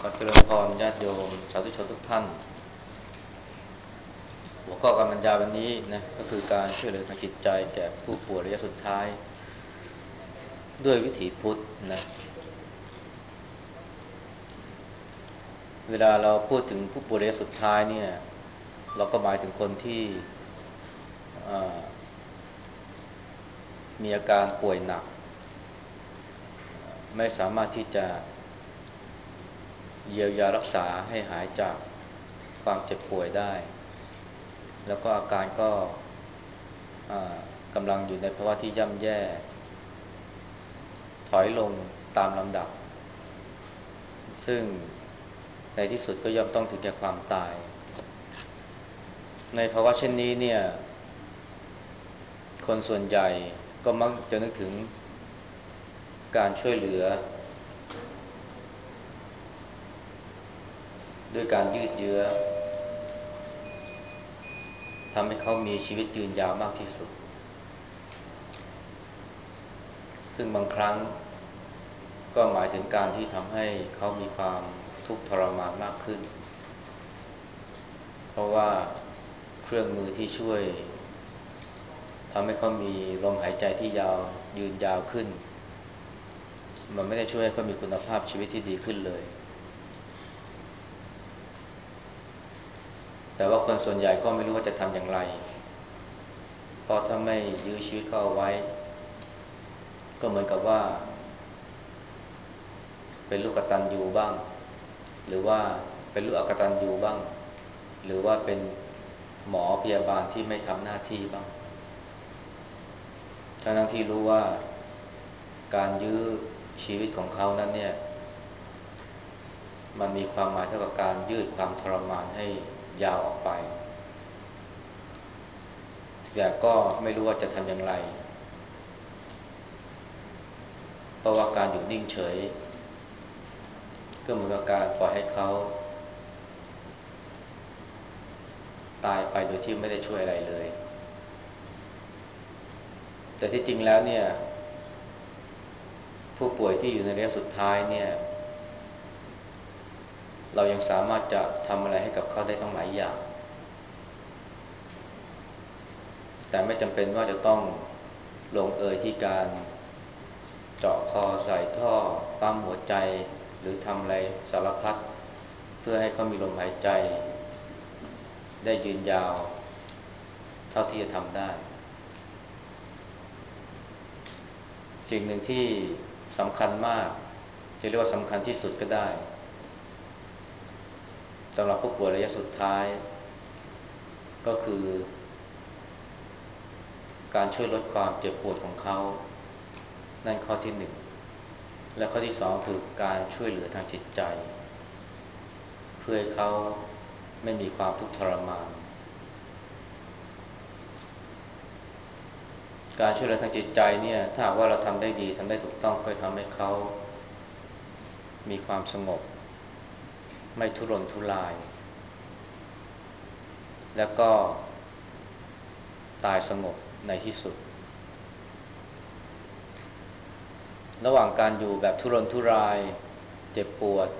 เจริญพรญาติโยมสาธุชนทุกท่านหัวข้อการบรรยายวันนี้นะก็คือการช่วยเหลือทางจิตใจแก่ผู้ป่วยระยะสุดท้ายด้วยวิถีพุทธนะเวลาเราพูดถึงผู้ป่วยระยะสุดท้ายเนี่ยเราก็หมายถึงคนที่มีอาการป่วยหนักไม่สามารถที่จะเยียวยารักษาให้หายจากความเจ็บป่วยได้แล้วก็อาการก็กำลังอยู่ในภาวะที่ย่ำแย่ถอยลงตามลำดับซึ่งในที่สุดก็ย่อมต้องถึงแก่ความตายในภาวะเช่นนี้เนี่ยคนส่วนใหญ่ก็มักจะนึกถึงการช่วยเหลือด้วยการยืดเยื้อทำให้เขามีชีวิตยืนยาวมากที่สุดซึ่งบางครั้งก็หมายถึงการที่ทำให้เขามีความทุกข์ทรมานมากขึ้นเพราะว่าเครื่องมือที่ช่วยทำให้เขามีลมหายใจที่ยาวยืนยาวขึ้นมันไม่ได้ช่วยให้เขามีคุณภาพชีวิตที่ดีขึ้นเลยแต่ว่าคนส่วนใหญ่ก็ไม่รู้ว่าจะทำอย่างไรเพราะถ้าไม่ยื้อชีวิตเขาเอาไว้ก็เหมือนกับว่าเป็นลูกกตัญญูบ้างหรือว่าเป็นลูกอกตัญญูบ้างหรือว่าเป็นหมอพยาบาลที่ไม่ทำหน้าที่บ้างทั้งที่รู้ว่าการยื้อชีวิตของเขานั้นเนี่ยมันมีความหมายเท่ากับการยืดความทรมานให้ยาวออกไปแต่ก็ไม่รู้ว่าจะทำอย่างไรเพราะว่าการอยู่นิ่งเฉยก็เหมือนกับการปล่อยให้เขาตายไปโดยที่ไม่ได้ช่วยอะไรเลยแต่ที่จริงแล้วเนี่ยผู้ป่วยที่อยู่ในระยะสุดท้ายเนี่ยเรายังสามารถจะทำอะไรให้กับเขาได้ทั้งหลายอย่างแต่ไม่จำเป็นว่าจะต้องลงเอยที่การเจาะคอใส่ท่อปั๊มหัวใจหรือทำอะไรสารพัดเพื่อให้เขามีลมหายใจได้ยืนยาวเท่าที่จะทำได้สิ่งหนึ่งที่สำคัญมากจะเรียกว่าสำคัญที่สุดก็ได้สำหรับผู้ป่วยระยะสุดท้ายก็คือการช่วยลดความเจ็บปวดของเขานั่นข้อที่หนึ่งและข้อที่สองคือการช่วยเหลือทางจิตใจเพื่อให้เขาไม่มีความทุกข์ทรมานการช่วยเหลือทางจิตใจเนี่ยถ้าหากว่าเราทำได้ดีทำได้ถูกต้องก็ทำให้เขามีความสงบไม่ทุรนทุรายแล้วก็ตายสงบในที่สุดระหว่างการอยู่แบบทุรนทุรายเจ็บปวด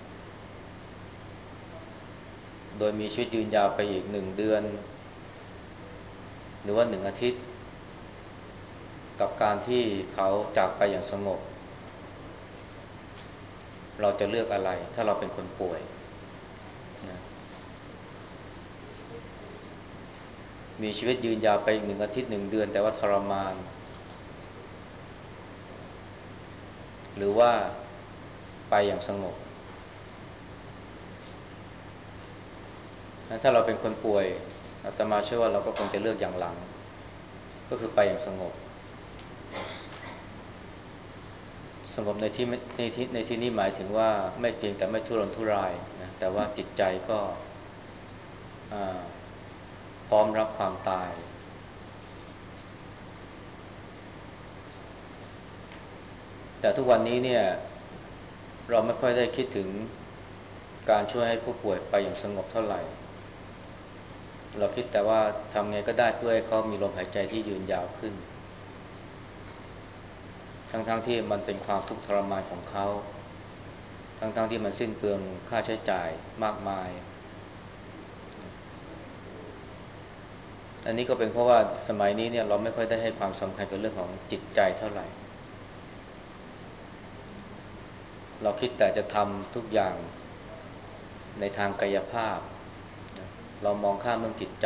โดยมีชีวิตยืนยาวไปอีก1 เดือนหรือว่า1 อาทิตย์กับการที่เขาจากไปอย่างสงบเราจะเลือกอะไรถ้าเราเป็นคนป่วยนะมีชีวิตยืนยาวไปอีก1 อาทิตย์1 เดือนแต่ว่าทรมานหรือว่าไปอย่างสงบถ้าเราเป็นคนป่วยอาตมาเชื่อว่าเราก็คงจะเลือกอย่างหลังก็คือไปอย่างสงบสงบในที่นี้หมายถึงว่าไม่เพียงแต่ไม่ทุรนทุรายนะแต่ว่าจิตใจก็พร้อมรับความตายแต่ทุกวันนี้เนี่ยเราไม่ค่อยได้คิดถึงการช่วยให้ผู้ป่วยไปอย่างสงบเท่าไหร่เราคิดแต่ว่าทำไงก็ได้เพื่อให้เขามีลมหายใจที่ยืนยาวขึ้นทั้งที่มันเป็นความทุกข์ทรมานของเขาททั้งที่มันสิ้นเปลืองค่าใช้จ่ายมากมายอันนี้ก็เป็นเพราะว่าสมัยนี้เนี่ยเราไม่ค่อยได้ให้ความสำคัญกับเรื่องของจิตใจเท่าไหร่เราคิดแต่จะทำทุกอย่างในทางกายภาพเรามองข้ามเรื่องจิตใจ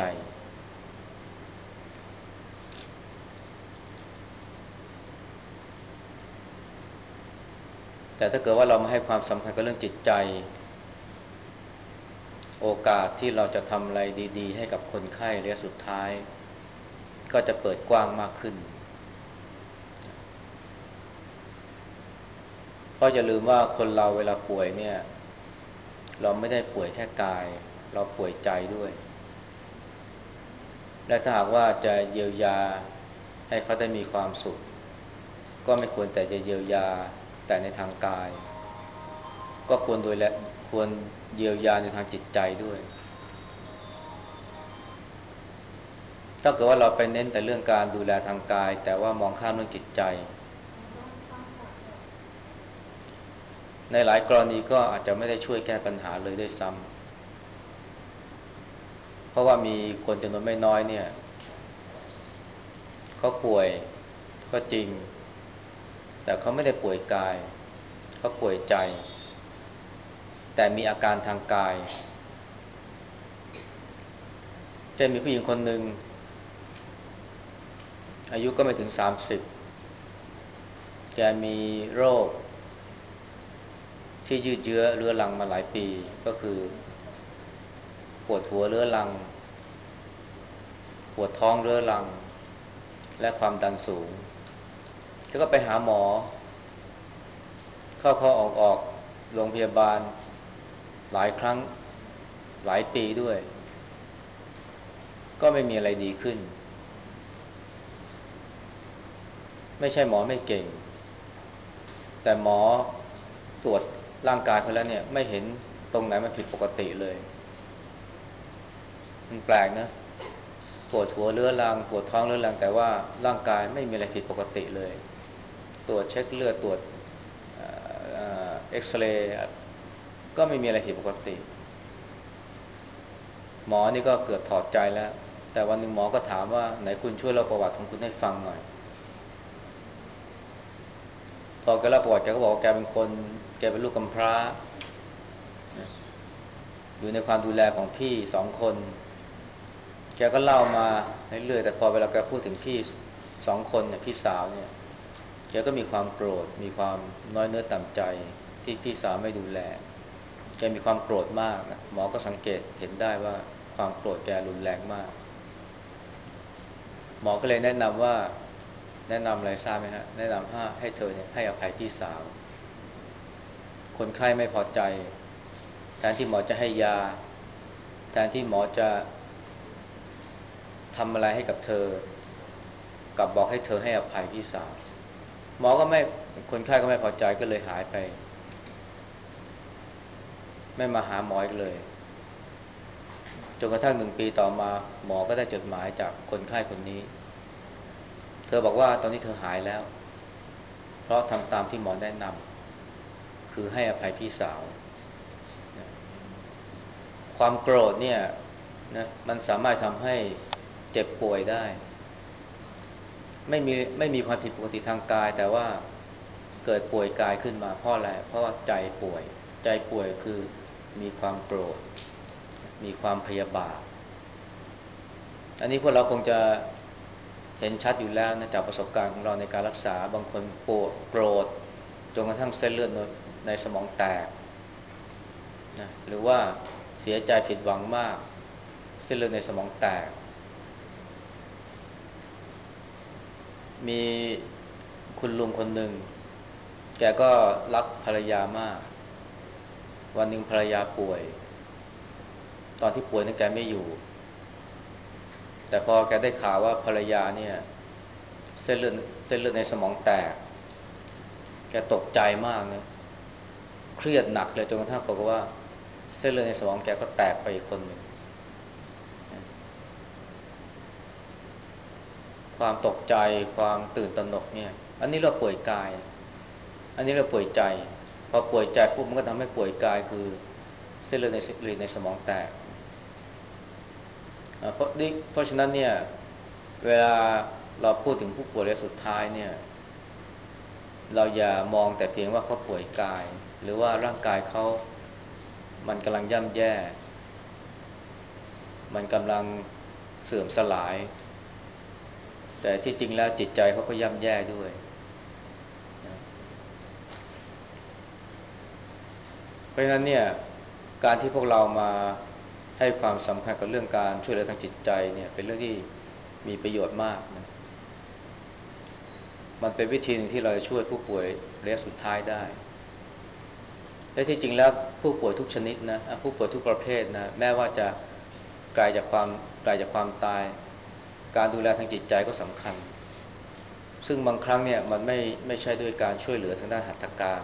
แต่ถ้าเกิดว่าเรามาให้ความสำคัญกับเรื่องจิตใจโอกาสที่เราจะทำอะไรดีๆให้กับคนไข้ระยะสุดท้ายก็จะเปิดกว้างมากขึ้นเพราะอย่าลืมว่าคนเราเวลาป่วยเนี่ยเราไม่ได้ป่วยแค่กายเราป่วยใจด้วยและถ้าหากว่าจะเยียวยาให้เขาได้มีความสุขก็ไม่ควรแต่จะเยียวยาแต่ในทางกายก็ควรเยียวยาในทางจิตใจด้วยถ้าเกิดว่าเราไปเน้นแต่เรื่องการดูแลทางกายแต่ว่ามองข้ามเรื่องจิตใจในหลายกรณีก็อาจจะไม่ได้ช่วยแก้ปัญหาเลยด้วยซ้ำเพราะว่ามีคนจำนวนไม่น้อยเนี่ยเขาป่วยก็จริงแต่เขาไม่ได้ป่วยกายเขาป่วยใจแต่มีอาการทางกายเช่นมีผู้หญิงคนหนึ่งอายุก็ไม่ถึง30แกมีโรคที่ยืดเยื้อเรื้อรังมาหลายปีก็คือปวดหัวเรื้อรังปวดท้องเรื้อรังและความดันสูงแล้วก็ไปหาหมอเข้าออกโรงพยาบาลหลายครั้งหลายปีด้วยก็ไม่มีอะไรดีขึ้นไม่ใช่หมอไม่เก่งแต่หมอตรวจร่างกายเขาแล้วเนี่ยไม่เห็นตรงไหนมันผิดปกติเลยมันแปลกนะปวดหัวเรื้อรังปวดท้องเรื้อรังแต่ว่าร่างกายไม่มีอะไรผิดปกติเลยตรวจเช็คเลือดตรวจเอ็กซเรย์ก็ไม่มีอะไรผิดปกติหมอนี่ก็เกือบถอดใจแล้วแต่วันหนึ่งหมอก็ถามว่าไหนคุณช่วยเล่าประวัติของคุณให้ฟังหน่อยพอแกเล่าประวัติแกก็บอกว่าแกเป็นลูกกำพร้าอยู่ในความดูแลของพี่2 คนแกก็เล่ามาเรื่อยๆแต่พอเวลาแกพูดถึงพี่2 คนเนี่ยพี่สาวเนี่ยแกก็มีความโกรธมีความน้อยเนื้อต่ำใจที่พี่สาวไม่ดูแลแกมีความโกรธมากนะหมอก็สังเกตเห็นได้ว่าความโกรธแกรุนแรงมากหมอก็เลยแนะนำว่าแนะนำอะไรทราบไหมฮะแนะนำให้เธอเนี่ยให้อภัยพี่สาวคนไข้ไม่พอใจแทนที่หมอจะให้ยาแทนที่หมอจะทำอะไรให้กับเธอกลับบอกให้เธอให้อภัยพี่สาวหมอก็ไม่คนไข้ก็ไม่พอใจก็เลยหายไปไม่มาหาหมออีกเลยจนกระทั่ง1 ปีต่อมาหมอก็ได้จดหมายจากคนไข้คนนี้เธอบอกว่าตอนนี้เธอหายแล้วเพราะทำตามที่หมอแนะนำคือให้อภัยพี่สาวความโกรธเนี่ยนะมันสามารถทำให้เจ็บป่วยได้ไม่มีความผิดปกติทางกายแต่ว่าเกิดป่วยกายขึ้นมาเพราะอะไรเพราะว่าใจป่วยใจป่วยคือมีความโกรธมีความพยาบาทอันนี้พวกเราคงจะเห็นชัดอยู่แล้วนะจากประสบการณ์ของเราในการรักษาบางคนปวดโกรธจนกระทั่งเส้นเลือดในสมองแตกนะหรือว่าเสียใจผิดหวังมากเส้นเลือดในสมองแตกมีคุณลุงคนหนึ่งแกก็รักภรรยามากวันหนึ่งภรรยาป่วยตอนที่ป่วยนั้นแกไม่อยู่แต่พอแกได้ข่าวว่าภรรยาเนี่ยเส้นเลือดเส้นเลือดในสมองแตกแกตกใจมากนะเครียดหนักเลยจนกระทั่งปรากฏว่าเส้นเลือดในสมองแกก็แตกไปอีกคนหนึ่งความตกใจความตื่นตระหนกเนี่ยอันนี้เราป่วยกายอันนี้เราป่วยใจพอป่วยใจปุ๊บมันก็ทำให้ป่วยกายคือเส้นเลือดในสมองแตกเพราะฉะนั้นเนี่ยเวลาเราพูดถึงผู้ป่วยระยะสุดท้ายเนี่ยเราอย่ามองแต่เพียงว่าเขาป่วยกายหรือว่าร่างกายเขามันกำลังย่ำแย่มันกำลังเสื่อมสลายแต่ที่จริงแล้วจิตใจเขาก็ย่ำแย่ด้วยเพราะฉะนั้นเนี่ยการที่พวกเรามาให้ความสำคัญกับเรื่องการช่วยเหลือทางจิตใจเนี่ยเป็นเรื่องที่มีประโยชน์มากนะมันเป็นวิธีหนึ่งที่เราจะช่วยผู้ป่วยระยะสุดท้ายได้และที่จริงแล้วผู้ป่วยทุกชนิดนะผู้ป่วยทุกประเภทนะแม้ว่าจะไกลจากความตายการดูแลทางจิตใจก็สำคัญซึ่งบางครั้งเนี่ยมันไม่ใช่ด้วยการช่วยเหลือทางด้านหัตถการ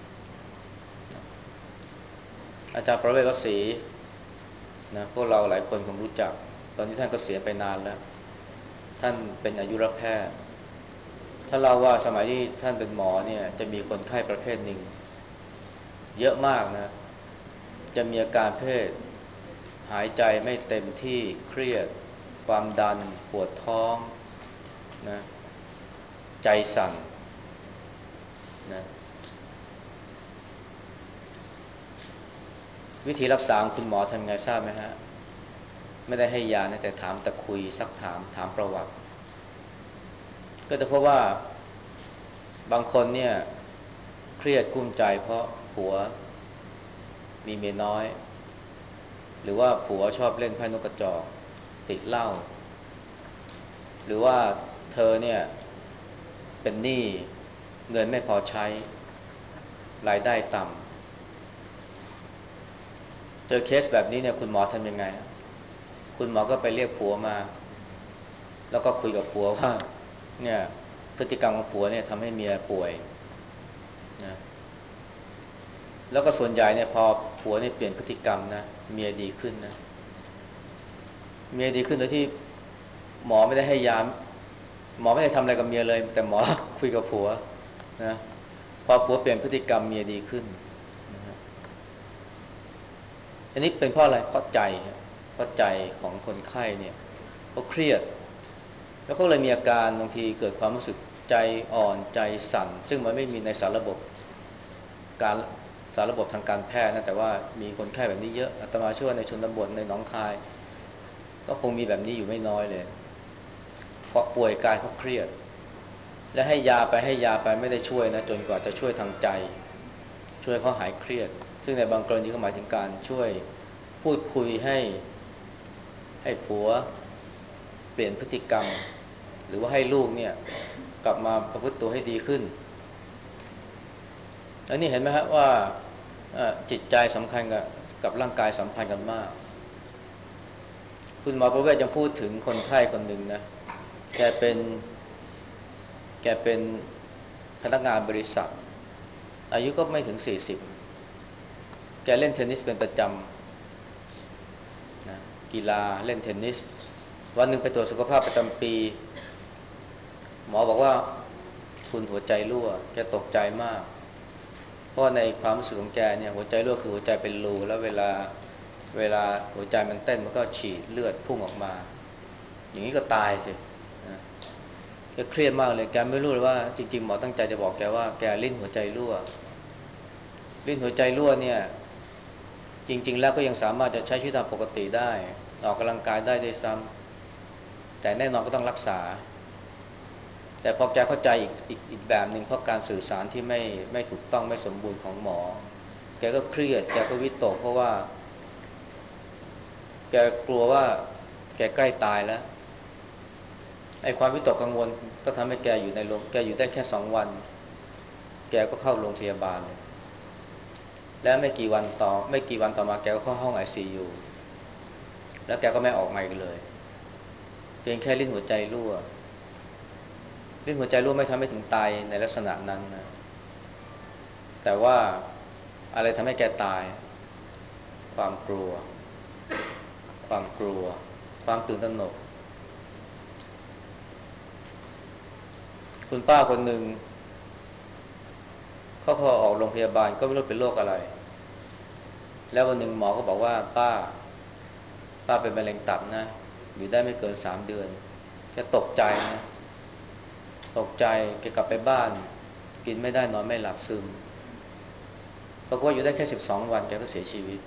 อาจารย์ประเวศวสีนะพวกเราหลายคนคงรู้จักตอนนี้ท่านก็เสียไปนานแล้วท่านเป็นอายุรแพทย์ถ้าเราว่าสมัยที่ท่านเป็นหมอเนี่ยจะมีคนไข้ประเภทหนึ่งเยอะมากนะจะมีอาการเพศหายใจไม่เต็มที่เครียดความดันปวดท้องนะใจสั่นนะวิธีรักษาของคุณหมอทำไงทราบไหมฮะไม่ได้ให้ยานะแต่ถามแต่คุยซักถามประวัติก็จะพบว่าบางคนเนี่ยเครียดกุ้มใจเพราะผัวมีเมียน้อยหรือว่าผัวชอบเล่นไพ่นกกระจอกติดเหล้าหรือว่าเธอเนี่ยเป็นหนี้เงินไม่พอใช้รายได้ต่ำเจอเคสแบบนี้เนี่ยคุณหมอทำยังไงคุณหมอก็ไปเรียกผัวมาแล้วก็คุยกับผัวว่าเนี่ยพฤติกรรมของผัวเนี่ยทำให้เมียป่วยนะแล้วก็ส่วนใหญ่เนี่ยพอผัวเนี่ยเปลี่ยนพฤติกรรมนะเมียดีขึ้นนะเมียดีขึ้นโดยที่หมอไม่ได้ให้ยาหมอไม่ได้ทำอะไรกับเมียเลยแต่หมอคุยกับผัวนะพอผัวเปลี่ยนพฤติกรรมเมียดีขึ้นนะฮะอันนี้เป็นเพราะอะไรเพราะใจเพราะใจของคนไข้เนี่ยเขาเครียดแล้วก็เลยมีอาการบางทีเกิดความรู้สึกใจอ่อนใจสั่นซึ่งมันไม่มีในสารระบบการสารระบบทางการแพทย์นะแต่ว่ามีคนไข้แบบนี้เยอะอาตมาเชื่อว่าในชนบทในหนองคายก็คงมีแบบนี้อยู่ไม่น้อยเลยเพราะป่วยกายเพราะเครียดและให้ยาไปไม่ได้ช่วยนะจนกว่าจะช่วยทางใจช่วยเขาหายเครียดซึ่งในบางกรณีก็หมายถึงการช่วยพูดคุยให้ผัวเปลี่ยนพฤติกรรมหรือว่าให้ลูกเนี่ยกลับมาประพฤติตัวให้ดีขึ้นอันนี้เห็นไหมครับว่าจิตใจสำคัญกับร่างกายสัมพันธ์กันมากคุณหมอประเวศยังพูดถึงคนไข้คนหนึ่งนะแกเป็นแกเป็นพนักงานบริษัทอายุก็ไม่ถึง40แกเล่นเทนนิสเป็นประจำนะกีฬาเล่นเทนนิสวันหนึ่งไปตรวจสุขภาพประจำปีหมอบอกว่าทุนหัวใจรั่วแกตกใจมากเพราะในความรู้สึกของแกเนี่ยหัวใจรั่วคือหัวใจเป็นรูแล้วเวลาหัวใจมันเต้นมันก็ฉีดเลือดพุ่งออกมาอย่างนี้ก็ตายสินะแกเครียดมากเลยแกไม่รู้เลยว่าจริงๆหมอตั้งใจจะบอกแกว่าแกลิ้นหัวใจรั่วลิ้นหัวใจรั่วเนี่ยจริงๆแล้วก็ยังสามารถจะใช้ชีวิตตามปกติได้ออกกำลังกายได้ด้วยซ้ำแต่แน่นอนก็ต้องรักษาแต่พอแกเข้าใจอีกแบบหนึ่งเพราะการสื่อสารที่ไม่ถูกต้องไม่สมบูรณ์ของหมอแกก็เครียดแกก็วิตกเพราะว่าแกกลัวว่าแกใกล้ตายแล้วไอ้ความวิตกกังวลก็ทำให้แกอยู่ในโรงแกอยู่ได้แค่2 วันแกก็เข้าโรงพยาบาลเลยและไม่กี่วันต่อมาแกก็เข้าห้อง ICU แล้วแกก็ไม่ออกมาอีกเลยเพียงแค่ลิ้นหัวใจรั่วลิ้นหัวใจรั่วไม่ทำให้ถึงตายในลักษณะนั้นนะแต่ว่าอะไรทำให้แกตายความกลัวความกลัวความตื่นตระหนกคุณป้าคนหนึ่งเขก็พอออกโรงพยาบาลก็ไม่รู้เป็นโรคอะไรแล้ววันหนึ่งหมอก็บอกว่าป้าเป็นมะเร็งตับนะอยู่ได้ไม่เกิน3 เดือนแกตกใจนะตกใจแกกลับไปบ้านกินไม่ได้นอนไม่หลับซึมปรากฏว่าอยู่ได้แค่12 วันแกก็เสียชีวิต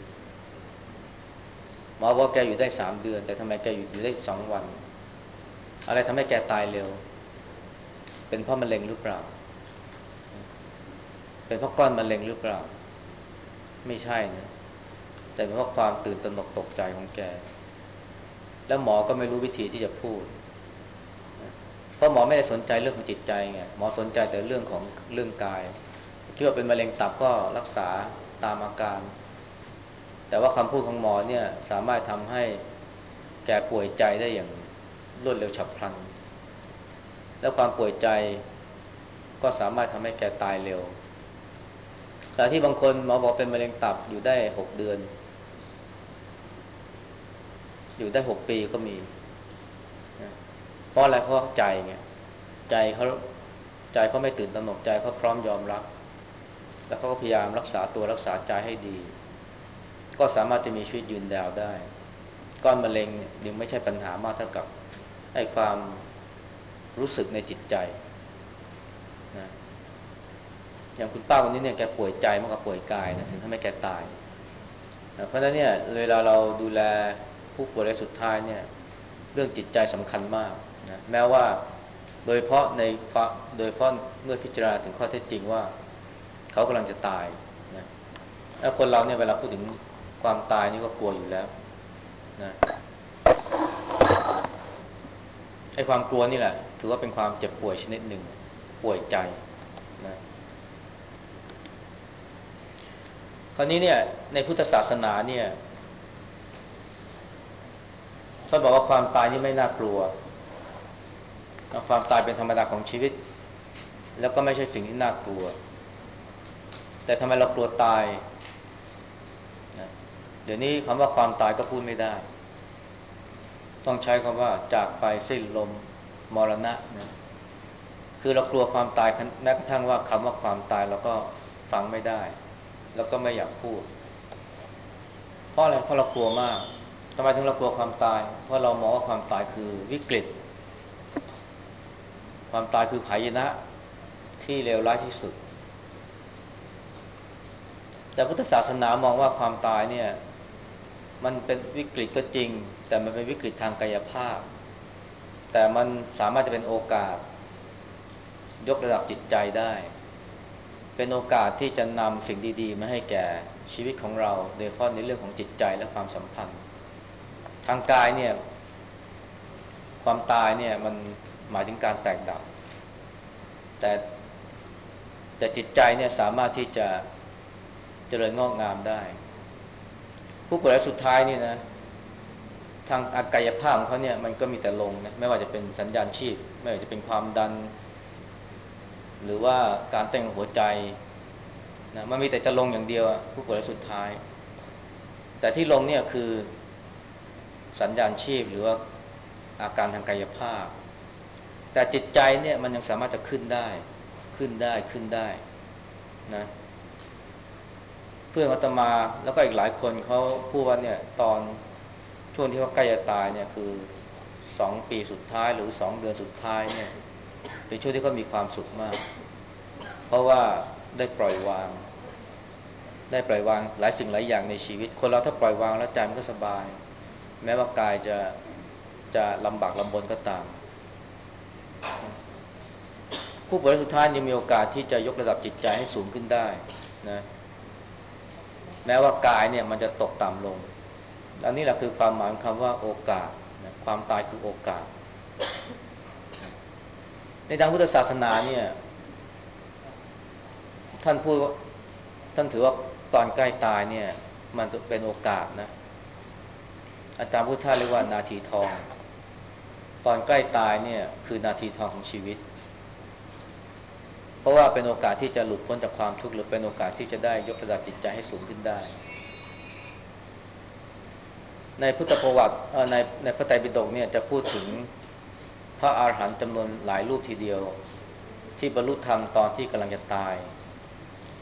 หมอบอกแกอยู่ได้3 เดือนแต่ทำไมแกอยู่ได้2 วันอะไรทำให้แกตายเร็วเป็นเพราะมะเร็งหรือเปล่าเป็นเพราะก้อนมะเร็งหรือเปล่าไม่ใช่นะแต่เป็นเพราะความตื่นตระหนกตกใจของแกแล้วหมอก็ไม่รู้วิธีที่จะพูดเพราะหมอไม่ได้สนใจเรื่องของจิตใจไงหมอสนใจแต่เรื่องกายคิดว่าเป็นมะเร็งตับก็รักษาตามอาการแต่ว่าคำพูดของหมอเนี่ยสามารถทำให้แกป่วยใจได้อย่างรวดเร็วฉับพลันแล้วความป่วยใจก็สามารถทำให้แกตายเร็วแต่ที่บางคนหมอบอกเป็นมะเร็งตับอยู่ได้6 เดือนอยู่ได้6 ปีก็มีนะเพราะอะไรเพราะใจไงใจเขาใจเขาไม่ตื่นตระหนกใจเขาพร้อมยอมรับแล้วเขาก็พยายามรักษาตัวรักษาใจให้ดีก็สามารถจะมีชีวิตยืนยาวได้ก้อนมะเร็งยังไม่ใช่ปัญหามากเท่ากับไอ้ความรู้สึกในจิตใจนะอย่างคุณป้าคนนี้เนี่ยแกป่วยใจมากกว่าป่วยกายนะถึงทำให้แกตายนะเพราะฉะนั้นเนี่ยเวลาเราดูแลผู้ป่วยระยะสุดท้ายเนี่ยเรื่องจิตใจสำคัญมากนะแม้ว่าโดยเฉพาะโดยเฉพาะเมื่อพิจารณาถึงข้อเท็จจริงว่าเขากำลังจะตายนะแล้วคนเราเนี่ยเวลาพูดถึงความตายนี่ก็กลัวอยู่แล้วนะไอ้ความกลัวนี่แหละถือว่าเป็นความเจ็บป่วยชนิดหนึ่งป่วยใจนะคราวนี้เนี่ยในพุทธศาสนาเนี่ยท่านบอกว่าความตายนี่ไม่น่ากลัวความตายเป็นธรรมดาของชีวิตแล้วก็ไม่ใช่สิ่งที่น่ากลัวแต่ทำไมเรากลัวตายนะเดี๋ยวนี้คำว่าความตายก็พูดไม่ได้ต้องใช้คำว่าจากไปสิ้นลมมรณะนะคือเรากลัวความตายแม้กระทั่งว่าคำว่าความตายเราก็ฟังไม่ได้แล้วก็ไม่อยากพูดเพราะอะไรเพราะเรากลัวมากทำไมถึงเรากลัวความตายเพราะเรามองว่าความตายคือวิกฤตความตายคือหายนะที่เลวร้ายที่สุดแต่พุทธศาสนามองว่าความตายเนี่ยมันเป็นวิกฤตก็จริงแต่มันเป็นวิกฤตทางกายภาพแต่มันสามารถจะเป็นโอกาสยกระดับจิตใจได้เป็นโอกาสที่จะนำสิ่งดีๆมาให้แก่ชีวิตของเราโดยเฉพาะในเรื่องของจิตใจและความสัมพันธ์ทางกายเนี่ยความตายเนี่ยมันหมายถึงการแตกดับแต่แต่จิตใจเนี่ยสามารถที่จะเจริญงอกงามได้ผู้ป่วยรายสุดท้ายนี่นะทางกายภาพของเขาเนี่ยมันก็มีแต่ลงนะไม่ว่าจะเป็นสัญญาณชีพไม่ว่าจะเป็นความดันหรือว่าการเต้นของหัวใจนะมันมีแต่จะลงอย่างเดียวผู้ป่วยรายสุดท้ายแต่ที่ลงเนี่ยคือสัญญาณชีพหรือว่าอาการทางกายภาพแต่จิตใจเนี่ยมันยังสามารถจะขึ้นได้ขึ้นได้นะเพื่อนอาตมาแล้วก็อีกหลายคนเขาพูดว่าเนี่ยตอนช่วงที่เขาใกล้จะตายเนี่ยคือ2 ปีสุดท้ายหรือ2 เดือนสุดท้ายเนี่ยเป็นช่วงที่เขามีความสุขมากเพราะว่าได้ปล่อยวางหลายสิ่งหลายอย่างในชีวิตคนเราถ้าปล่อยวางแล้วใจมันก็สบายแม้ว่ากายจะลำบากลำบนก็ตามผู้ป่วยสุดท้ายยังมีโอกาสที่จะยกระดับจิตใจให้สูงขึ้นได้นะแม้ว่ากายเนี่ยมันจะตกต่ำลงอันนี้แหละคือความหมายของคำว่าโอกาสนะความตายคือโอกาสในทางพุทธศาสนาเนี่ยท่านพูดท่านถือว่าตอนใกล้ตายเนี่ยมันเป็นโอกาสนะอาจารย์พุทธาเรียกว่านาทีทองตอนใกล้ตายเนี่ยคือนาทีทองของชีวิตเพราะว่าเป็นโอกาสที่จะหลุดพ้นจากความทุกข์หรือเป็นโอกาสที่จะได้ยกระดับจิตใจให้สูงขึ้นได้ในพุทธประวัติในพระไตรปิฎกเนี่ยจะพูดถึงพระอาหารหันต์จำนวนหลายรูปทีเดียวที่บรรลุธรรมตอนที่กำลังจะตาย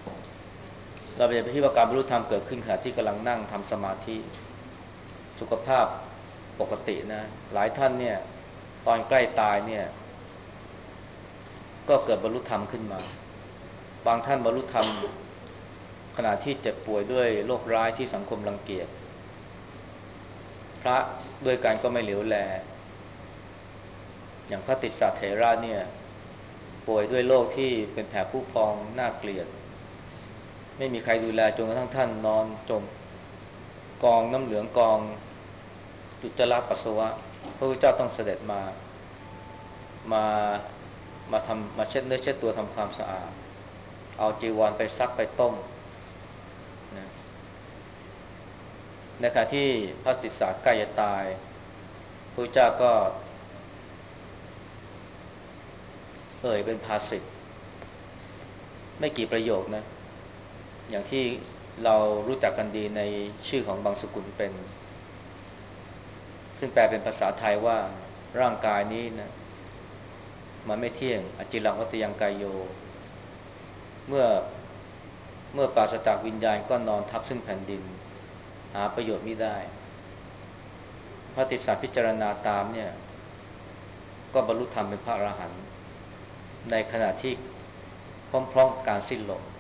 เราอย่าไปคิดว่าการบรรลุธรรมเกิดขึ้นขณะที่กำลังนั่งทำสมาธิสุขภาพปกตินะหลายท่านเนี่ยตอนใกล้ตายเนี่ยก็เกิดบรรลุธรรมขึ้นมาบางท่านบรรลุธรรมขณะที่เจ็บป่วยด้วยโรคร้ายที่สังคมรังเกียจพระด้วยกันก็ไม่เหลียวแลอย่างพระติสสะเถระเนี่ยป่วยด้วยโรคที่เป็นแผลผุพองน่าเกลียดไม่มีใครดูแลจนกระทั่งท่านนอนจมกองน้ำเหลืองกองอุจจาระปัสสาวะพระพุทธเจ้าต้องเสด็จมามาเช็ดเนื้อเช็ดตัวทำความสะอาดเอาจีวรไปซักไปต้มนะในขณะที่พระติสสะใกล้จะตายพระพุทธเจ้าก็เป็นภาษิตไม่กี่ประโยคนะอย่างที่เรารู้จักกันดีในชื่อของบางสกุลเป็นซึ่งแปลเป็นภาษาไทยว่าร่างกายนี้นะมันไม่เที่ยงอจิรังวัตยังกายโยเมื่อปราศจากวิญญาณก็นอนทับซึ่งแผ่นดินหาประโยชน์ไม่ได้พระติสสะพิจารณาตามเนี่ยก็บรรลุธรรมเป็นพระอรหันต์ในขณะที่พร้อมๆการสิ้นลม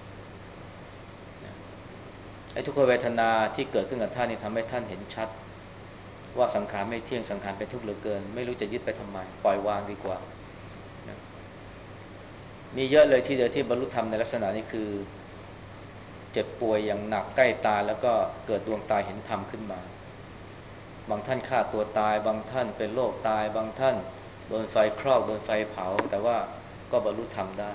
ไอ้ทุกขเวทนาที่เกิดขึ้นกับท่านนี่ทำให้ท่านเห็นชัดว่าสังขารไม่เที่ยงสังขารเป็นทุกข์เหลือเกินไม่รู้จะยึดไปทำไมปล่อยวางดีกว่านะมีเยอะเลยที่เดียวที่บรรลุธรรมในลักษณะนี้คือเจ็บป่วยอย่างหนักใกล้ตายแล้วก็เกิดดวงตาเห็นธรรมขึ้นมาบางท่านฆ่าตัวตายบางท่านเป็นโรคตายบางท่านโดนไฟคลอกโดนไฟเผาแต่ว่าก็บรรลุธรรมได้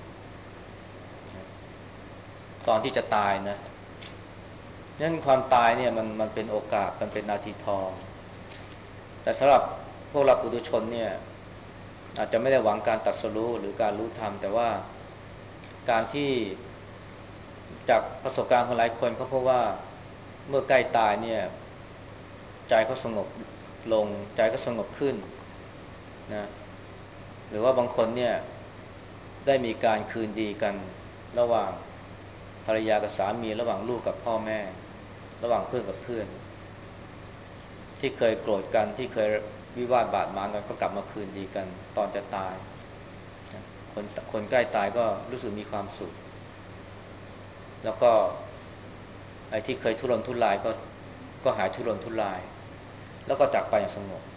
ตอนที่จะตายนะนั่นความตายเนี่ยมันเป็นโอกาสมันเป็นนาทีทองแต่สำหรับพวกเราปุถุชนเนี่ยอาจจะไม่ได้หวังการตรัสรู้หรือการรู้ธรรมแต่ว่าการที่จากประสบการณ์ของหลายคนเขาพบว่าเมื่อใกล้ตายเนี่ยใจเขาสงบลงใจก็สงบขึ้นนะหรือว่าบางคนเนี่ยได้มีการคืนดีกันระหว่างภรรยากับสามีระหว่างลูกกับพ่อแม่ระหว่างเพื่อนกับเพื่อนที่เคยโกรธกันที่เคยวิวาทบาดหมางกันก็กลับมาคืนดีกันตอนจะตายคนใกล้ตายก็รู้สึกมีความสุขแล้วก็ไอ้ที่เคยทุรนทุรายก็หายทุรนทุรายแล้วก็จากไปอย่างสงบ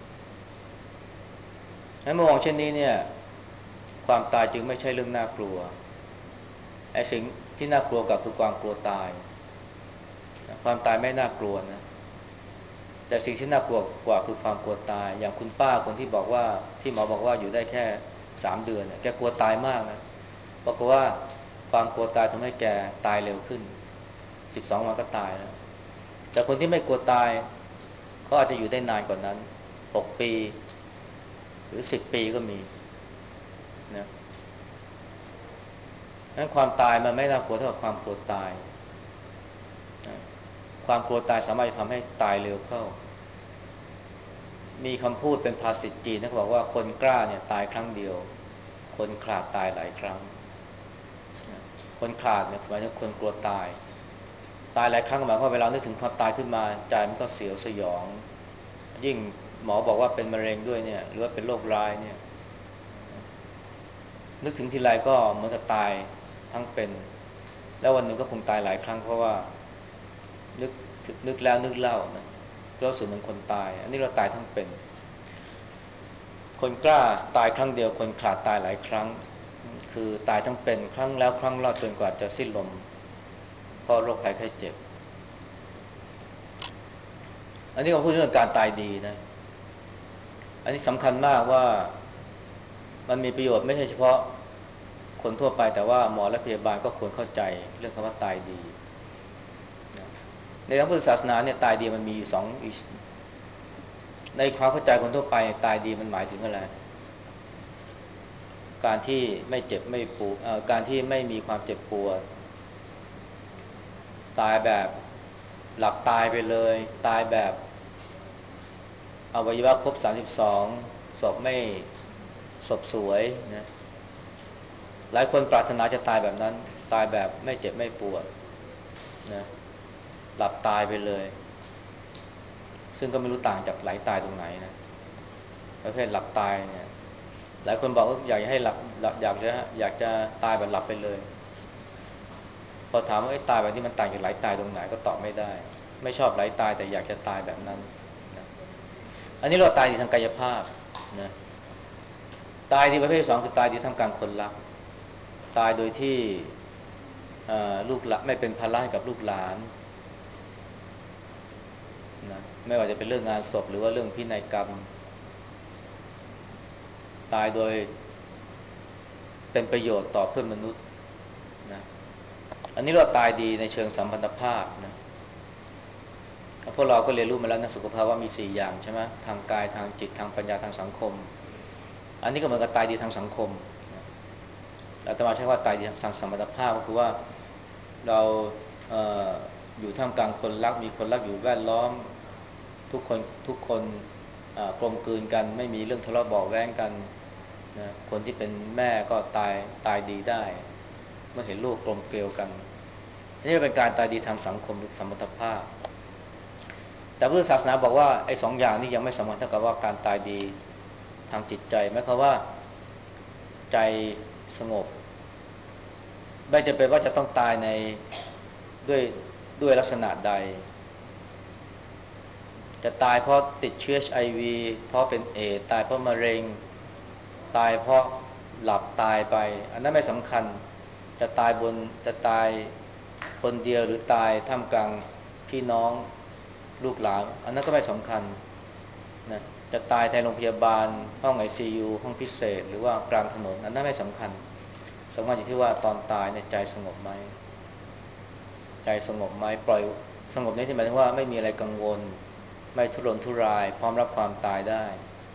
ให้มามองเช่นนี้เนี่ยความตายจึงไม่ใช่เรื่องน่ากลัวไอ้สิ่งที่น่ากลัวกับคือความกลัวตายความตายไม่น่ากลัวนะแต่สิ่งที่น่ากลัวกว่าคือความกลัวตายอย่างคุณป้าคนที่บอกว่าที่หมอบอกว่าอยู่ได้แค่3 เดือนเนี่ยแกกลัวตายมากนะปรากฏว่าความกลัวตายทำให้แกตายเร็วขึ้น12 วันก็ตายแล้วแต่คนที่ไม่กลัวตายเขาอาจจะอยู่ได้นานกว่านั้น6 ปีหรือ10 ปีก็มีนะงั้นความตายมันไม่น่ากลัวเท่ากับความกลัวตายนะความกลัวตายสามารถจะทำให้ตายเร็วเข้ามีคำพูดเป็นภาษิตจีนนะเขาบอกว่าคนกล้าเนี่ยตายครั้งเดียวคนขลาดตายหลายครั้งนะคนขลาดเนี่ยหมายถึงคนกลัวตายหลายครั้งหมายความว่าเวลานึกถึงความตายขึ้นมาใจมันก็เสียวสยองยิ่งหมอบอกว่าเป็นมะเร็งด้วยเนี่ยหรือว่าเป็นโรคร้ายเนี่ยนึกถึงทีไรก็เหมือนกับตายทั้งเป็นแล้ววันหนึ่งก็คงตายหลายครั้งเพราะว่านึกนึกแล้วนึกเล่านะรู้สึกเหมือนคนตายอันนี้เราตายทั้งเป็นคนกล้าตายครั้งเดียวคนขลาดตายหลายครั้งคือตายทั้งเป็นครั้งแล้วครั้งเล่าจนกว่าจะสิ้นลมเพราะโรคภัยไข้เจ็บอันนี้เราพูดเรื่องการตายดีนะอันนี้สำคัญมากว่ามันมีประโยชน์ไม่ใช่เฉพาะคนทั่วไปแต่ว่าหมอและพยาบาลก็ควรเข้าใจเรื่องคำว่าตายดีนะในทางพุทธศาสนาเนี่ยตายดีมันมีสองในความเข้าใจคนทั่วไปตายดีมันหมายถึงอะไรการที่ไม่เจ็บไม่ปวดการที่ไม่มีความเจ็บปวดตายแบบหลับตายไปเลยตายแบบอวัยวะครบ32ศพไม่ศพสวยนะหลายคนปรารถนาจะตายแบบนั้นตายแบบไม่เจ็บไม่ปวดนะหลับตายไปเลยซึ่งก็ไม่รู้ต่างจากไหลตายตรงไหนนะประเภทหลับตายเนี่ยหลายคนบอกว่าอยากจะให้หลับอยากจะตายแบบหลับไปเลยพอถามว่าไอ้ตายแบบนี้มันต่างจากไหลตายตรงไหนก็ตอบไม่ได้ไม่ชอบไหลตายแต่อยากจะตายแบบนั้นนะอันนี้เราตายที่ทางกายภาพนะตายที่ประเภทสองคือตายที่ทำการคนรักตายโดยที่ลูกหลานไม่เป็นภาระให้กับลูกหลานนะไม่ว่าจะเป็นเรื่องงานศพหรือว่าเรื่องพินัยกรรมตายโดยเป็นประโยชน์ต่อเพื่อนมนุษย์นะอันนี้เราตายดีในเชิงสัมพันธภาพนะพวกเราก็เรียนรู้มาแล้วนะสุขภาพว่ามี4อย่างใช่ไหมทางกายทางจิตทางปัญญาทางสังคมอันนี้ก็เหมือนกับตายดีทางสังคมนะอาตมาใช้ว่าตายดีทางสัมพันธภาพก็คือว่าเราเอออยู่ท่ามกลางคนรักมีคนรักอยู่แวดล้อมทุกคนกลมกลืนกันไม่มีเรื่องทะเลาะเบาะแว้งกันนะคนที่เป็นแม่ก็ตายดีได้เมื่อเห็นลูกกลมเกลียวกันนี่เป็นการตายดีทางสังคมหรือสัมพันธภาพแต่พุทธศาสนาบอกว่าไอ้สองอย่างนี้ยังไม่สมบูรณ์เท่ากับว่าการตายดีทางจิตใจหมายความว่าใจสงบไม่จำเป็นว่าจะต้องตายในด้วยด้วยลักษณะใดจะตายเพราะติดเชื้อ HIV เพราะเป็นเอดส์ตายเพราะมะเร็งตายเพราะหลับตายไปอันนั้นไม่สำคัญจะตายจะตายคนเดียวหรือตายท่ามกลางพี่น้องลูกหลานอันนั้นก็ไม่สำคัญนะจะตายในโรงพยาบาลห้อง ICU ห้องพิเศษหรือว่ากลางถนนอันนั้นไม่สำคัญสำคัญอยู่ที่ว่าตอนตายเนี่ยใจสงบไหมใจสงบไหมปล่อยสงบนี้ที่หมายถึงว่าไม่มีอะไรกังวลไม่ทุรนทุรายพร้อมรับความตายได้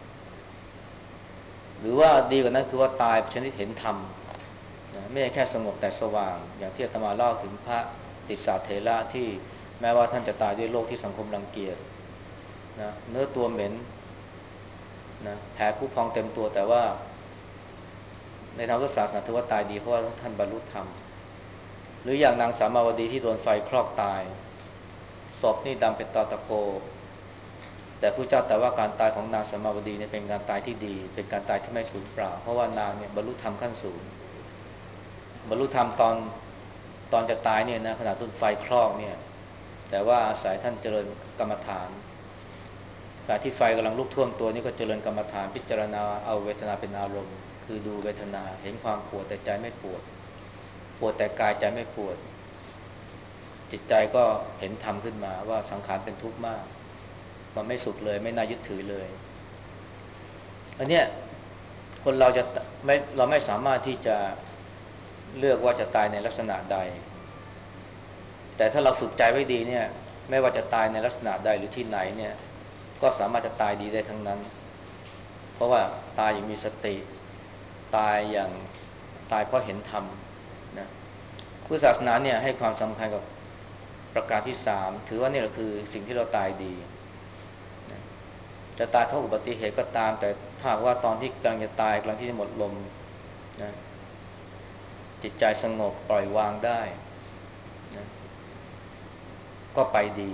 หรือว่าดีกว่านั้นคือว่าตายชนิดเห็นธรรมนะไม่ใช่แค่สงบแต่สว่างอย่างที่อาตมาเล่าถึงพระติสสะเถระที่แม้ว่าท่านจะตายด้วยโรคที่สังคมรังเกียจนะเนื้อตัวเหม็นนะแผลผุพองเต็มตัวแต่ว่าในทางพุทธศาสนาถือว่าตายดีเพราะว่าท่านบรรลุธรรมหรืออย่างนางสามาวดีที่โดนไฟคลอกตายศพนี่ดำเป็นตอตะโกแต่พระเจ้าแต่ว่าการตายของนางสามาวดีเนี่ยเป็นการตายที่ดีเป็นการตายที่ไม่สูญเปล่าเพราะว่านางเนี่ยบรรลุธรรมขั้นสูงบรรลุธรรมตอนจะตายเนี่ยนะขณะต้นไฟคลอกเนี่ยแต่ว่าอาศัยท่านเจริญกรรมฐานขณะที่ไฟกำลังลุกท่วมตัวนี่ก็เจริญกรรมฐานพิจารณาเอาเวทนาเป็นอารมณ์คือดูเวทนาเห็นความปวดแต่ใจไม่ปวดปวดแต่กายใจไม่ปวดจิตใจก็เห็นธรรมขึ้นมาว่าสังขารเป็นทุกข์มากมันไม่สุขเลยไม่น่ายึดถือเลยอันเนี้ยคนเราไม่สามารถที่จะเลือกว่าจะตายในลักษณะใดแต่ถ้าเราฝึกใจไว้ดีเนี่ยไม่ว่าจะตายในลักษณะใดหรือที่ไหนเนี่ยก็สามารถจะตายดีได้ทั้งนั้นเพราะว่าตายอย่างมีสติตายอย่างตายเพราะเห็นธรรมนะพุทธศาสนาเนี่ยให้ความสำคัญกับประการที่3ถือว่านี่แหละคือสิ่งที่เราตายดีนะจะตายเพราะอุบัติเหตุก็ตามแต่ถ้าว่าตอนที่กำลังจะตายกำลังที่จะหมดลมนะจิตใจสงบปล่อยวางได้นะก็ไปดี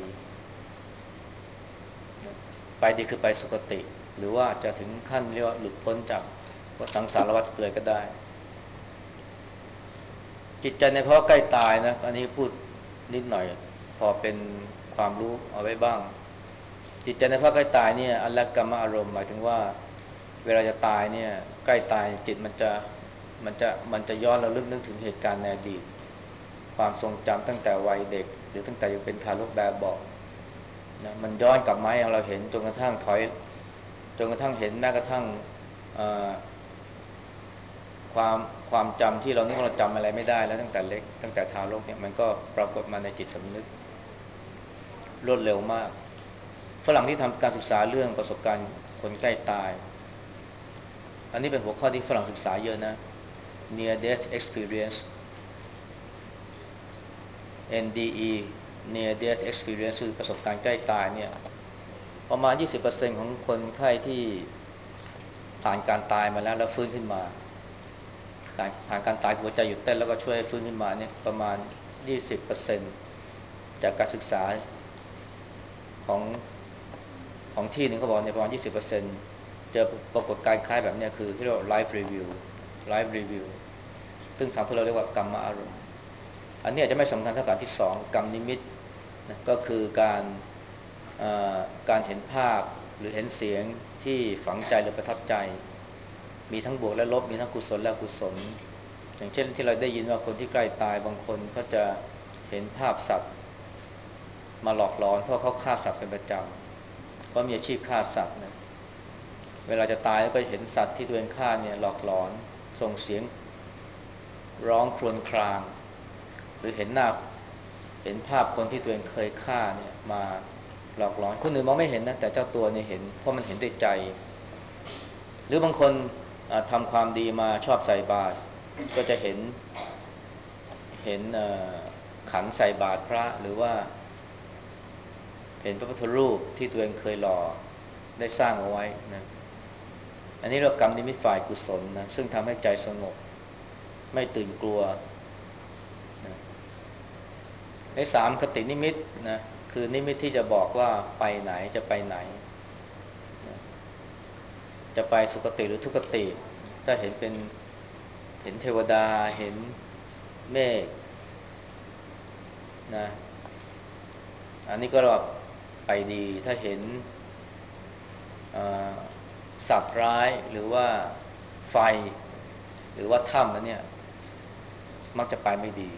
นะไปดีคือไปสุคติหรือว่าจะถึงขั้นเรียกว่าหลุดพ้นจากสังสารวัฏเลยก็ได้จิตใจในภาวะใกล้ตายนะอันนี้พูดนิดหน่อยพอเป็นความรู้เอาไว้บ้างจิตใจในภาวะใกล้ตายเนี่ยอัลลกรรมอารมณ์หมายถึงว่าเวลาจะตายเนี่ยใกล้ตายจิตมันจะย้อนระลึกนึกถึงเหตุการณ์ในอดีตความทรงจำตั้งแต่วัยเด็กหรือตั้งแต่ยังเป็นทารกแบบเบาะนะมันย้อนกลับมาให้เราเห็นจนกระทั่งจนกระทั่งเห็นแม้กระทั่งความความจำที่เรานึกว่าเราจำอะไรไม่ได้แล้วตั้งแต่เล็กตั้งแต่ทารกเนี่ยมันก็ปรากฏมาในจิตสำนึกรวดเร็วมากฝรั่งที่ทำการศึกษาเรื่องประสบการณ์คนใกล้ตายอันนี้เป็นหัวข้อที่ฝรั่งศึกษาเยอะนะ near death experience NDE near death experience คือประสบการณ์ใกล้ตายเนี่ยประมาณ 20% ของคนไข้ที่ผ่านการตายมาแล้วฟื้นขึ้นมาผ่านการตายหัวใจหยุดเต้นแล้วก็ช่วยให้ฟื้นขึ้นมาเนี่ยประมาณ 20% จากการศึกษาของของที่หนึ่งเขาบอกในประมาณ 20% เจอปรากฏการณ์คล้ายแบบนี้คือที่เรียกว่า life review ซึ่งทำให้เราเรียกว่ากรรมอารมณ์อันนี้อาจจะไม่สำคัญเท่ากับที่สองกรรมนิมิตนะก็คือการเห็นภาพหรือเห็นเสียงที่ฝังใจหรือประทับใจมีทั้งบวกและลบมีทั้งกุศลและอกุศลอย่างเช่นที่เราได้ยินว่าคนที่ใกล้ตายบางคนเขาจะเห็นภาพสัตว์มาหลอกหลอนเพราะเขาฆ่าสัตว์เป็นประจำเขามีอาชีพฆ่าสัตว์นะเวลาจะตายแล้วก็เห็นสัตว์ที่ตัวเองฆ่าเนี่ยหลอกหลอนส่งเสียงร้องครวญครางหรือเห็นภาพคนที่ตัวเองเคยฆ่าเนี่ยมาหลอกหลอนคนอื่นมองไม่เห็นนะแต่เจ้าตัวเนี่ยเห็นเพราะมันเห็นด้วยใจหรือบางคนทำความดีมาชอบใส่บาตรก็จะเห็นขันใส่บาตรพระหรือว่าเห็นพระพุทธรูปที่ตัวเองเคยหล่อได้สร้างเอาไว้นะอันนี้เรากรรมนิมิตฝ่ายกุศลนะซึ่งทำให้ใจสงบไม่ตื่นกลัวนะในสามคตินิมิตนะคือนิมิตที่จะบอกว่าไปไหนจะไปไหนนะจะไปสุคติหรือทุกติถ้าเห็นเทวดาเห็นเมฆนะอันนี้ก็เราไปดีถ้าเห็นสัตว์ร้ายหรือว่าไฟหรือว่าถ้ำนั้นเนี่ยมักจะไปไม่ดี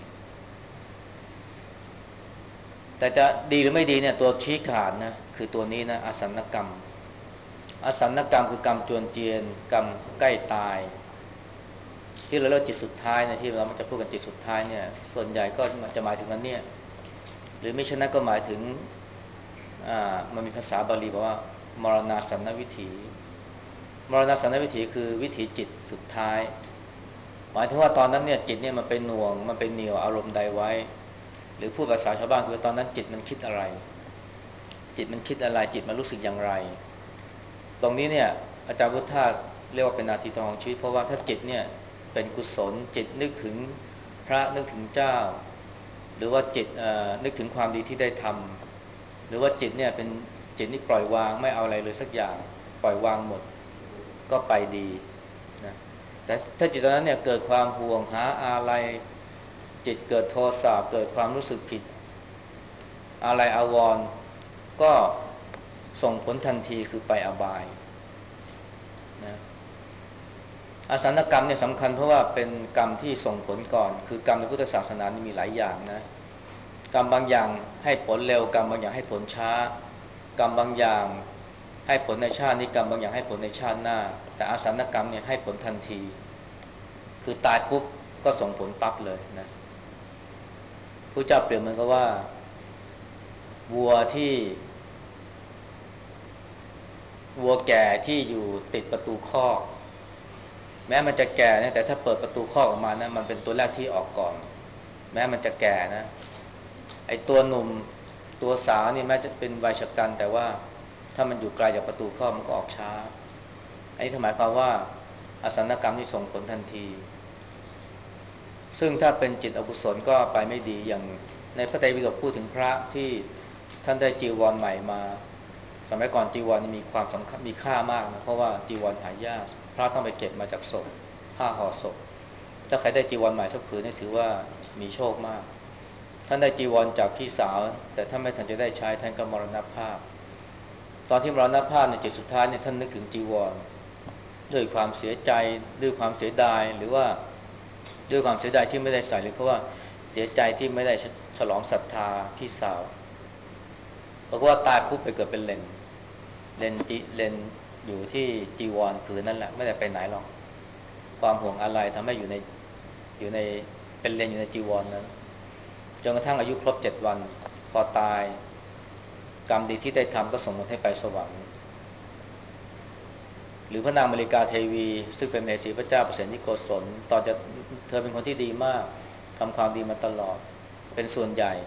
แต่จะดีหรือไม่ดีเนี่ยตัวชี้ขาดนะคือตัวนี้นะอาสันกรรมอาสันกรรมคือกรรมจวนเจียนกรรมใกล้ตายที่เราเรียกจิตสุดท้ายนะที่เรามักจะพูดกันจิตสุดท้ายเนี่ยส่วนใหญ่ก็จะหมายถึงอันเนี้ยหรือไม่เช่นนั้นก็หมายถึงมันมีภาษาบาลีบอกว่ามรณาสันนวิถีมรณาสันนวิถีคือวิถีจิตสุดท้ายหมายถึงว่าตอนนั้นเนี่ยจิตเนี่ยมันเป็นหน่วงมันเป็นเหนี่ยวอารมณ์ใดไว้หรือพูดภาษาชาวบ้านคือตอนนั้นจิตมันคิดอะไรจิตมันคิดอะไรจิตมันรู้สึกอย่างไรตรงนี้เนี่ยอาจารย์พุทธาเรียกว่าเป็นนาทีทองของชีวิตเพราะว่าถ้าจิตเนี่ยเป็นกุศลจิตนึกถึงพระนึกถึงเจ้าหรือว่าจิตนึกถึงความดีที่ได้ทำหรือว่าจิตเนี่ยเป็นจิตนี่ปล่อยวางไม่เอาอะไรเลยสักอย่างปล่อยวางหมดก็ไปดีนะแต่ถ้าจิตตอนนั้นเนี่ยเกิดความห่วงหาอะไรจิตเกิดโทสะเกิดความรู้สึกผิดอะไรอาวรณ์ก็ส่งผลทันทีคือไปอบายนะอาสันกรรมเนี่ยสำคัญเพราะว่าเป็นกรรมที่ส่งผลก่อนคือกรรมในพุทธศาสนานี่มีหลายอย่างนะกรรมบางอย่างให้ผลเร็วกรรมบางอย่างให้ผลช้ากรรมบางอย่างให้ผลในชาตินี้กรรมบางอย่างให้ผลในชาติหน้าแต่อาสันกรรมเนี่ยให้ผลทันทีคือตายปุ๊บก็ส่งผลปั๊บเลยนะผู้เจ้าเปรียบเหมือนกับว่าวัวที่วัวแก่ที่อยู่ติดประตูคอกแม้มันจะแก่นะแต่ถ้าเปิดประตูคอกออกมานะมันเป็นตัวแรกที่ออกก่อนแม้มันจะแก่นะไอตัวหนุ่มตัวสาวนี่แม้จะเป็นวัยชกันแต่ว่าถ้ามันอยู่ไกลจากประตูคอกมันก็ออกช้าอันนี้หมายความว่าอสันกรรมนี่ส่งผลทันทีซึ่งถ้าเป็นจิตอกุศลก็ไปไม่ดีอย่างในพระไตรปิฎกพูดถึงพระที่ท่านได้จีวรใหม่มาสมัยก่อนจีวรมีความสำคัญมีค่ามากนะเพราะว่าจีวรหายากพระต้องไปเก็บมาจากศพผ้าห่อศพถ้าใครได้จีวรใหม่สักผืนนี่ถือว่ามีโชคมากท่านได้จีวรจากพี่สาวแต่ท่านไม่ทันจะได้ใช้ท่านก็มรณภาพตอนที่มรณภาพในจิตสุดท้ายเนี่ยท่านนึกถึงจีวรด้วยความเสียใจด้วยความเสียดายหรือว่าด้วยความเสียดายที่ไม่ได้ใส่หรือเพราะว่าเสียใจที่ไม่ได้ฉลองศรัทธาพี่สาวเพราะว่าตายปุ๊บไปเกิดเป็นเลนอยู่ที่จีวรผืนนั่นแหละไม่ได้ไปไหนหรอกความห่วงอะไรทำให้อยู่ในเป็นเลนอยู่ในจีวรนั้นจนกระทั่งอายุครบ7 วันพอตายกรรมดีที่ได้ทำก็ส่งผลให้ไปสวรรค์หรือพระนางมาริกาเทวีซึ่งเป็นมเหสีพระเจ้าประเสนิโกศลตอนจะเธอเป็นคนที่ดีมากทำความดีมาตลอดเป็นส่วนใหญ่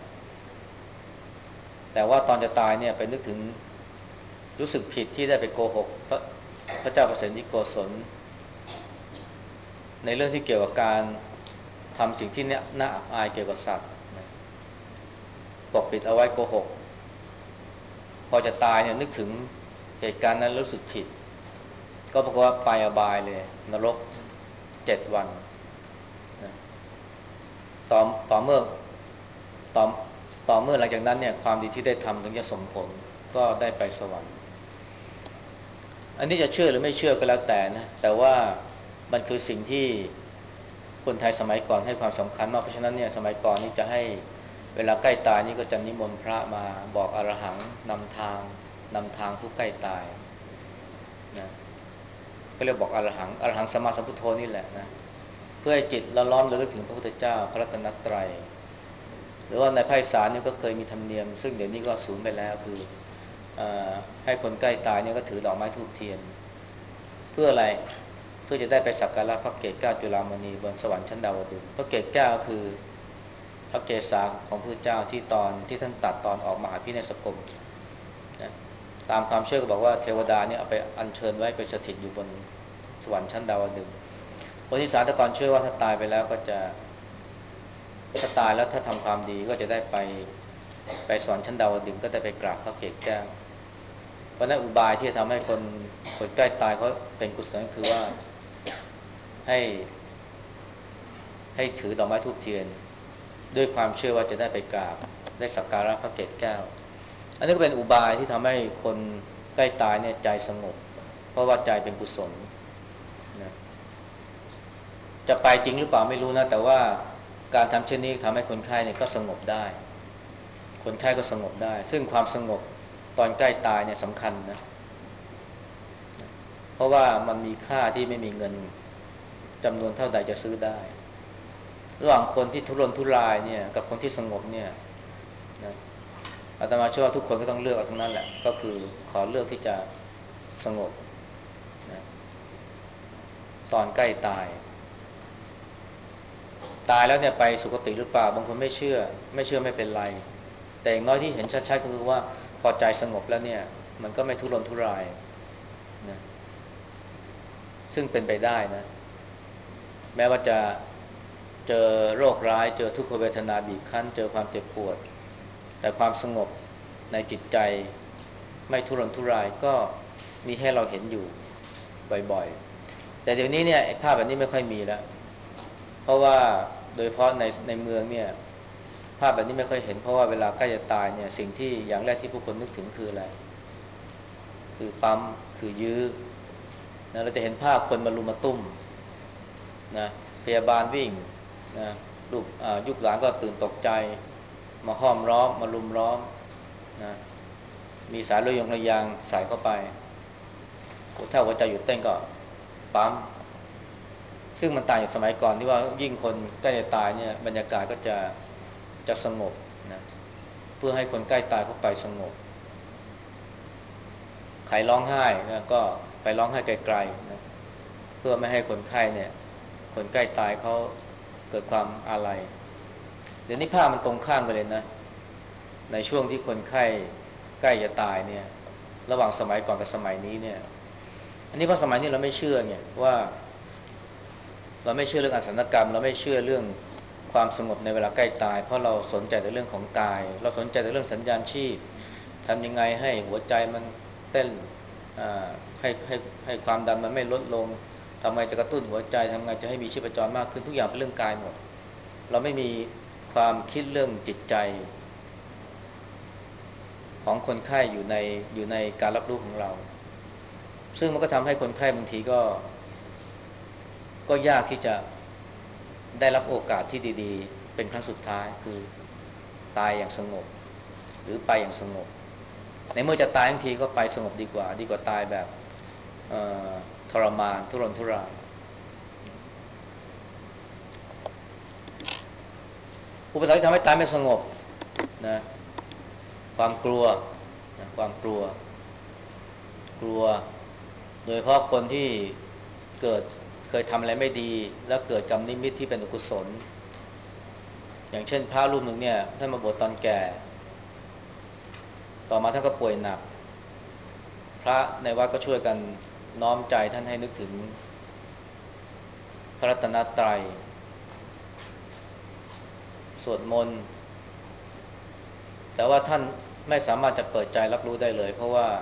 แต่ว่าตอนจะตายเนี่ยไปนึกถึงรู้สึกผิดที่ได้ไปโกหกพระเจ้าประเสนิโกศลในเรื่องที่เกี่ยวกับการทำสิ่งที่น่าอับอายเกี่ยวกับสัตว์นะปกปิดเอาไว้โกหกพอจะตายเนี่ยนึกถึงเหตุการณ์นั้นรู้สึกผิดก็ปรากฏว่าไปอบายเลยนรก7 วันนะต่อต่อเมื่อต่อต่อเมื่อหลังจากนั้นเนี่ยความดีที่ได้ทำถึงจะส่งผลก็ได้ไปสวรรค์อันนี้จะเชื่อหรือไม่เชื่อก็แล้วแต่นะแต่ว่ามันคือสิ่งที่คนไทยสมัยก่อนให้ความสำคัญมากเพราะฉะนั้นเนี่ยสมัยก่อนนี่จะให้เวลาใกล้ตายนี่ก็จะนิมนต์พระมาบอกอรหังนำทางผู้ใกล้ตายนะก็เรียกบอกอรหังสัมมาสัมพุทโธนี่แหละนะเพื่อให้จิตเราล้อมระลึกถึงพระพุทธเจ้าพระรัตนตรัยหรือว่าในภาคอีสานนี่ก็เคยมีธรรมเนียมซึ่งเดี๋ยวนี้ก็สูญไปแล้วคือให้คนใกล้ตายเนี่ยก็ถือดอกไม้ธูปเทียนเพื่ออะไรเพื่อจะได้ไปสักการะพระเกศเกล้าจุฬามณีบนสวรรค์ชั้นดาวดึงส์พระเกศเกล้าคือพระเกศาของพระเจ้าที่ตอนที่ท่านตัดตอนออกมหาพิเนศกรมนะตามความเชื่อก็บอกว่าเทวดาเนี่ยเอาไปอัญเชิญไว้ไปสถิตอยู่บนสวรรค์ชั้นดาวดึงส์คนอีสานแต่ก่อนเชื่อว่าถ้าตายไปแล้วก็จะถ้าตายแล้วถ้าทำความดีก็จะได้ไปสวรรค์ชั้นดาวดึงส์ก็ได้ไปกราบพระเกศแก้วเพราะนั้นอุบายที่จะทำให้คนใกล้ตายเขาเป็นกุศลคือว่าให้ให้ถือดอกไม้ธูปเทียนด้วยความเชื่อว่าจะได้ไปกราบได้สักการะพระเกศแก้วอันนี้ก็เป็นอุบายที่ทำให้คนใกล้ตายเนี่ยใจสงบเพราะว่าใจเป็นกุศลนะจะไปจริงหรือเปล่าไม่รู้นะแต่ว่าการทำเช่นนี้ทำให้คนไข้เนี่ยก็สงบได้คนไข้ก็สงบได้ซึ่งความสงบตอนใกล้ตายเนี่ยสำคัญนะเพราะว่ามันมีค่าที่ไม่มีเงินจำนวนเท่าใดจะซื้อได้ระหว่างคนที่ทุรนทุรายเนี่ยกับคนที่สงบเนี่ยนะอาตมาเชื่อว่าทุกคนก็ต้องเลือกเอาทั้งนั้นแหละก็คือขอเลือกที่จะสงบนะตอนใกล้ตายแล้วเนี่ยไปสุคติหรือเปล่าบางคนไม่เชื่อไม่เป็นไรแต่อย่างน้อยที่เห็นชัดๆก็คือว่าพอใจสงบแล้วเนี่ยมันก็ไม่ทุรนทุรายนะซึ่งเป็นไปได้นะแม้ว่าจะเจอโรคร้ายเจอทุกขเวทนาบีบคั้นเจอความเจ็บปวดแต่ความสงบในจิตใจไม่ทุรนทุรายก็มีให้เราเห็นอยู่บ่อยๆแต่เดี๋ยวนี้เนี่ยภาพแบบนี้ไม่ค่อยมีแล้วเพราะว่าโดยเฉพาะในเมืองเนี่ยภาพแบบนี้ไม่ค่อยเห็นเพราะว่าเวลาใกล้จะตายเนี่ยสิ่งที่อย่างแรกที่ผู้คนนึกถึงคืออะไรคือปั๊มคือยื้อนะเราจะเห็นภาพคนมารุมมาตุ้มนะพยาบาลวิ่งนะลูกยุคหลานก็ตื่นตกใจมาห้อมล้อมมารุมล้อมนะมีสายระยางใส่เข้าไปถ้าหัวใจหยุดเต้นก็ปั๊มซึ่งมันต่างจากสมัยก่อนที่ว่ายิ่งคนใกล้จะตายเนี่ยบรรยากาศก็จะสงบนะเพื่อให้คนใกล้ตายเข้าไปสงบใครร้องไห้นะก็ไปร้องไห้ไกลๆนะเพื่อไม่ให้คนไข้เนี่ยคนใกล้ตายเขาเกิดความอาลัยเดี๋ยวนี้ภาพมันตรงข้ามกันเลยนะในช่วงที่คนไข้ใกล้จะตายเนี่ยระหว่างสมัยก่อนกับสมัยนี้เนี่ยอันนี้เพราะสมัยนี้เราไม่เชื่อไงว่าเราไม่เชื่อเรื่องอสัญกรรมเราไม่เชื่อเรื่องความสงบในเวลาใกล้ตายเพราะเราสนใจในเรื่องของกายเราสนใจในเรื่องสัญญาณชีพทำยังไงให้หัวใจมันเต้นอ่าให้ความดันมันไม่ลดลงทำไงจะกระตุ้นหัวใจทำไงจะให้มีชีพจรมากขึ้นทุกอย่างเป็นเรื่องกายหมดเราไม่มีความคิดเรื่องจิตใจของคนไข้อยู่ในการรับรู้ของเราซึ่งมันก็ทำให้คนไข้บางทีก็ยากที่จะได้รับโอกาสที่ดีๆเป็นครั้งสุดท้ายคือตายอย่างสงบหรือไปอย่างสงบในเมื่อจะตายทันทีก็ไปสงบดีกว่าตายแบบเอ่อทรมานทุรนทุรายอุปสรรคที่ทำให้ตายไม่สงบนะความกลัวนะความกลัวโดยเฉพาะคนที่เกิดเคยทำอะไรไม่ดีแล้วเกิดกรรมนิมิตที่เป็นอกุศลอย่างเช่นพระรูปหนึ่งเนี่ยท่านมาบวชตอนแก่ต่อมาท่านก็ป่วยหนักพระในวัดก็ช่วยกันน้อมใจท่านให้นึกถึงพระรัตนตรัยสวดมนต์แต่ว่าท่านไม่สามารถจะเปิดใจรับรู้ได้เลยเพราะว่า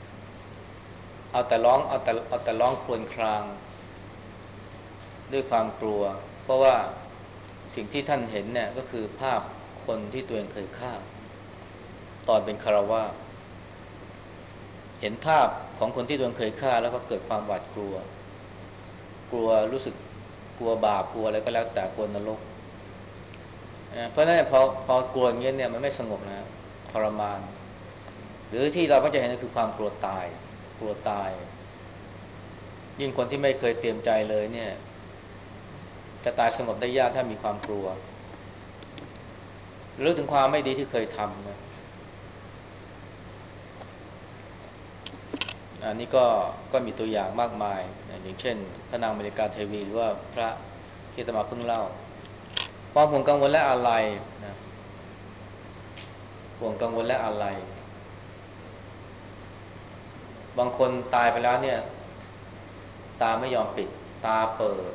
เอาแต่ร้องครวญครางด้วยความกลัวเพราะว่าสิ่งที่ท่านเห็นเนี่ยก็คือภาพคนที่ตัวเองเคยฆ่าตอนเป็นคฤหัสถ์เห็นภาพของคนที่ตัวเองเคยฆ่าแล้วก็เกิดความหวาดกลัวรู้สึกกลัวบาปกลัวอะไรก็แล้วแต่กลัวนรกเพราะฉะนั้นพอกลัวอย่างเงี้ยเนี่ยมันไม่สงบนะทรมานหรือที่เราก็จะเห็นก็คือความกลัวตายกลัวตายยิ่งคนที่ไม่เคยเตรียมใจเลยเนี่ยจะตายสงบได้ยากถ้ามีความกลัวหรือถึงความไม่ดีที่เคยทำนะอันนี้ก็มีตัวอย่างมากมายนะอย่างเช่นพระนางอเมริกาเทวีหรือว่าพระที่อาตมาเพิ่งเล่าความห่วงกังวลและอาลัยนะห่วงกังวลและอาลัยบางคนตายไปแล้วเนี่ยตาไม่ยอมปิดตาเปิด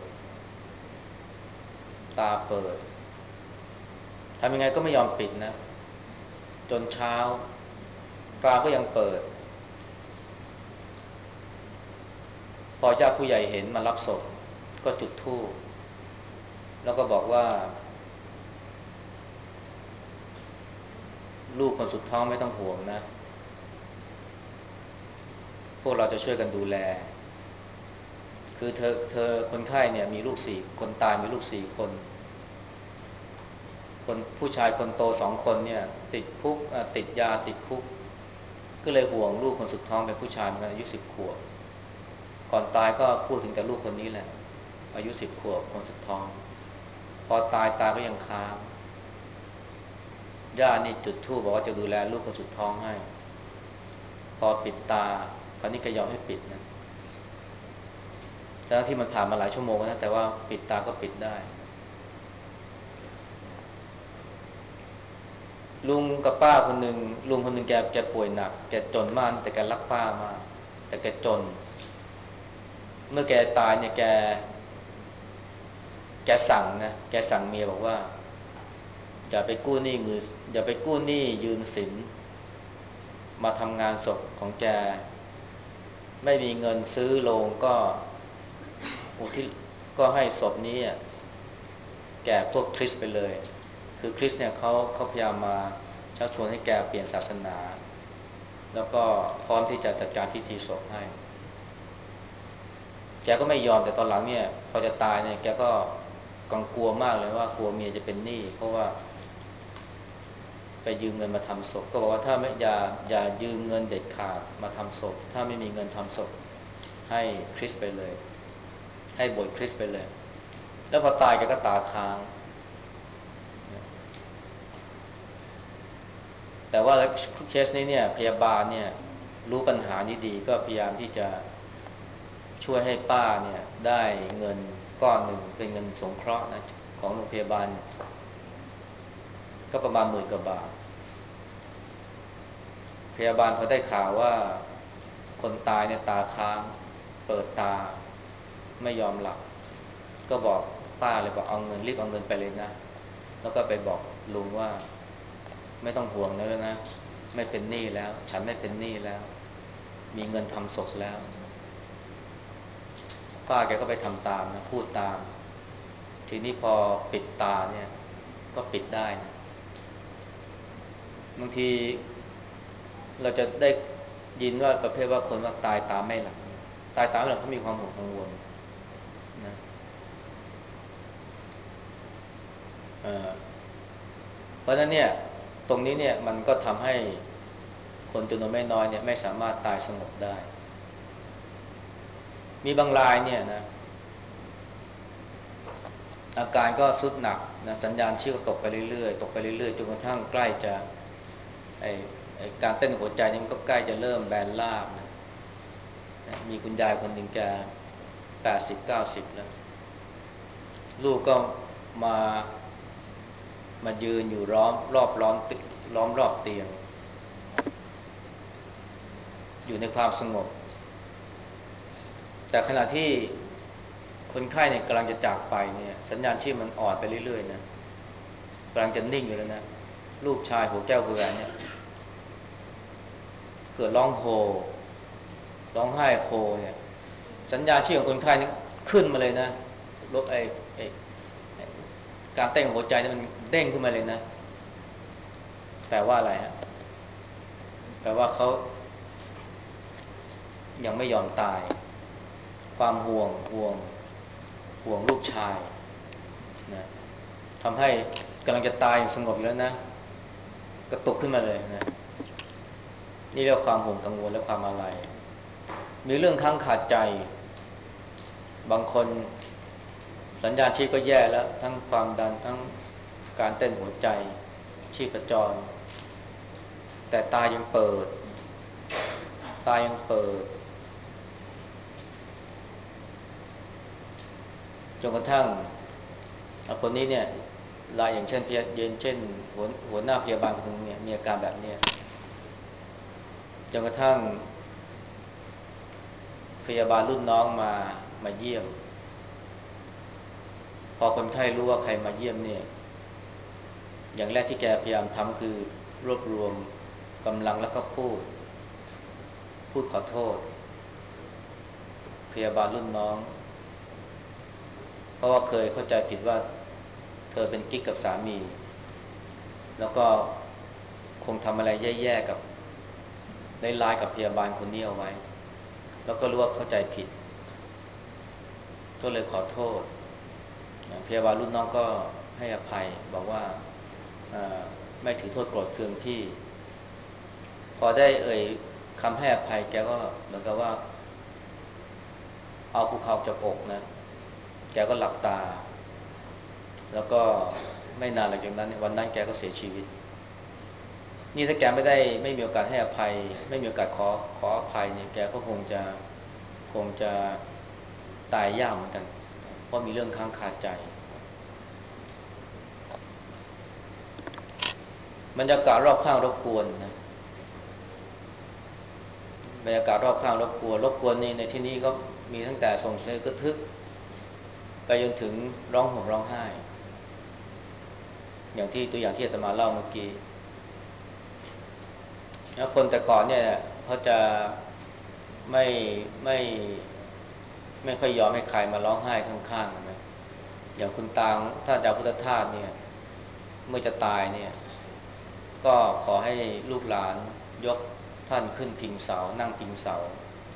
ตาเปิดทำยังไงก็ไม่ยอมปิดนะจนเช้าตาก็ยังเปิดพอญาติผู้ใหญ่เห็นมารับศพก็จุดธูปแล้วก็บอกว่าลูกคนสุดท้องไม่ต้องห่วงนะพวกเราจะช่วยกันดูแลคือเธอคนไข้เนี่ยมีลูกสี่คนตายมีลูกสี่คนคนผู้ชายคนโต2 คนเนี่ยติดคุกติดยาติดคุกก็เลยห่วงลูกคนสุดท้องเป็นผู้ชายเหมือนกันอายุ10 ขวบก่อนตายก็พูดถึงแต่ลูกคนนี้แหละอายุ10 ขวบคนสุดท้องพอตายตาก็ยังค้างย่านี่จุดธูปบอกว่าจะดูแลลูกคนสุดท้องให้พอปิดตาคราวนี้ก็ยอมให้ปิดนะทั้งที่มันผ่านมาหลายชั่วโมงนะแต่ว่าปิดตาก็ปิดได้ลุงกับป้าคนหนึ่งลุงคนหนึ่งแกป่วยหนักแกจนมากแต่แกรักป้ามากแต่แกจนเมื่อแกตายเนี่ยแกสั่งนะแกสั่งเมียบอกว่าอย่าไปกู้หนี้มืออย่าไปกู้หนี้ยืมสินมาทำงานศพของแกไม่มีเงินซื้อโลงก็อุทิศก็ให้ศพนี้แก่พวกคริสต์ไปเลยคือคริสต์เนี่ยเขาพยายามมาชักชวนให้แกเปลี่ยนศาสนาแล้วก็พร้อมที่จะจัดการพิธีศพให้แกก็ไม่ยอมแต่ตอนหลังเนี่ยพอจะตายเนี่ยแกก็กังกลัวมากเลยว่ากลัวเมียจะเป็นหนี้เพราะว่าไปยืมเงินมาทำศพก็บอกว่าถ้าไม่อย่ายืมเงินเด็ดขาดมาทำศพถ้าไม่มีเงินทำศพให้คริสไปเลยให้โบสถ์คริสไปเลยแล้วพอตายแกก็ตาค้างแต่ว่าเคสนี้เนี่ยพยาบาลเนี่ยรู้ปัญหานี้ดีก็พยายามที่จะช่วยให้ป้าเนี่ยได้เงินก้อนหนึ่งเป็นเงินสงเคราะห์นะของโรงพยาบาลก็ประมาณ10,000 กว่าบาทพยาบาลพอได้ข่าวว่าคนตายเนี่ยตาค้างเปิดตาไม่ยอมหลับก็บอกป้าเลยบอกเอาเงินรีบเอาเงินไปเลยนะแล้วก็ไปบอกลุงว่าไม่ต้องห่วงนะไม่เป็นหนี้แล้วฉันไม่เป็นหนี้แล้วมีเงินทำศพแล้วป้าแกก็ไปทำตามนะพูดตามทีนี้พอปิดตาเนี่ยก็ปิดได้นะบางทีเราจะได้ยินว่าประเภทว่าคนว่าตายตาไม่หลับตายตาไม่หลับเขามีความห่วงกังวลนะเเพราะฉะนั้นเนี่ยตรงนี้เนี่ยมันก็ทำให้คนจำนวนไม่น้อยเนี่ยไม่สามารถตายสงบได้มีบางรายเนี่ยนะอาการก็ทรุดหนักนะสัญญาณชีพก็ตกไปเรื่อยๆตกไปเรื่อยๆจนกระทั่งใกล้จะไอการเต้นหัวใจนี่มันก็ใกล้จะเริ่มแบนราบนะมีคุณยายคนหนึ่งแก80-90แล้วลูกก็มายืนอยู่ล้อมรอบเตียงอยู่ในความสงบแต่ขณะที่คนไข้เนี่ยกำลังจะจากไปเนี่ยสัญญาณชีพมันอ่อนไปเรื่อยๆนะกำลังจะนิ่งอยู่แล้วนะลูกชายหัวแก้วหัวแหวนเนี่ยเกิดร้องโฮร้องไห้โฮเนี่ยสัญญาณชีพของคนไข้นี่ขึ้นมาเลยนะลบไอ้การเต้นของหัวใจนี่มันเด้งขึ้นมาเลยนะแปลว่าอะไรฮะแปลว่าเขายังไม่ยอมตายความห่วงลูกชายนะทำให้กำลังจะตายอย่างสงบอยู่แล้วนะกระตุกขึ้นมาเลยนะนี่เรียกความห่วงกังวลและความอาลัยมีเรื่องค้างคาใจบางคนสัญญาณชีพก็แย่แล้วทั้งความดันทั้งการเต้นหัวใจชีพจรแต่ตายังเปิดจนกระทั่งคนนี้เนี่ยรายอย่างเช่นเช่นหัวหน้าพยาบาลคนนึงเนี่ยมีอาการแบบนี้จนกระทั่งพยาบาลรุ่นน้องมาเยี่ยมพอคนไข้รู้ว่าใครมาเยี่ยมเนี่ยอย่างแรกที่แกพยายามทำคือรวบรวมกำลังแล้วก็พูดขอโทษพยาบาลรุ่นน้องเพราะว่าเคยเข้าใจผิดว่าเธอเป็นกิ๊กกับสามีแล้วก็คงทำอะไรแย่ๆกับร้ายๆกับพยาบาลคนนี้เอาไว้แล้วก็รู้ว่าเข้าใจผิดก็เลยขอโทษพยาบาลรุ่นน้องก็ให้อภัยบอกว่าไม่ถือโทษโกรธเคืองพี่พอได้คำให้อภัยแกก็เหมือนกับว่าเอาภูเขาจากอกนะแกก็หลับตาแล้วก็ไม่นานหลังจากนั้นวันนั้นแกก็เสียชีวิตนี่ถ้าแกไม่มีโอกาสให้อภัยไม่มีโอกาสขออภัยเนี่ยแกก็คงจะตายยากเหมือนกันเพราะมีเรื่องค้างคาใจบรรยากาศรอบข้างรบกวนนะบรรยากาศรอบข้างรบกวนนี่ในที่นี้ก็มีตั้งแต่ส่งเสียงกระทึกไปจนถึงร้องห่มร้องไห้อย่างที่ตัวอย่างที่อาตมาเล่าเมื่อกี้แล้วคนแต่ก่อนเนี่ยเขาจะไม่ไม่ไม่ค่อยยอมให้ใครมาร้องไห้ข้างๆนะอย่างคุณตางท่านอาจารย์พุทธทาสเนี่ยเมื่อจะตายเนี่ยก็ขอให้ลูกหลานยกท่านขึ้นพิงเสานั่งพิงเสา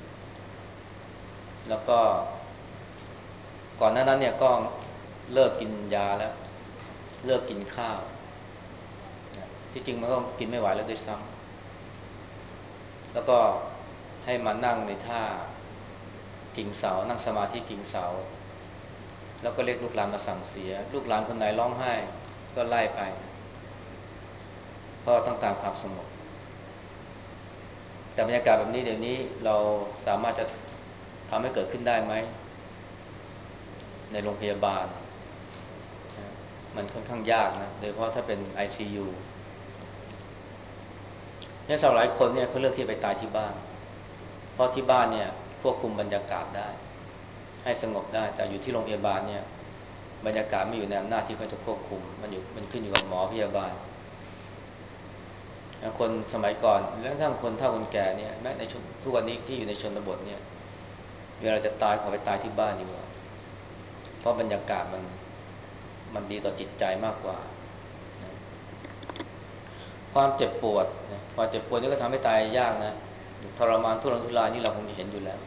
แล้วก็ก่อนหน้านั้นเนี่ยก็เลิกกินยาแล้วเลิกกินข้าวที่จริงมันก็กินไม่ไหวแล้วด้วยซ้ำแล้วก็ให้มานั่งในท่าพิงเสานั่งสมาธิพิงเสาแล้วก็เรียกลูกหลานมาสั่งเสียลูกหลานคนไหนร้องไห้ก็ไล่ไปเพราะต้องการความสงบแต่บรรยากาศแบบนี้เดี๋ยวนี้เราสามารถจะทำให้เกิดขึ้นได้ไหมในโรงพยาบาลมันค่อนข้างยากนะโดยเฉพาะถ้าเป็น ICU เนี่ยสำหรับหลายคนเนี่ยเขาเลือกที่ไปตายที่บ้านเพราะที่บ้านเนี่ยควบคุมบรรยากาศได้ให้สงบได้แต่อยู่ที่โรงพยาบาลเนี่ยบรรยากาศไม่อยู่ในอำนาจที่เขาจะควบคุมมันขึ้นอยู่กับหมอพยาบาลคนสมัยก่อนและทั้งคนเฒ่าคนแก่เนี่ยแม้ในทุกวันนี้ที่อยู่ในชนบทเนี่ยเวลาจะตายขอไปตายที่บ้านดีกว่าเพราะบรรยากาศมันดีต่อจิตใจมากกว่านะความเจ็บปวดนะความเจ็บปวดนี่ก็ทำให้ตายยากนะทรมานทุรนทุรายนี่เราคงจะเห็นอยู่แล้ว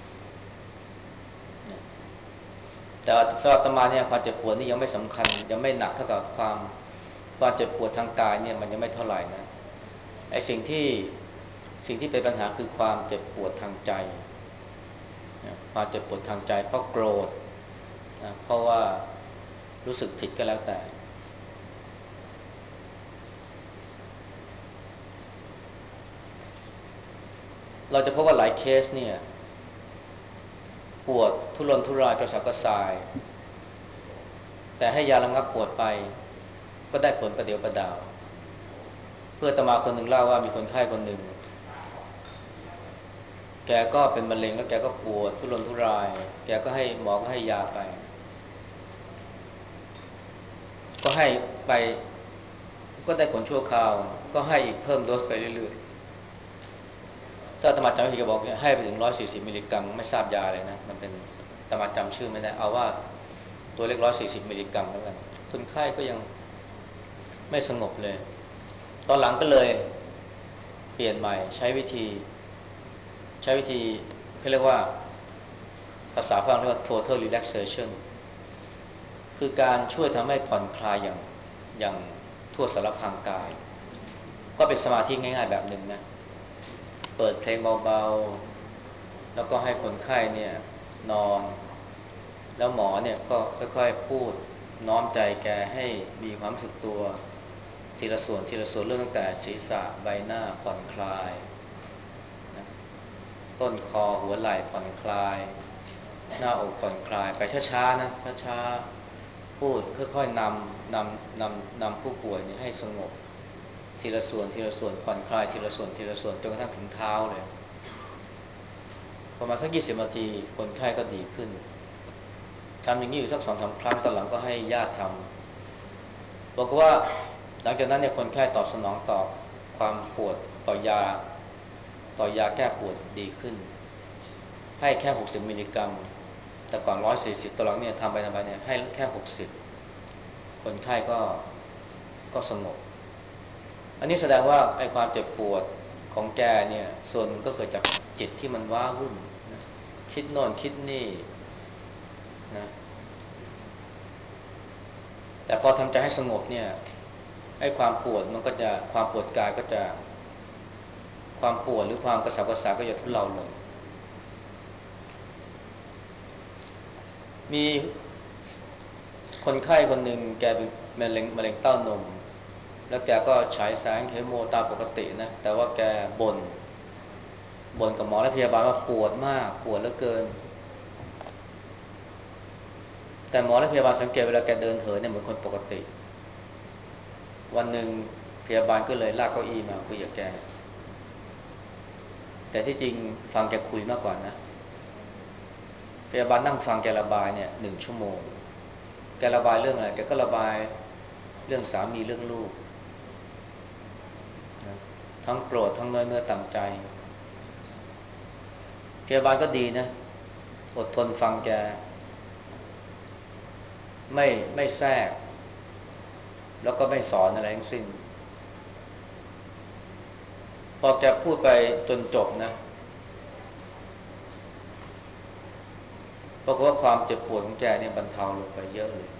นะแต่สำหรับอาตมาเนี่ยความเจ็บปวดนี่ยังไม่สำคัญยังไม่หนักเท่ากับความเจ็บปวดทางกายเนี่ยมันยังไม่เท่าไหร่นะไอ้สิ่งที่เป็นปัญหาคือความเจ็บปวดทางใจนะความเจ็บปวดทางใจเพราะโกรธนะเพราะว่ารู้สึกผิดก็แล้วแต่เราจะพบว่าหลายเคสเนี่ยปวดทุรนทุรายกระสับกระส่ายแต่ให้ยาระงับปวดไปก็ได้ผลประเดียวประดาวเพื่ออาตมาคนหนึ่งเล่าว่ามีคนไข้คนหนึ่งแกก็เป็นมะเร็งแล้วแกก็ปวดทุรนทุรายแกก็ให้หมอก็ให้ยาไปก็ให้ไปก็ได้ผลชั่วคราวก็ให้อีกเพิ่มโดสไปเรื่อยๆถ้าอาตมาจำไม่ผิดก็บอกเนี่ยให้ไปถึง140มิลลิกรัมไม่ทราบยาเลยนะมันเป็นอาตมาจำชื่อไม่ได้เอาว่าตัวเลข140มิลลิกรัมแล้วกันคนไข้ก็ยังไม่สงบเลยตอนหลังก็เลยเปลี่ยนใหม่ใช้วิธีเขาเรียกว่าภาษาฝรั่งเรียกว่า total relaxation คือการช่วยทำให้ผ่อนคลายอย่างทั่วสารพางกายก็เป็นสมาธิง่ายๆแบบหนึ่งนะเปิดเพลงเบาๆแล้วก็ให้คนไข้เนี่ยนอนแล้วหมอเนี่ยก็ค่อยๆพูดน้อมใจแกให้มีความรู้สึกตัวทีละส่วนทีละส่วนเริ่มตั้งแต่ศีรษะใบหน้าผ่อนคลายนะต้นคอหัวไหล่ผ่อนคลายหน้าอกผ่อนคลายไปช้าๆนะช้าๆพูดค่อยๆนำผู้ป่วยเนี่ยให้สงบทีละส่วนทีละส่วนผ่อนคลายทีละส่วนทีละส่วนจนกระทั่งถึงเท้าเลยประมาณสัก20 นาทีคนไข้ก็ดีขึ้นทำอย่างนี้อยู่สัก2-3ครั้งตอนหลังก็ให้ญาติทำบอกว่าหลังจากนั้นเนี่ยคนไข้ตอบสนองต่อความปวดต่อยาแก้ปวดดีขึ้นให้แค่60มิลลิกรัมแต่ก่อน140ตอนหลังเนี่ยทำไปเนี่ยให้แค่60คนไข้ก็สงบอันนี้แสดงว่าไอ้ความเจ็บปวดของแกเนี่ยส่วนก็เกิดจากจิตที่มันว้าวุ่นนะคิดโน่นคิดนี่นะแต่พอทำใจให้สงบเนี่ยไอ้ความปวดมันก็จะความปวดกายก็จะความปวดหรือความกระสับกระส่ายก็จะทุเลาลงมีคนไข้คนหนึ่งแกเป็นมะเร็งเต้านมแล้วแกก็ฉายแสงเคมีตามปกตินะแต่ว่าแกบ่นกับหมอและพยาบาลว่าปวดมากปวดเหลือเกินแต่หมอและพยาบาลสังเกตเวลาแกเดินเหินเนี่ยเหมือนคนปกติวันหนึ่งพยาบาลก็เลยลากเก้าอี้มาคุยกับแกแต่ที่จริงฟังแกคุยมากกว่านะพยาบาลนั่งฟังแกระบายเนี่ย1 ชั่วโมงแกระบายเรื่องอะไรแกก็ระบายเรื่องสามีเรื่องลูกนะทั้งโกรธทั้งเนื้อต่ำใจพยาบาลก็ดีนะอดทนฟังแกไม่แทรกแล้วก็ไม่สอนอะไรทั้งสิ้นพอแกพูดไปจนจบนะปรากฏว่าความเจ็บปวดของแกเนี่ยบรรเทาลงไปเยอะเลย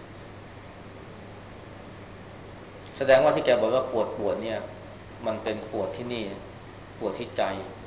แสดงว่าที่แกบอกว่าปวดเนี่ยมันเป็นปวดที่นี่ปวดที่ใจ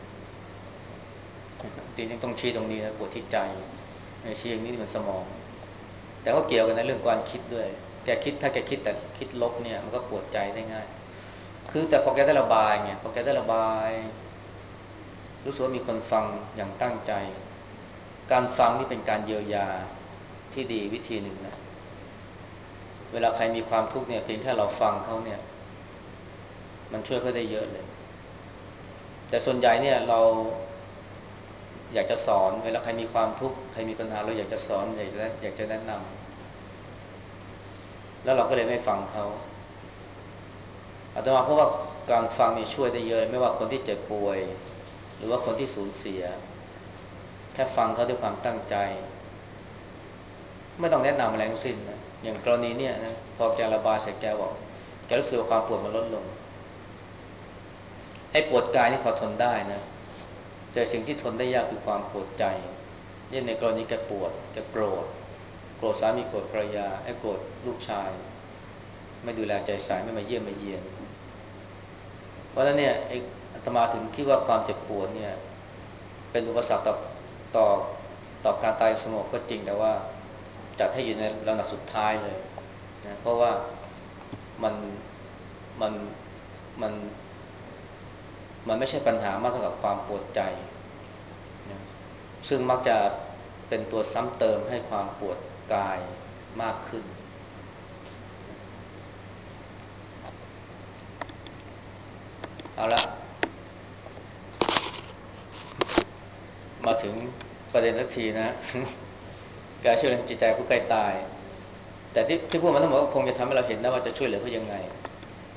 จริงๆต้องชี้ตรงนี้นะปวดที่ใจชี้อย่างนี้มันสมองแต่ก็เกี่ยวกันในเรื่องการคิดด้วยแกคิดถ้าแกคิดแต่คิดลบเนี่ยมันก็ปวดใจได้ง่ายคือแต่พอแกได้ระบายไงพอแกได้ระบายรู้สึกว่ามีคนฟังอย่างตั้งใจการฟังนี่เป็นการเยียวยาที่ดีวิธีหนึ่งนะเวลาใครมีความทุกข์เนี่ยเพียงแค่เราฟังเขาเนี่ยมันช่วยเขาได้เยอะเลยแต่ส่วนใหญ่เนี่ยเราอยากจะสอนเวลาใครมีความทุกข์ใครมีปัญหาเราอยากจะสอนอยากจะแนะนำแล้วเราก็เลยไม่ฟังเขาอาตมาเพราะว่าการฟังนี่ช่วยได้เยอะไม่ว่าคนที่เจ็บป่วยหรือว่าคนที่สูญเสียแค่ฟังเขาด้วยความตั้งใจไม่ต้องแนะนำอะไรทั้งสิ้นนะอย่างกรณีเนี่ยนะพอแกระบายเสร็จแกบอกแกรู้สึกว่าความปวดมันลดลงไอ้ปวดกายนี่พอทนได้นะแต่สิ่งที่ทนได้ยากคือความปวดใจเนี่ยในกรณีแกปวดแกโกรธสามีโกรธภรรยาไอ้โกรธลูกชายไม่ดูแลใจใส่ไม่มาเยี่ยมมาเยียนเพราะฉะนั้นเนี่ยไอ้อาตมาถึงคิดว่าความเจ็บปวดเนี่ยเป็นอุปสรรคต่อต่อการตายสงบก็จริงแต่ว่าจัดให้อยู่ในระดับสุดท้ายเลยนะเพราะว่ามันมันมันมันไม่ใช่ปัญหามากเท่ากับความปวดใจนะซึ่งมักจะเป็นตัวซ้ำเติมให้ความปวดกายมากขึ้นเอาละมาถึงประเด็นสักทีนะการช่วยเหลือจิตใจผู้ใกล้ตายแต่ที่พูดมาทั้งหมดก็คงจะทำให้เราเห็นนะว่าจะช่วยเหลือเขายังไง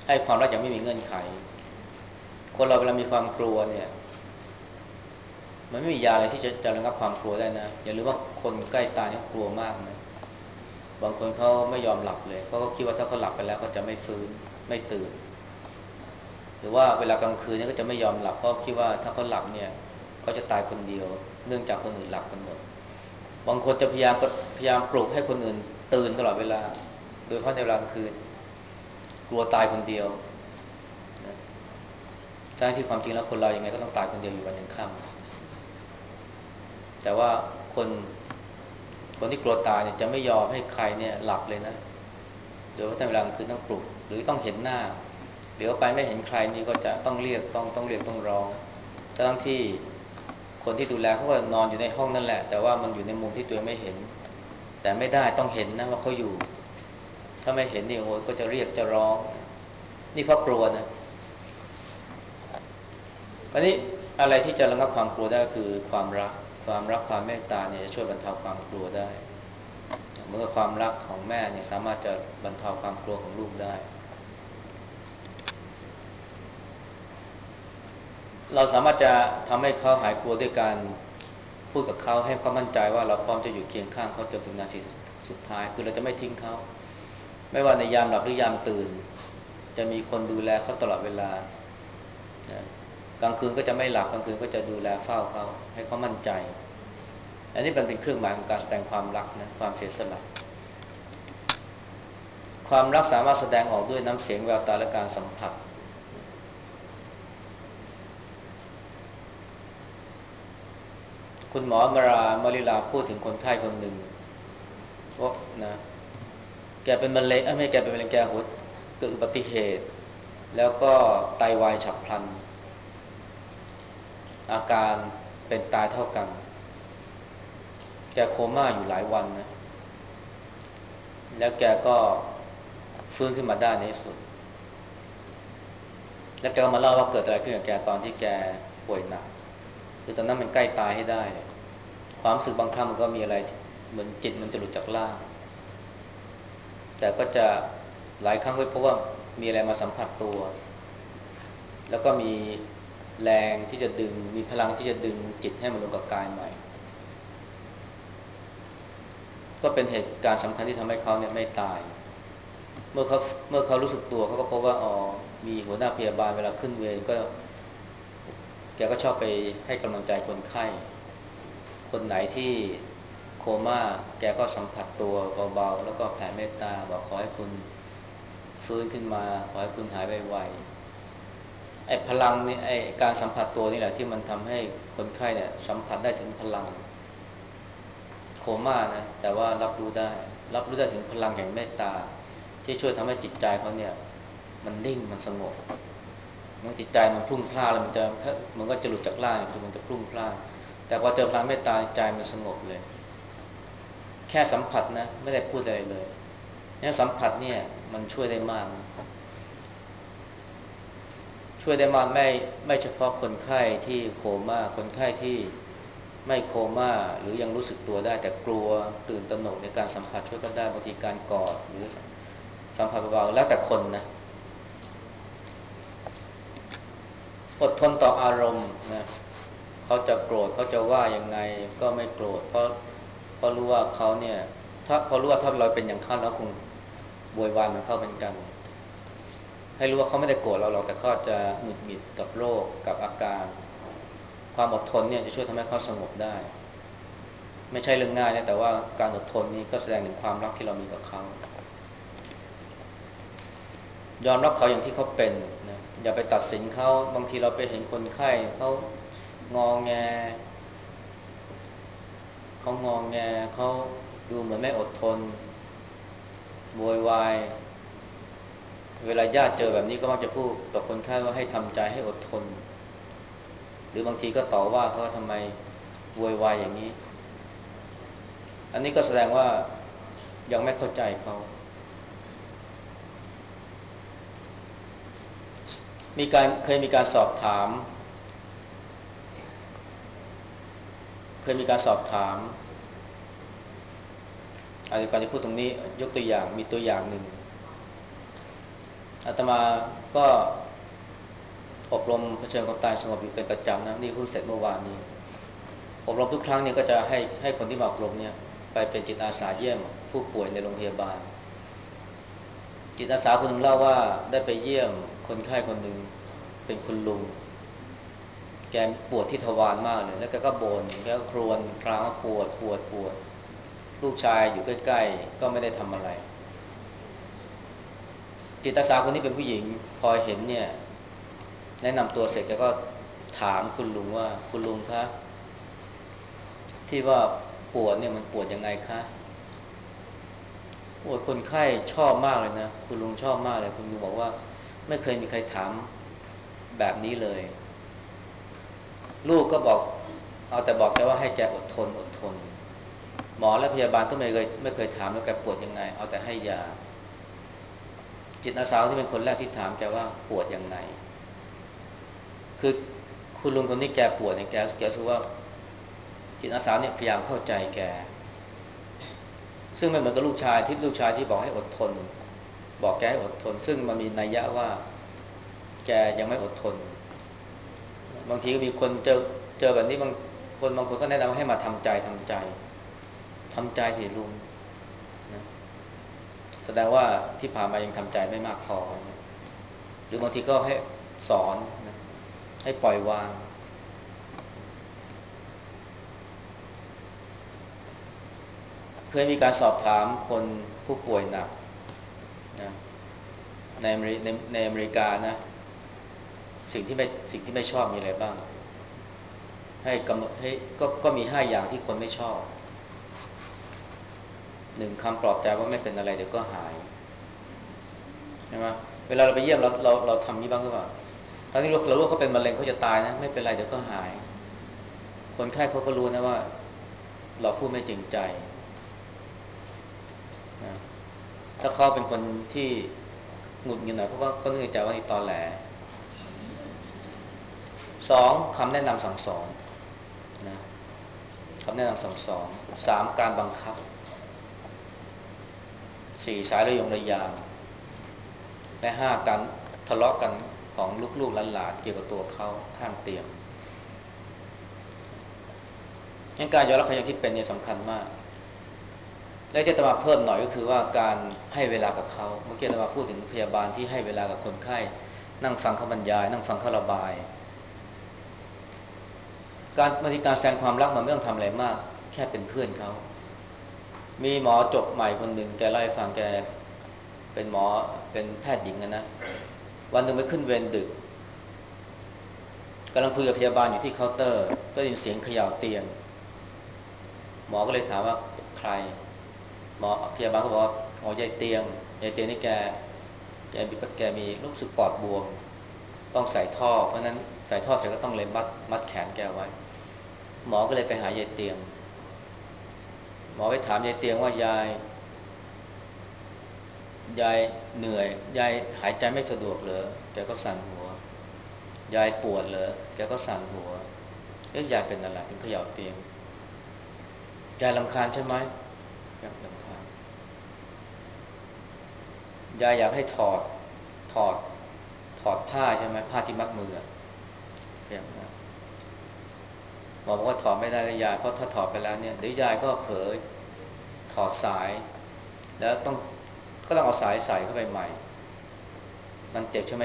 ให้ความรักอย่างไม่มีเงื่อนไขคนเราเวลามีความกลัวเนี่ยมันไม่มียาอะไรที่จะระงับความกลัวได้นะอย่าลืมว่าคนใกล้ตายเขากลัวมากนะบางคนเขาไม่ยอมหลับเลยเพราะเขาคิดว่าถ้าเขาหลับไปแล้วเขาจะไม่ฟื้นไม่ตื่นหรือว่าเวลากลางคืนเนี่ยก็จะไม่ยอมหลับเพราะคิดว่าถ้าเขาหลับเนี่ยเขาจะตายคนเดียวเนื่องจากคนอื่นหลับกันหมดบางคนจะพยายามปลุกให้คนอื่นตื่นตลอดเวลาโดยเฉพาะในเวลากลางคืนกลัวตายคนเดียวนะทั้งที่ความจริงแล้วคนเรายังไงก็ต้องตายคนเดียวอยู่วันหนึ่งค่ำแต่ว่าคนที่กลัวตายเนี่ยจะไม่ยอมให้ใครเนี่ยหลับเลยนะโดยเฉพาะในเวลากลางคืนต้องปลุกหรือต้องเห็นหน้าเดี๋ยวไปไม่เห็นใครนี่ก็จะต้องเรียกต้องเรียกต้องร้องทั้งที่คนที่ดูแลเขาก็นอนอยู่ในห้องนั่นแหละแต่ว่ามันอยู่ในมุมที่ตัวเองไม่เห็นแต่ไม่ได้ต้องเห็นนะว่าเขาอยู่ถ้าไม่เห็นนี่โอ้ยก็จะเรียกจะร้องนี่เพราะกลัวนะคราวนี้อะไรที่จะระงับความกลัวได้ก็คือความรักความเมตตาเนี่ยจะช่วยบรรเทาความกลัวได้เมื่อความรักของแม่เนี่ยสามารถจะบรรเทาความกลัวของลูกได้เราสามารถจะทำให้เขาหายกลัวด้วยการพูดกับเขาให้เขามั่นใจว่าเราพร้อมจะอยู่เคียงข้างเขาจนถึงนาทีสุดท้ายคือเราจะไม่ทิ้งเขาไม่ว่าในยามหลับหรือยามตื่นจะมีคนดูแลเขาตลอดเวลานะกลางคืนก็จะไม่หลับกลางคืนก็จะดูแลเฝ้าเขาให้เขามั่นใจอันนี้เป็นเครื่องหมายของการแสดงความรักนะความเสียสละความรักสามารถแสดงออกด้วยน้ำเสียงแววตาและการสัมผัสคุณหมอมาริลาพูดถึงคนไข้คนหนึ่งว่านะแกเป็นมะเร็งไม่แกเป็นมะเร็งแกหัวเกิดอุบัติเหตุแล้วก็ไตวายฉับพลันอาการเป็นตายเท่ากันแกโคม่าอยู่หลายวันนะแล้วแกก็ฟื้นขึ้นมาได้ในที่สุดแล้วแกก็มาเล่าว่าเกิดอะไรขึ้นกับแกตอนที่แกป่วยหนักคือตอนนั้นมันใกล้ตายให้ได้ความรู้สึกบางครั้งมันก็มีอะไรเหมือนจิตมันจะหลุดจากร่างแต่ก็จะหลายครั้งก็พบว่ามีอะไรมาสัมผัสตัวแล้วก็มีแรงที่จะดึงมีพลังที่จะดึงจิตให้มันลงกับกายใหม่ก็เป็นเหตุการณ์สำคัญที่ทำให้เขาเนี่ยไม่ตายเมื่อเขาเมื่อเขารู้สึกตัวเขาก็พบว่าอ๋อมีหัวหน้าพยาบาลเวลาขึ้นเวรก็แกก็ชอบไปให้กำลังใจคนไข้คนไหนที่โคม่าแกก็สัมผัสตัวเบาๆแล้วก็แผ่เมตตาบอกขอให้คุณฟื้นขึ้นมาขอให้คุณหายไวๆไอ้พลังนี่ไอ้การสัมผัสตัวนี่แหละที่มันทำให้คนไข้เนี่ยสัมผัสได้ถึงพลังโคม่านะแต่ว่ารับรู้ได้ถึงพลังแห่งเมตตาที่ช่วยทำให้จิตใจเขาเนี่ยมันนิ่งมันสงบเมื่อจิตใจมันพลุ่งพล่านแล้วมันก็จะหลุดจากร่างคือมันจะพลุ่งพล่านแต่พอเจอพลังเมตตาใจมันสงบเลยแค่สัมผัสนะไม่ได้พูดอะไรเลยแค่สัมผัสเนี่ยมันช่วยได้มากนะช่วยได้มากไม่เฉพาะคนไข้ที่โคม่าคนไข้ที่ไม่โคม่าหรือยังรู้สึกตัวได้แต่กลัวตื่นตระหนกในการสัมผัสช่วยก็ได้บางทีการกอดหรือสัมผัสเบาๆแล้วแต่คนนะอดทนต่ออารมณ์นะเขาจะโกรธเขาจะว่ายังไงก็ไม่โกรธเพราะรู้ว่าเขาเนี่ยถ้าพอรู้ว่าถ้าเราเป็นอย่างเขาแล้วคงโวยวายเหมือนเขาเป็นกันให้รู้ว่าเขาไม่ได้โกรธเราหรอกแต่เขาจะหงุดหงิดกับโรคกับอาการความอดทนเนี่ยจะช่วยทำให้เขาสงบได้ไม่ใช่เรื่องง่ายนะแต่ว่าการอดทนนี้ก็แสดงถึงความรักที่เรามีกับเขายอมรับเขาอย่างที่เขาเป็นนะอย่าไปตัดสินเขาบางทีเราไปเห็นคนไข้งอแงงอแงเขาดูเหมือนไม่อดทนโวยวายเวลาญาติเจอแบบนี้ก็มักจะพูดกับคนไข้ว่าให้ทำใจให้อดทนหรือบางทีก็ต่อว่าเขาว่าทำไมโวยวายอย่างนี้อันนี้ก็แสดงว่ายังไม่เข้าใจเขาเคยมีการสอบถามเคยมีการสอบถามอาจจะก่อนจะพูดตรงนี้ยกตัวอย่างมีตัวอย่างหนึ่งอาตมาก็อบรมเผชิญกับตายสงบอยู่เป็นประจำนะนี่เพิ่งเสร็จเมื่อวานนี้อบรมทุกครั้งเนี่ยก็จะให้คนที่มาอบรมเนี่ยไปเป็นจิตอาสาเยี่ยมผู้ป่วยในโรงพยาบาลจิตอาสาคนหนึ่งเล่าว่าได้ไปเยี่ยมคนไข้คนหนึ่งเป็นคุณลุงแกปวดที่ทวารมากเลยแล้วแกก็บ่นแกก็ครวญครางว่าปวดลูกชายอยู่ใกล้ๆก็ไม่ได้ทำอะไรจิตอาสาคนนี้เป็นผู้หญิงพอเห็นเนี่ยแนะนำตัวเสร็จแกก็ถามคุณลุงว่าคุณลุงคะที่ว่าปวดเนี่ยมันปวดยังไงคะโอ้ยคนไข้ชอบมากเลยนะคุณลุงชอบมากเลยคุณลุงบอกว่าไม่เคยมีใครถามแบบนี้เลยลูกก็บอกเอาแต่บอกแกว่าให้แกอดทนหมอและพยาบาลก็ไม่เคยถามว่าแกปวดยังไงเอาแต่ให้ยาจิตอาสาที่เป็นคนแรกที่ถามแกว่าปวดยังไงคือคุณลุงคนนี้แกปวดเนี่ยแกรู้สึกว่าจิตอาสาเนี่ยพยายามเข้าใจแกซึ่งไม่เหมือนกับลูกชายที่บอกให้อดทนบอกแกให้อดทนซึ่งมันมีนัยยะว่าแกยังไม่อดทนบางทีก็มีคนเจอแบบนี้บางคนก็แนะนำให้มาทำใจที่ลุงนะแสดงว่าที่ผ่านมายังทำใจไม่มากพอหรือบางทีก็ให้สอนนะให้ปล่อยวางเคยมีการสอบถามคนผู้ป่วยหนักนะในอเมริกานะสิ่งที่ไม่ชอบมีอะไรบ้างให้กำหนดให้ก็มี5 อย่างที่คนไม่ชอบ1 คำปลอบใจว่าไม่เป็นอะไรเดี๋ยวก็หายใช่ไหมเวลาเราไปเยี่ยมเราทำนี้บ้างหรือเปล่าตอนที่เรารู้ว่าเขาเป็นมะเร็งเขาจะตายนะไม่เป็นไรเดี๋ยวก็หายคนไข้เขาก็รู้นะว่าเราพูดไม่จริงใจนะถ้าเขาเป็นคนที่หงุดหงิดหน่อยเขานึกในใจว่านี่ตอแหล2 คำแนะนำสั่งสอนนะคำแนะนำสั่งสอน3 การบังคับ4 สายระยงระยางและ5 การทะเลาะกันของลูกๆหลานๆเกี่ยวกับตัวเขาข้างเตียงงั้นการยอมรับความอย่างที่เป็นเนี่ยสำคัญมากและที่จะมาเพิ่มหน่อยก็คือว่าการให้เวลากับเขาเมื่อกี้เรามาพูดถึงพยาบาลที่ให้เวลากับคนไข้นั่งฟังเขาบรรยายนั่งฟังเขาระบายบางทีการแสดงความรักมันไม่ต้องทำอะไรมากแค่เป็นเพื่อนเขามีหมอจบใหม่คนหนึ่งแกเล่าให้ฟังแกเป็นหมอเป็นแพทย์หญิงนะวันหนึ่งไปขึ้นเวรดึกกำลังคุยกับพยาบาลอยู่ที่เคาน์เตอร์ก็ได้ยินเสียงเขย่าเตียงหมอก็เลยถามว่าใครหมอพยาบาลก็บอกว่าหมอยายเตียงนี่แกมีรู้สึกปอดบวมต้องใส่ท่อเพราะนั้นใส่ท่อเสร็จก็ต้องเลยมัดแขนแกไว้หมอก็เลยไปหายายเตียงหมอไปถามยายเตียงว่ายายเหนื่อยยายหายใจไม่สะดวกเหรอแกก็สั่นหัวยายปวดเหรอแกก็สั่นหัวยายเป็นอะไรถึงเขย่าเตียงยายรำคาญใช่ไหมยายรำคาญยายอยากให้ถอดถอดผ้าใช่ไหมผ้าที่มัดมือแบบนั้นหมอบอกว่าถอดไม่ได้เลยยายเพราะถ้าถอดไปแล้วเนี่ยเดี๋ยวยายก็เผลอถอดสายแล้วก็ต้องเอาสายใส่เข้าไปใหม่มันเจ็บใช่ไหม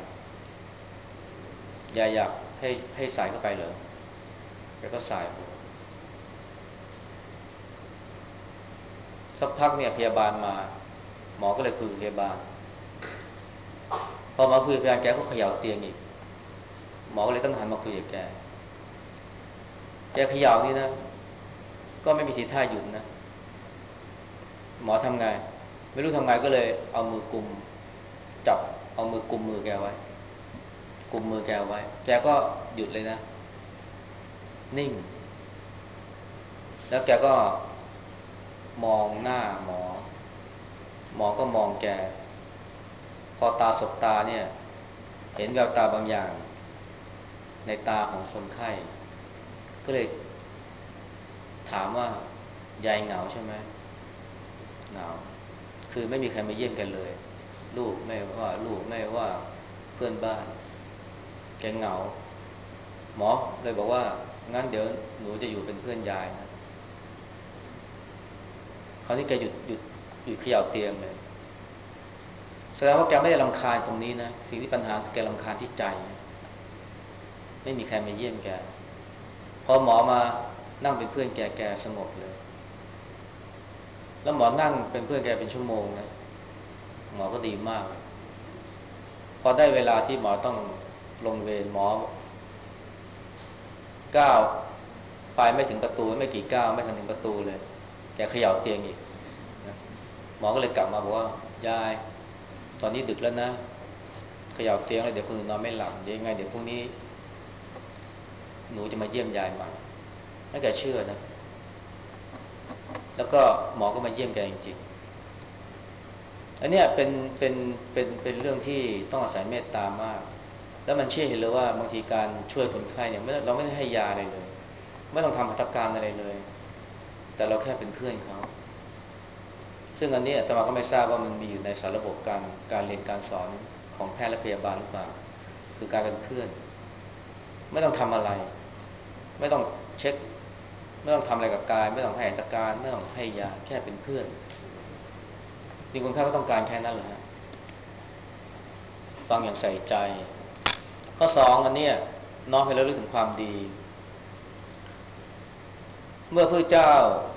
ยายอยากให้ใส่เข้าไปเหรอแล้วก็ใส่สักพักเนี่ยพยาบาลมาหมอก็เลยคุยกับพยาบาลพอมาคุยกับพยาบาลแกก็เขย่าเตียงอีกหมอก็เลยต้องหันมาคุยกับแกเขย่านี่นะก็ไม่มีทีท่าหยุดนะหมอทำไงไม่รู้ทำไงก็เลยเอามือกุมจับเอามือกุมมือแกไว้กุมมือแกไว้แกก็หยุดเลยนะนิ่งแล้วแกก็มองหน้าหมอก็มองแกพอตาสบตาเนี่ยเห็นแววตาบางอย่างในตาของคนไข้ก็เลยถามว่ายายเหงาใช่ไหมเหงาคือไม่มีใครมาเยี่ยมกันเลยลูกไม่ว่าพื่อนบ้านแกเหงาหมอเลยบอกว่างั้นเดี๋ยวหนูจะอยู่เป็นเพื่อนยายนะคราวนี้แกหยุดเขย่าเตียงเลยแสดงว่าแกไม่ได้รำคาญตรงนี้นะสิ่งที่ปัญหาคือแกรำคาญที่ใจไม่มีใครมาเยี่ยมแกพอหมอมานั่งเป็นเพื่อนแกสงบเลยแล้วหมอนั่งเป็นเพื่อนแกเป็นชั่วโมงนะหมอก็ดีมากเลยพอได้เวลาที่หมอต้องลงเวรหมอก้าวไปไม่ถึงประตูไม่กี่ก้าวไม่ทันถึงประตูเลยแกเขย่าเตียงอีกนะหมอก็เลยกลับมาบอกว่ายายตอนนี้ดึกแล้วนะเขย่าเตียงแล้วเดี๋ยวคนอื่นนอนไม่หลับเดี๋ยวยังไงเดี๋ยวพรุ่งนี้หนูจะมาเยี่ยมยายใหม่ให้แกเชื่อนะแล้วก็หมอก็มาเยี่ยมแกจริงๆอันเนี้ยเป็นเรื่องที่ต้องอาศัยเมตตามากแล้วมันเชื่อเห็นเลยว่าบางทีการช่วยคนไข้เนี่ยเราไม่ได้ให้ยาอะไรเลยไม่ต้องทำหัตถการอะไรเลยแต่เราแค่เป็นเพื่อนเขาซึ่งอันนี้อาตมาก็ไม่ทราบว่ามันมีอยู่ในสารระบบการเรียนการสอนของแพทย์และพยาบาลหรือเปล่าคือการเป็นเพื่อนไม่ต้องทำอะไรไม่ต้องเช็คไม่ต้องทำอะไรกับกายไม่ต้องให้หัตถการไม่ต้องให้ยาแค่เป็นเพื่อนนี่คนไข้ก็ต้องการแค่นั้นแหละฮะฟังอย่างใส่ใจข้อสองอันเนี้ยน้อมให้เราลึกถึงความดีเมื่อพระเจ้า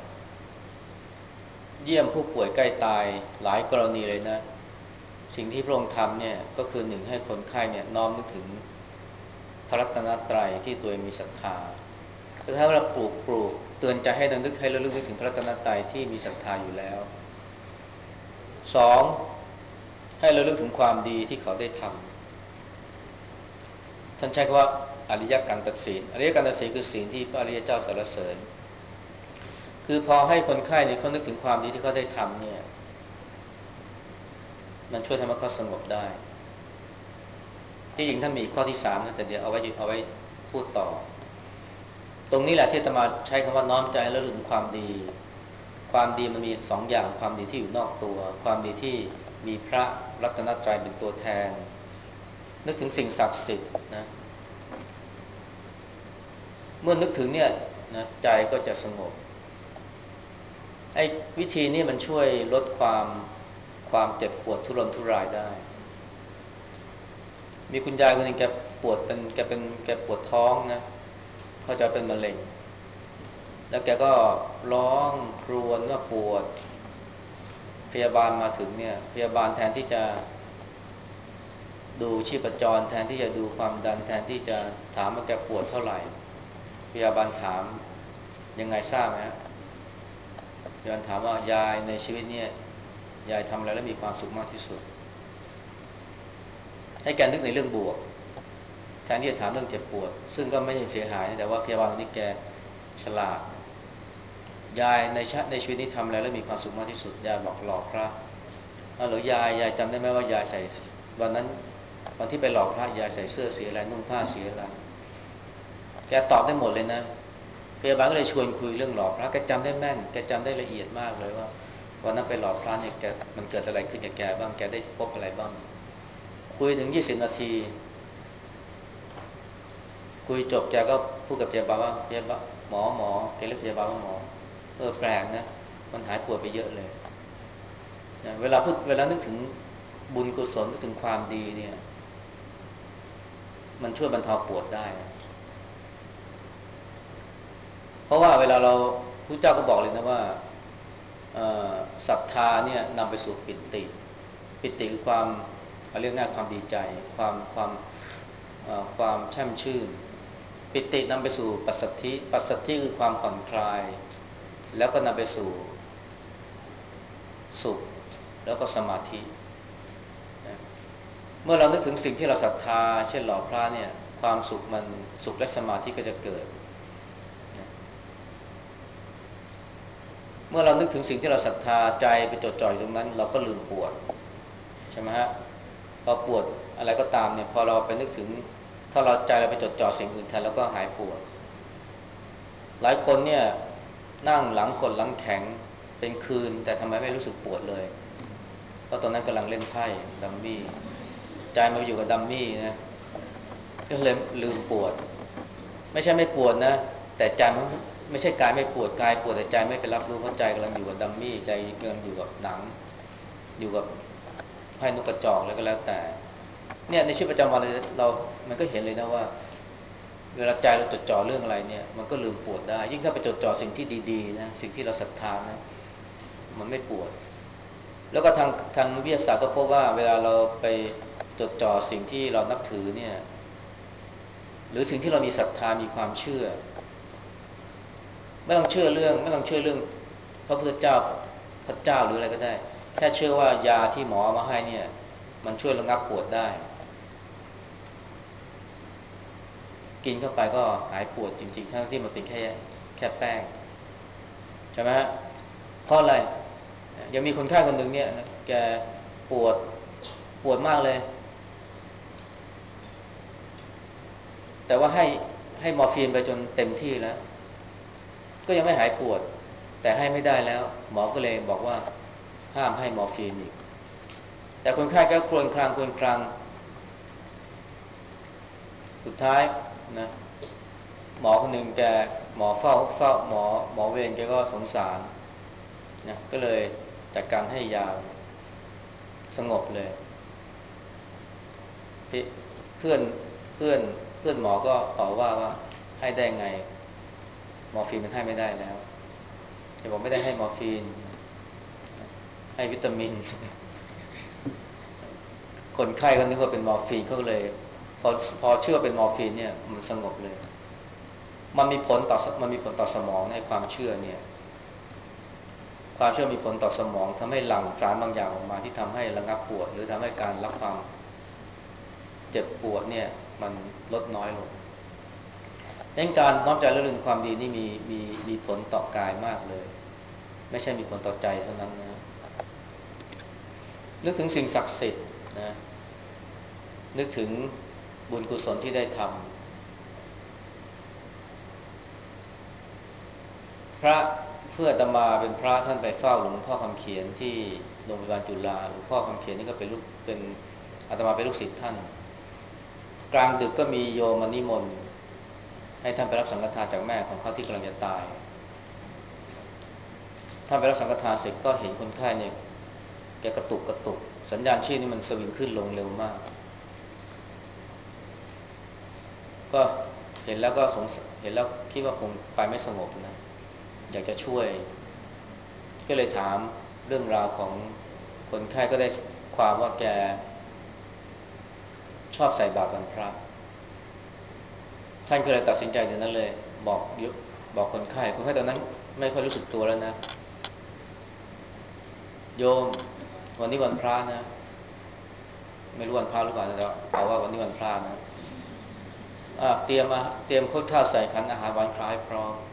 เยี่ยมผู้ป่วยใกล้ตายหลายกรณีเลยนะสิ่งที่พระองค์ทำเนี่ยก็คือหนึ่งให้คนไข้เนี่ยน้อมนึกถึงพระรัตนตรัยที่ตัวเองมีศรัทธาคือให้เราปลูกเตือนใจให้ระลึกนึกถึงพระรัตนตรัยที่มีศรัทธาอยู่แล้วสองให้เราลึกถึงความดีที่เขาได้ทำท่านใช้คำว่าอริยกันตศีลอริยกันตศีลคือศีลที่พระอริยเจ้าสรรเสริญคือพอให้คนไข้เนี่ยเขานึกถึงความดีที่เขาได้ทำเนี่ยมันช่วยทำให้เขาสงบได้ที่จริงท่านมีข้อที่สามนะแต่เดี๋ยวเอาไว้พูดต่อตรงนี้แหละที่อาตมาใช้คำว่าน้อมใจแล้วลึกถึงความดีความดีมันมีสองอย่างความดีที่อยู่นอกตัวความดีที่มีพระรัตนตรัยเป็นตัวแทนนึกถึงสิ่งศักดิ์สิทธิ์นะเมื่อนึกถึงเนี่ยนะใจก็จะสงบไอ้วิธีนี้มันช่วยลดความเจ็บปวดทุรนทุรายได้มีคุณยายคนหนึ่งแกปวดท้องนะเขาจะเป็นมะเร็งแล้วแกก็ร้องครวญว่าปวดพยาบาลมาถึงเนี่ยพยาบาลแทนที่จะดูชีพจรแทนที่จะดูความดันแทนที่จะถามว่าแกปวดเท่าไหร่พยาบาลถามยังไงทราบไหมฮะพยาบาลถามว่ายายในชีวิตเนี่ยยายทำอะไรแล้วมีความสุขมากที่สุดให้แกนึกในเรื่องบวกแทนที่จะถามเรื่องเจ็บปวดซึ่งก็ไม่ใช่เสียหายแต่ว่าพยาบาลคนนี้แกฉลาดยายในชีวิตนี้ทำอะไรแล้วมีความสุขมากที่สุดยายบอกหล่อพระหรือยายจำได้ไหมว่ายายใส่วันนั้นวันที่ไปหล่อพระยายใส่เสื้อสีอะไรนุ่งผ้าสีอะไรแกตอบได้หมดเลยนะพยาบาลก็เลยชวนคุยเรื่องหล่อพระแกจำได้แม่นแกจำได้ละเอียดมากเลยว่าวันนั้นไปหล่อพระเนี่ยมันเกิดอะไรขึ้นกับแกบ้างแกได้พบอะไรบ้างคุยถึง20 นาทีคุยจบแกก็พูดกับพยาบาลว่าพยาบาลหมอแกเรียกพยาบาลว่าหมอแปลกนะมันหายปวดไปเยอะเลยนะเวลานึกถึงบุญกุศลนึกถึงความดีเนี่ยมันช่วยบรรเทาปวดได้นะเพราะว่าเวลาเราพระเจ้าก็บอกเลยนะว่าศรัทธาเนี่ยนำไปสู่ปิติคือความเรียกง่ายความดีใจความแช่มชื่นปิตินำไปสู่ปัสสัทธิคือความผ่อนคลายแล้วก็นำไปสู่สุขแล้วก็สมาธินะเมื่อเรานึกถึงสิ่งที่เราศรัทธาเช่นหล่อพระเนี่ยความสุขและสมาธิก็จะเกิดนะเมื่อเรานึกถึงสิ่งที่เราศรัทธาใจไปจดจ่ออยู่ตรงนั้นเราก็ลืมปวดใช่ไหมฮะพอปวดอะไรก็ตามเนี่ยพอเราไปนึกถึงถ้าเราใจเราไปจดจ่อสิ่งอื่นแทนแล้วก็หายปวดหลายคนเนี่ยนั่งหลังขดหลังแข็งเป็นคืนแต่ทำไมไม่รู้สึกปวดเลยเพราะตอนนั้นกำลังเล่นไพ่ดัมมี่ใจมาอยู่กับดัมมี่นะก็เลยลืมปวดไม่ใช่ไม่ปวดนะแต่ใจมันไม่ใช่กายไม่ปวดกายปวดแต่ใจไม่ไปรับรู้เพราะใจกำลังอยู่กับดัมมี่ใจกำลังอยู่กับหนังอยู่กับไพ่นกกระจอกอะไรก็แล้วแต่เนี่ยในชีวิตประจำวันเรามันก็เห็นเลยนะว่าเวลาใจเราจดจ่อเรื่องอะไรเนี่ยมันก็ลืมปวดได้ยิ่งถ้าไปจดจ่อสิ่งที่ดีๆนะสิ่งที่เราศรัทธานะมันไม่ปวดแล้วก็ทางวิทยาศาสตร์ก็พบว่าเวลาเราไปจดจ่อสิ่งที่เรานับถือเนี่ยหรือสิ่งที่เรามีศรัทธามีความเชื่อไม่ต้องเชื่อเรื่องพระพุทธเจ้าพระเจ้าหรืออะไรก็ได้แค่เชื่อว่ายาที่หมอเอามาให้เนี่ยมันช่วยระงับปวดได้กินเข้าไปก็หายปวดจริงๆทั้งที่มันเป็นแค่แป้งใช่ไหมฮะเพราะอะไรยังมีคนไข้คนหนึ่งเนี่ยนะแกปวดปวดมากเลยแต่ว่าให้มอร์ฟีนไปจนเต็มที่แล้วก็ยังไม่หายปวดแต่ให้ไม่ได้แล้วหมอก็เลยบอกว่าห้ามให้มอร์ฟีนอีกแต่คนไข้ก็ครวญครางสุดท้ายนะหมอคนหนึ่งแกหมอเฝ้าหมอเวรแกก็สงสารนะก็เลยจัดการให้ยาสงบเลยเพื่อนเพื่อนเพื่อนหมอก็ต่อว่าให้ได้ไงมอร์ฟีนมันให้ไม่ได้แล้วแกบอกไม่ได้ให้มอร์ฟีนให้วิตามินคนไข้ก็นึกว่าเป็นมอร์ฟีนเขาเลยพอพอเชื่อเป็นมอร์ฟีนเนี่ยมันสงบเลยมันมีผลต่อสมองในความเชื่อเนี่ยความเชื่อมีผลต่อสมองทำให้หลั่งสารบางอย่างออกมาที่ทำให้ระงับปวดหรือทำให้การรับความเจ็บปวดเนี่ยมันลดน้อยลงดังนั้นการน้อมใจและลึกความดีนี่มีผลต่อกายมากเลยไม่ใช่มีผลต่อใจเท่านั้นนะนึกถึงสิ่งศักดิ์สิทธิ์นะนึกถึงบุญกุศลที่ได้ทำพระเพื่ออาตมาเป็นพระท่านไปเฝ้าหลวงพ่อคำเขียนที่โรงพยาบาลจุฬาหลวงพ่อคำเขียนนี่ก็เป็นอาตมาเป็นลูกศิษย์ท่านกลางดึกก็มีโยมมานิมนต์ให้ท่านไปรับสังฆทานจากแม่ของเขาที่กำลังจะตายท่านไปรับสังฆทานเสร็จก็เห็นคนไข้เนี่ยแกกระตุกสัญญาณชีพนี่มันสวิงขึ้นลงเร็วมากก็เห็นแล้วก็เห็นแล้วคิดว่าคงไปไม่สงบนะอยากจะช่วยก็เลยถามเรื่องราวของคนไข้ก็ได้ความว่าแกชอบใส่บาตรวันพระท่านก็เลยตัดสินใจเดี๋ยวนั้นเลยบอกยุบอกคนไข้ตอนนั้นไม่ค่อยรู้สึกตัวแล้วนะโยมวันนี้วันพระนะไม่รู้วันพระหรือเปล่าแต่เอาว่าวันนี้วันพระนะเตรียมข้าวข้าวใส่ขันอาหารวันพระให้พร้อม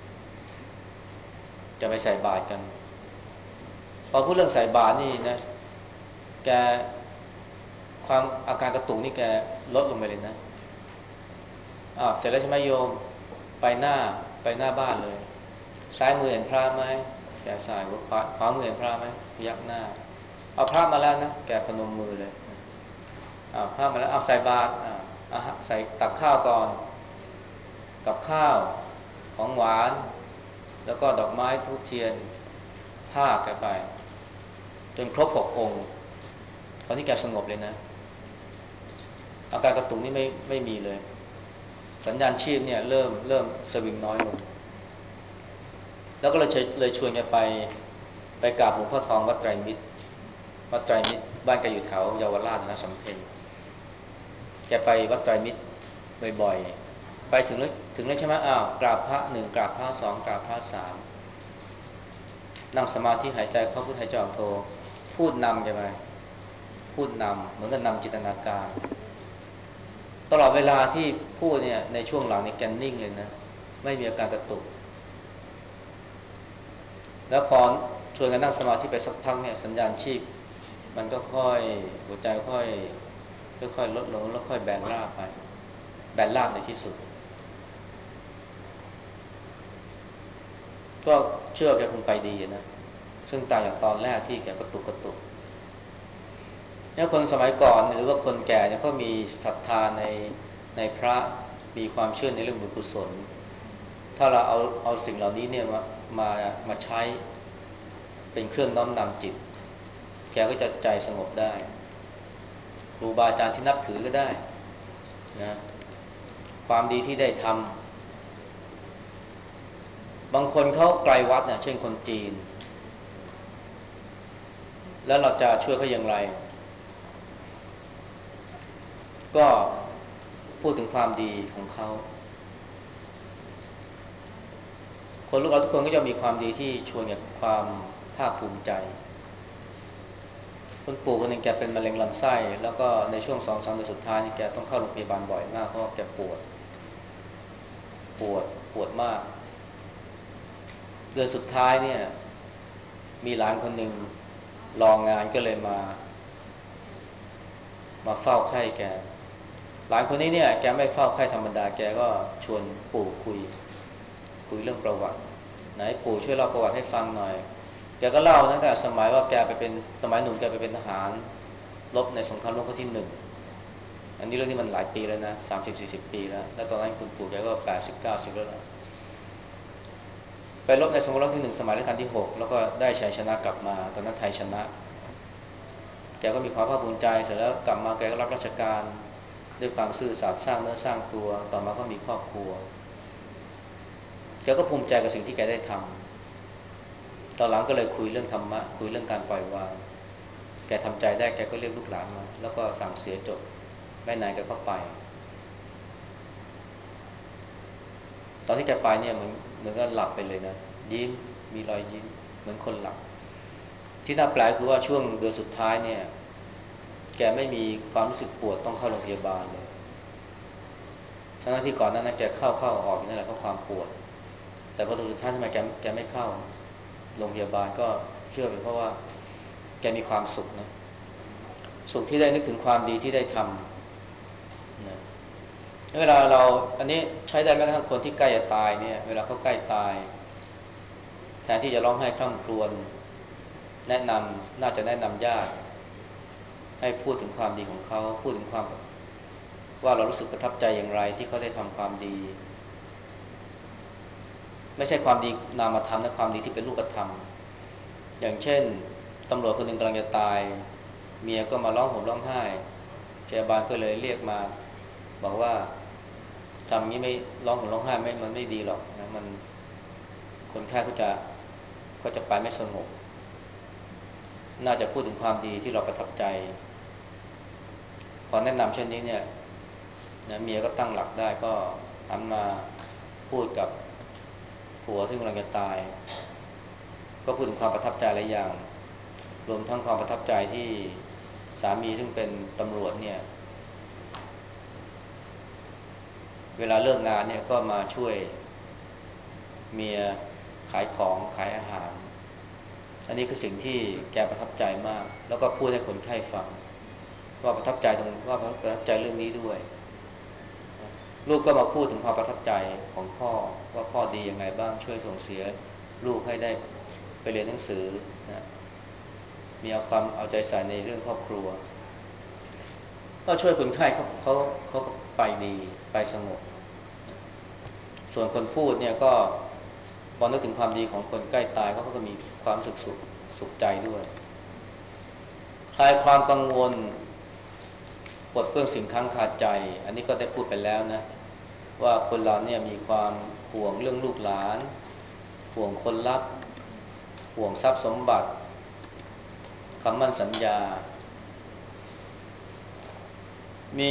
จะไปใส่บาตรกันพอพูดเรื่องใส่บาตรนี่นะแกความอาการกระตุกนี่แกลดลงไปเลยนะเสร็จแล้วใช่ไหมโยมไปหน้าบ้านเลยซ้ายมือเห็นพระไหมแกซ้ายขวามือเห็นพระไหมพยักหน้าเอาพระมาแล้วนะแกพนมมือเลยพระมาแล้วเอาใส่บาตรใส่ตักข้าวก่อนกับข้าวของหวานแล้วก็ดอกไม้ธูปเทียนผ้าแกไปจนครบ6 องค์ตอนนี้แกสงบเลยนะอาการกระตุกนี่ไม่มีเลยสัญญาณชีพเนี่ยเริ่มสวิงน้อยลงแล้วก็เลยชวนแกไปกราบหลวงพ่อทองวัดไตรมิตรบ้านแกอยู่แถวเยาวราชนะสำเพ็ญแกไปวัดไตรมิตรบ่อยๆไปถึงแล้วใช่ไหมกราบพระ1กราบพระ2กราบพระ3นั่งสมาธิหายใจเข้าพุทหายใจออกโทพูดนำแกไปพูดนำเหมือนกับนำจินตนาการตลอดเวลาที่พูดเนี่ยในช่วงหลังนี่แกนิ่งเลยนะไม่มีอาการกระตุกแล้วพอชวนกันนั่งสมาธิไปสักพักเนี่ยสัญญาณชีพมันก็ค่อยหัวใจค่อยลดลงแล้วค่อยแบนราบไปแบนราบในที่สุดก็เชื่อแกคงไปดีนะซึ่งต่างจากตอนแรกที่แกกระตุกแล้วคนสมัยก่อนหรือว่าคนแก่เนี่ยก็มีศรัทธาในพระมีความเชื่อในเรื่องบุญกุศลถ้าเราเอาสิ่งเหล่านี้เนี่ยมามาใช้เป็นเครื่องน้อมนำจิตแกก็จะใจสงบได้ครูบาอาจารย์ที่นับถือก็ได้นะความดีที่ได้ทำบางคนเขาไกลวัดเนี่ยเช่นคนจีนแล้วเราจะช่วยเขาอย่างไรก็พูดถึงความดีของเขาคนลูกเราทุกคนก็จะมีความดีที่ชวนกับความภาคภูมิใจคุณปู่คนหนึ่งแกเป็นมะเร็งลำไส้แล้วก็ในช่วง2-3 เดือนสุดท้ายนี่แกต้องเข้าโรงพยาบาลบ่อยมากเพราะว่าแกปวดปวดมากเดือนสุดท้ายเนี่ยมีหลานคนหนึ่งรองานก็เลยมาเฝ้าไข้แกหลานคนนี้เนี่ยแกไม่เฝ้าไข้ธรรมดาแกก็ชวนปู่คุยเรื่องประวัติไหนปู่ช่วยเล่าประวัติให้ฟังหน่อยแกก็เล่าตั้งแต่สมัยว่าแกไปเป็นสมัยหนุ่มแกไปเป็นทหารรบในสงครามโลกครั้งที่1อันนี้เรื่องนี้มันหลายปีแล้วนะ30-40 ปีแล้วตอนนั้นคุณปู่แกก็80-90แล้วไปรบในสงครามโลกที่1สมัยรัชกาลที่6แล้วก็ได้ชัยชนะกลับมาตอนนั้นไทยชนะแกก็มีความภาคภูมิใจเสร็จแล้วกลับมาแกก็รับราชการด้วยความซื่อสัตย์สร้างเนื้อสร้างตัวต่อมาก็มีครอบครัวแกก็ภูมิใจกับสิ่งที่แกได้ทำตอนหลังก็เลยคุยเรื่องธรรมะคุยเรื่องการปล่อยวางแกทำใจได้แกก็เรียกลูกหลานมาแล้วก็สั่งเสียจบไม่นานแกก็ไปตอนที่แกไปเนี่ยเหมือนก็หลับไปเลยนะยิ้มมีรอยยิ้มเหมือนคนหลับที่น่าแปลกคือว่าช่วงเดือนสุดท้ายเนี่ยแกไม่มีความรู้สึกปวดต้องเข้าโรงพยาบาลเลยทั้งที่ก่อนหน้านั้นแกเข้าออกนี่แหละเพราะความปวดแต่พอตอนสุดท้ายทำไมแกไม่เข้าโรงพยาบาลก็เชื่อเป็นเพราะว่าแกมีความสุขนะสุขที่ได้นึกถึงความดีที่ได้ทำนะเวลาเราอันนี้ใช้ได้แม้กระทั่งคนที่ใกล้จะตายเนี่ยเวลาเขาใกล้ตายแทนที่จะร้องไห้คร่ำครวญน่าจะแนะนำญาติให้พูดถึงความดีของเขาพูดถึงความว่าเรารู้สึกประทับใจอย่างไรที่เขาได้ทำความดีไม่ใช่ความดีนามธรรมนะความดีที่เป็นรูปธรรมอย่างเช่นตำรวจคนหนึ่งกำลังจะตายเมียก็มาร้องห่มร้องไห้พยาบาลก็เลยเรียกมาบอกว่าทำนี้ไม่ร้องห่มร้องไห้ไม่มันไม่ดีหรอกนะมันคนไข้ก็จะไปไม่สงบน่าจะพูดถึงความดีที่เราประทับใจพอแนะนำเช่นนี้เนี่ยนะเมียก็ตั้งหลักได้ก็หันมาพูดกับผัวที่กำลังจะตายก็พูดถึงความประทับใจหลายอย่างรวมทั้งความประทับใจที่สามีซึ่งเป็นตำรวจเนี่ยเวลาเลิกงานเนี่ยก็มาช่วยเมียขายของขายอาหารอันนี้คือสิ่งที่แกประทับใจมากแล้วก็พูดให้คนไข้ฟังว่าประทับใจเรื่องนี้ด้วยลูกก็มาพูดถึงความประทับใจของพ่อว่าพ่อดียังไงบ้างช่วยส่งเสียลูกให้ได้ไปเรียนหนังสือนะมีเอาใจใส่ในเรื่องครอบครัวก็ช่วยคนไข้เขาไปดีไปสงบส่วนคนพูดเนี่ยก็พอนึกถึงความดีของคนใกล้ตายเขาก็มีความสุขใจด้วยคลายความกังวลปลดเปลื้องสิ่งค้างคาใจอันนี้ก็ได้พูดไปแล้วนะว่าคนเราเนี่ยมีความห่วงเรื่องลูกหลานห่วงคนรักห่วงทรัพย์สมบัติคำมั่นสัญญามี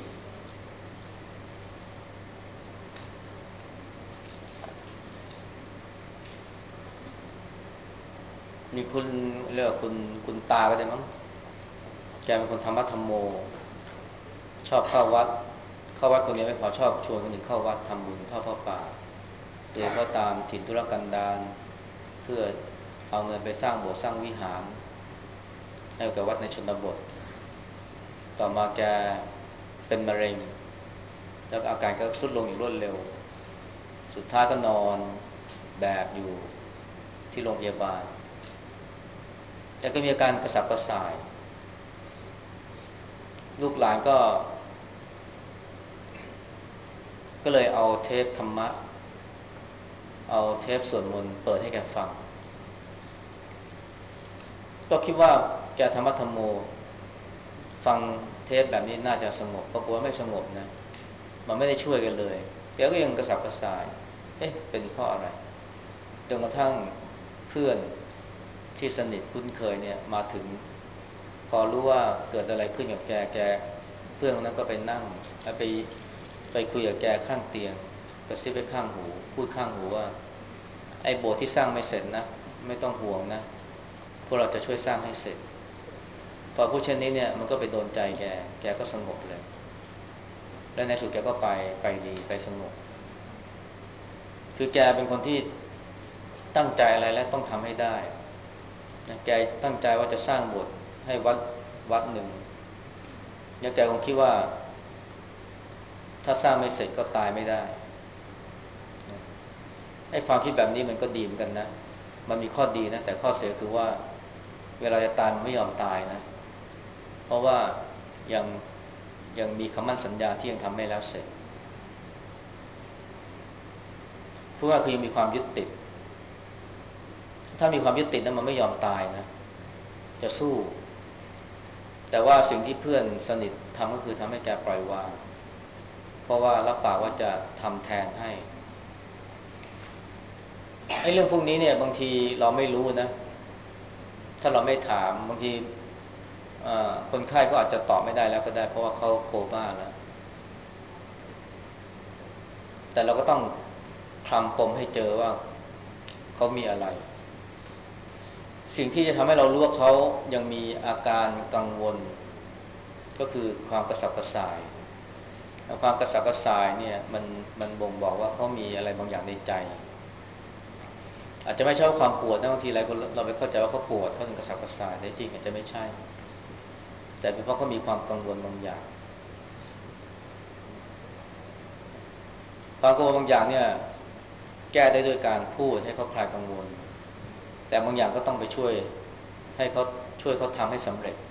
คุณเรียกว่าคุณตาก็ได้มั้งแกเป็นคนธรรมะธรรมโมชอบเข้าวัดคนเดียวไม่พอชอบชวนคนอื่นเข้าวัดทำบุญทอดผ้าป่าโดยเฉพาะตามถิ่นธุรกันดารเพื่อเอาเงินไปสร้างโบสถ์สร้างวิหารให้กับวัดในชนบทต่อมาแกเป็นมะเร็งแล้วอาการก็ทรุดลงอย่างรวดเร็วสุดท้ายก็นอนแบบอยู่ที่โรงพยาบาลแต่ก็มีอาการกระสับกระส่ายลูกหลานก็เลยเอาเทปธรรมะเอาเทปสวดมนต์เปิดให้แกฟังก็คิดว่าแกธรรมะธรรมโมฟังเทปแบบนี้น่าจะสงบปรากฏว่าไม่สงบนะมันไม่ได้ช่วยกันเลยแกก็ยังกระสับกระส่ายเอ๊ะเป็นเพราะอะไรจนกระทั่งเพื่อนที่สนิทคุ้นเคยเนี่ยมาถึงพอรู้ว่าเกิดอะไรขึ้นกับแกเพื่อนคนนั้นก็ไปนั่งไปคุยกับแกข้างเตียงกระซิบไปข้างหูพูดข้างหูว่าไอ้โบสถ์ที่สร้างไม่เสร็จนะไม่ต้องห่วงนะพวกเราจะช่วยสร้างให้เสร็จพอพูดเช่นนี้เนี่ยมันก็ไปโดนใจแกก็สงบเลยและในสุดแกก็ไปดีไปสงบคือแกเป็นคนที่ตั้งใจอะไรและต้องทำให้ได้นะแกตั้งใจว่าจะสร้างโบสถ์ให้วัดหนึ่งแล้วแกคงคิดว่าถ้าสร้างไม่เสร็จก็ตายไม่ได้ไอ้ความคิดแบบนี้มันก็ดีเหมือนกันนะมันมีข้อดีนะแต่ข้อเสียคือว่าเวลาจะตายมันไม่ยอมตายนะเพราะว่ายังยังมีคำมั่นสัญญาที่ยังทำไม่แล้วเสร็จเพราะว่าคือยังมีความยึดติดถ้ามีความยึดติดนั้นมันไม่ยอมตายนะจะสู้แต่ว่าสิ่งที่เพื่อนสนิททำก็คือทำให้แกปล่อยวางเพราะว่ารับปากว่าจะทำแทนให้ไอ้เรื่องพวกนี้เนี่ยบางทีเราไม่รู้นะถ้าเราไม่ถามบางทีคนไข้ก็อาจจะตอบไม่ได้แล้วก็ได้เพราะว่าเขาโคม่าแล้วแต่เราก็ต้องคลำปมให้เจอว่าเขามีอะไรสิ่งที่จะทำให้เรารู้ว่าเขายังมีอาการกังวลก็คือความกระสับกระส่ายความกระสับกระส่ายเนี่ยมันบ่งบอกว่าเขามีอะไรบางอย่างในใจอาจจะไม่ใช่ความปวดนะบางทีหลายคนเราไปเข้าใจว่าเขาปวดเขาถึงกระสับกระส่ายแต่จริงอาจจะไม่ใช่แต่เป็นเพราะเขามีความกังวลบางอย่างความกังวลบางอย่างเนี่ยแก้ได้ด้วยการพูดให้เขาคลายกังวลแต่บางอย่างก็ต้องไปช่วยให้เขาช่วยเขาทำให้สำเร็จ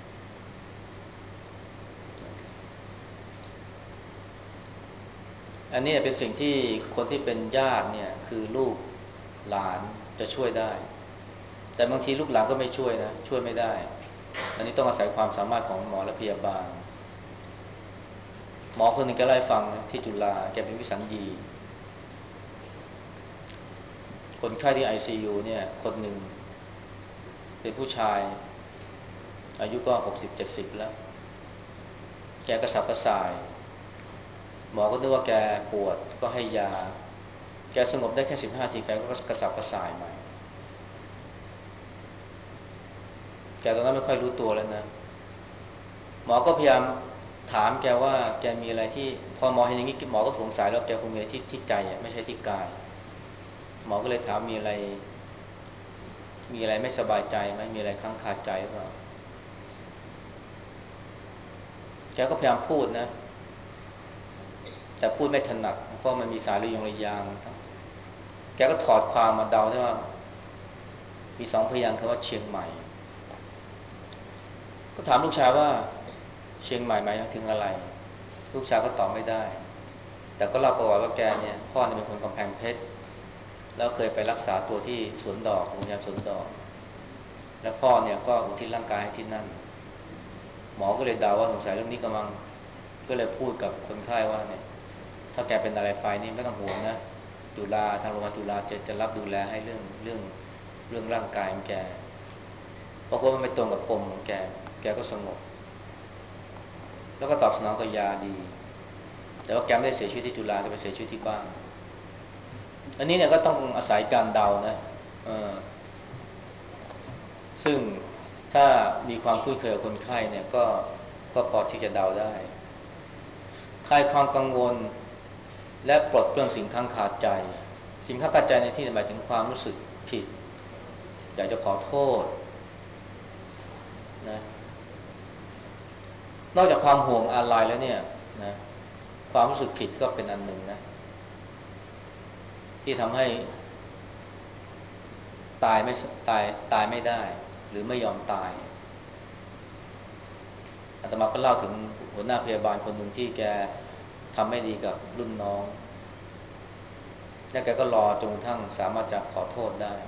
อันนี้เป็นสิ่งที่คนที่เป็นญาติเนี่ยคือลูกหลานจะช่วยได้แต่บางทีลูกหลานก็ไม่ช่วยนะช่วยไม่ได้อันนี้ต้องอาศัยความสามารถของหมอและพยาบาลหมอคนหนึ่งแกเล่าให้ฟังนะที่จุฬาแกเป็นวิสัญญีคนไข้ที่ ICU เนี่ยคนหนึ่งเป็นผู้ชายอายุก็60-70แล้วแกกระสับกระส่ายหมอก็นึกว่าแกปวดก็ให้ยาแกสงบได้แค่15 นาทีแกก็กระสับกระส่ายใหม่แกตอนนั้นไม่ค่อยรู้ตัวแล้วนะหมอก็พยายามถามแกว่าแกมีอะไรที่พอหมอเห็นอย่างนี้หมอก็สงสัยแล้วแกคงมีอะไรที่ใจไม่ใช่ที่กายหมอก็เลยถามมีอะไรไม่สบายใจไหมมีอะไรค้างคาใจหรือเปล่าแกก็พยายามพูดนะแต่พูดไม่ถนัดเพราะมันมีสายระยางแกก็ถอดความมาเดาได้ว่ามี2 พยางค์คำว่าเชียงใหม่ก็ถามลูกชายว่าเชียงใหม่หมายถึงอะไรลูกชายก็ตอบไม่ได้แต่ก็เล่าประวัติว่าแกเนี่ยพ่อเนี่ยเป็นคนกำแพงเพชรแล้วเคยไปรักษาตัวที่สวนดอกโรงพยาบาลสวนดอกแล้วพ่อเนี่ยก็อุทิศร่างกายให้ที่นั่นหมอก็เลยเดาว่าสงสัยเรื่องนี้ก็เลยพูดกับคนไข้ว่าเนี่ยถ้าแกเป็นอะไรไปนี่ไม่ต้องห่วงนะจุฬาทางโรงพยาบาลจุฬาจะรับดูแลให้เรื่องร่างกายของแกเพราะว่ามันไม่ตรงกับปมของแกก็สงบแล้วก็ตอบสนองกับยาดีแต่ว่าแกไม่ได้เสียชีวิตที่จุฬาแกไปเสียชีวิตที่บ้านอันนี้เนี่ยก็ต้องอาศัยการเดานะเออซึ่งถ้ามีความคุ้นเคยกับคนไข้เนี่ยก็พอที่จะเดาได้คลายความกังวลและปลดเปลื้องสิ่งข้างคาใจสิ่งข้างคาใจในที่นี้หมายถึงความรู้สึกผิดอยากจะขอโทษนะนอกจากความห่วงอาลัยแล้วเนี่ยนะความรู้สึกผิดก็เป็นอันหนึ่งนะที่ทำให้ตายไม่ตายไม่ได้หรือไม่ยอมตายตมาก็เล่าถึงหัวหน้าพยาบาลคนหนึ่งที่แกทำไม่ดีกับรุ่นน้องแล้วแกก็รอจนกระทั่งสามารถจะขอโทษได้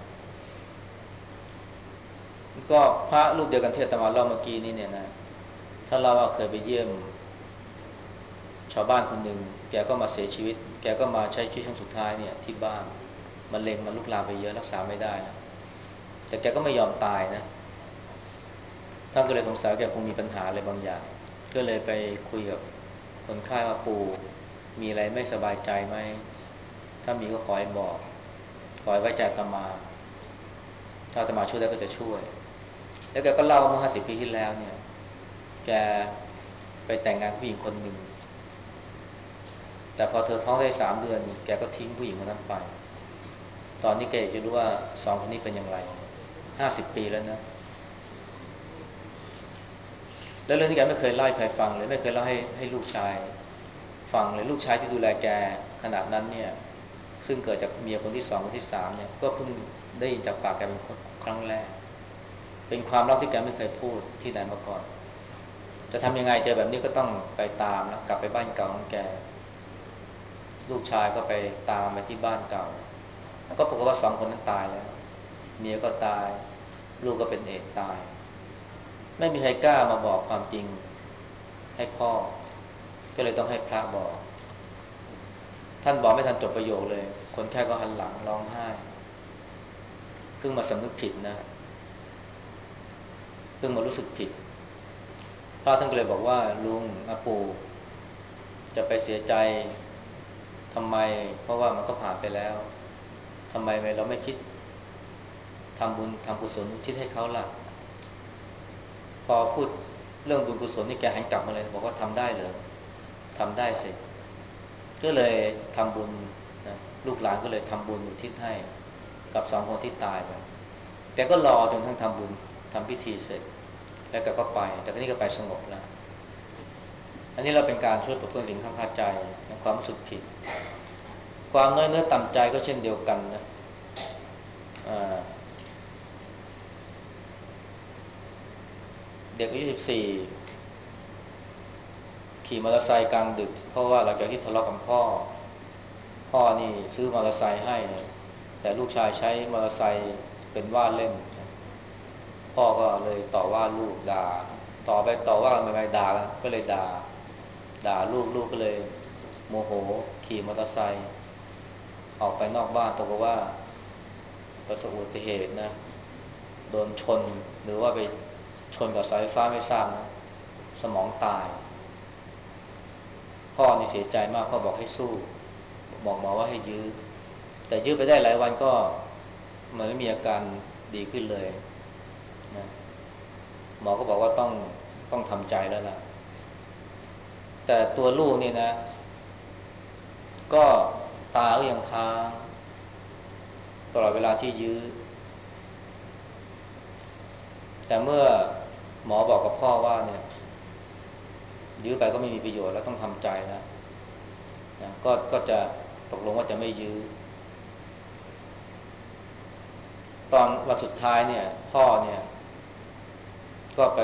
ก็พระรูปเดียวกันที่อาตมาเล่าเมื่อกี้นี้เนี่ยนะถ้าเราว่าเคยไปเยี่ยมชาวบ้านคนหนึ่งแกก็มาเสียชีวิตแกก็มาใช้ชีวิตช่วงสุดท้ายเนี่ยที่บ้านมะเร็งมันลุกลามไปเยอะรักษาไม่ได้นะแต่แกก็ไม่ยอมตายนะท่านก็เลยสงสัยแกคงมีปัญหาอะไรบางอย่างก็เลยไปคุยกับคนไข้ว่าปู่มีอะไรไม่สบายใจไหมถ้ามีก็ขอให้บอกขอให้ไว้ใจอาตมาถ้าอาตมาช่วยได้ก็จะช่วยแล้วแกก็เล่าเมื่อ50 ปีที่แล้วเนี่ยแกไปแต่งงานกับผู้หญิงคนหนึ่งแต่พอเธอท้องได้3 เดือนแกก็ทิ้งผู้หญิงคนนั้นไปตอนนี้แกอยากจะรู้ว่า2 คนนี้เป็นอย่างไร50 ปีแล้วนะแล้วเรื่องที่แกไม่เคยเล่าให้ใครฟังเลยไม่เคยเล่าให้ลูกชายฟังเลยลูกชายที่ดูแลแกขนาดนั้นเนี่ยซึ่งเกิดจากเมียคนที่2 คนที่3เนี่ยก็เพิ่งได้ยินจากปากแกเป็นครั้งแรกเป็นความลับที่แกไม่เคยพูดที่ไหนมาก่อนจะทำยังไงเจอแบบนี้ก็ต้องไปตามแล้วกลับไปบ้านเก่าของแกลูกชายก็ไปตามไปที่บ้านเก่าแล้วก็ปรากฏว่า2 คนนั้นตายแล้วเมียก็ตายลูกก็เป็นเอดส์ตายไม่มีใครกล้ามาบอกความจริงให้พ่อก็เลยต้องให้พระบอกท่านบอกไม่ทันจบประโยคเลยคนแค่ก็หันหลังร้องไห้เพิ่งมาสำนึกผิดนะเพิ่งมารู้สึกผิดพระท่านก็เลยบอกว่าลุงอาปู่จะไปเสียใจทำไมเพราะว่ามันก็ผ่านไปแล้วทำไมเราไม่คิดทำบุญทำกุศลคิดให้เขาล่ะพอพูดเรื่องบุญกุศลนี่แกหันกลับมาเลยบอกว่าทำได้เหรอทำได้สิก็เลยทำบุญนะลูกหลานก็เลยทำบุญอุทิศให้กับ2 คนที่ตายไปแกก็รอจนทั้งทำบุญทำพิธีเสร็จแล้วแกก็ไปแต่ครั้นี้ก็ไปสงบแล้วอันนี้เราเป็นการช่วยปลดเปลื้องสิ่งข้างคาใจความรู้สึกผิดความน้อยเนื้อต่ำใจก็เช่นเดียวกันนะเด็กอายุ14ขี่มอเตอร์ไซค์กลางดึกเพราะว่าหลังจากที่ทะเลาะกับพ่อนี่ซื้อมอเตอร์ไซค์ให้แต่ลูกชายใช้มอเตอร์ไซค์เป็นว่าเล่นพ่อก็เลยต่อว่าลูกด่าต่อไปต่อว่ากันไปด่ากันก็เลยด่าลูกก็เลยโมโหขี่มอเตอร์ไซค์ออกไปนอกบ้านปรากฏว่าประสบอุบัติเหตุนะโดนชนหรือว่าไปชนกับสายไฟฟ้าไม่ทราบนะสมองตายพ่อนี่เสียใจมากพ่อบอกให้สู้บอกหมอว่าให้ยื้อแต่ยื้อไปได้หลายวันก็มันไม่มีอาการดีขึ้นเลยนะหมอก็บอกว่าต้องทำใจแล้วล่ะแต่ตัวลูกนี่นะก็ตาก็ยังค้างตลอดเวลาที่ยื้อแต่เมื่อหมอบอกกับพ่อว่าเนี่ยยื้อไปก็ไม่มีประโยชน์แล้วต้องทำใจแล้วนะก็จะตกลงว่าจะไม่ยื้อตอนวันสุดท้ายเนี่ยพ่อเนี่ยก็ไป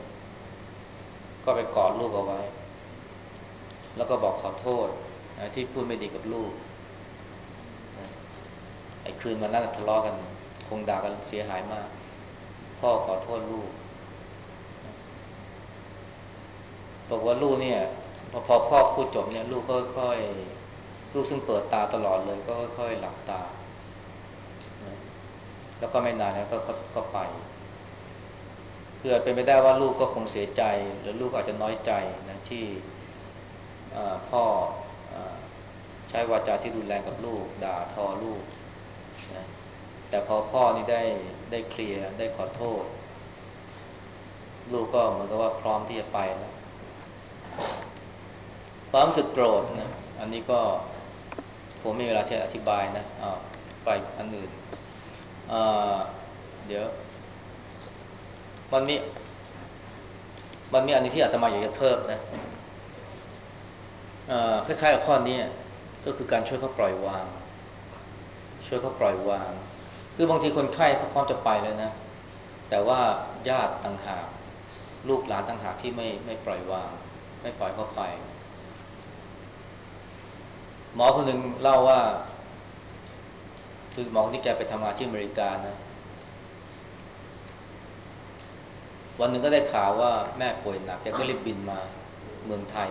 กอดลูกเอาไว้แล้วก็บอกขอโทษนะที่พูดไม่ดีกับลูกนะไอ้คืนวันนั้นทะเลาะกันคงด่ากันเสียหายมากพ่อขอโทษลูกบอกว่าลูกเนี่ยพอพ่อพูดจบเนี่ยลูกก็ค่อยลูกซึ่งเปิดตาตลอดเลยก็ค่อยหลับตานะแล้วก็ไม่นานนะก็ไปคือเป็นไปได้ว่าลูกก็คงเสียใจหรือลูกอาจจะน้อยใจนะที่พ่อใช้วาจาที่รุนแรงกับลูกด่าทอลูกนะแต่พอพ่อนี่ได้เคลียร์ได้ขอโทษลูกก็เหมือนกับว่าพร้อมที่จะไปแล้วความรู้สึกโกรธนะอันนี้ก็ผมไม่มีเวลาที่จะอธิบายนะไปอันอื่นอ่าเดี๋ยวมันมีอันนี้ที่อาตมาอยากจะเพิ่มนะคล้ายๆกับข้อนี้ก็คือการช่วยเขาปล่อยวางช่วยเขาปล่อยวางคือบางทีคนไข้เขาพร้อมจะไปแล้วนะแต่ว่าญาติต่างหากลูกหลานต่างหากที่ไม่ปล่อยวางไม่ปล่อยเขาไปหมอคนหนึ่งเล่าว่าคือหมอคนที่แกไปทำงานที่อเมริกานะวันหนึ่งก็ได้ข่าวว่าแม่ป่วยหนักแกก็รีบบินมาเมืองไทย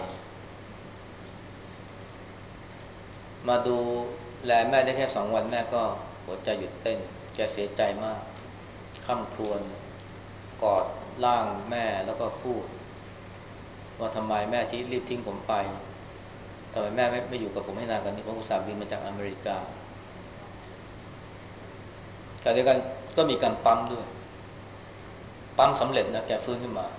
มาดูแลแม่ได้แค่2 วันแม่ก็หัวใจหยุดเต้นแกเสียใจมากคร่ำครวญกอดร่างแม่แล้วก็พูดว่าทำไมแม่ที่รีบทิ้งผมไปทำไมแม่ไม่อยู่กับผมให้นานกว่านี้ผมอุตส่าห์บินมาจากอเมริกาขณะเดียวกันก็มีการปั๊มด้วยปั๊มสำเร็จนะแกฟื้นขึ้นมา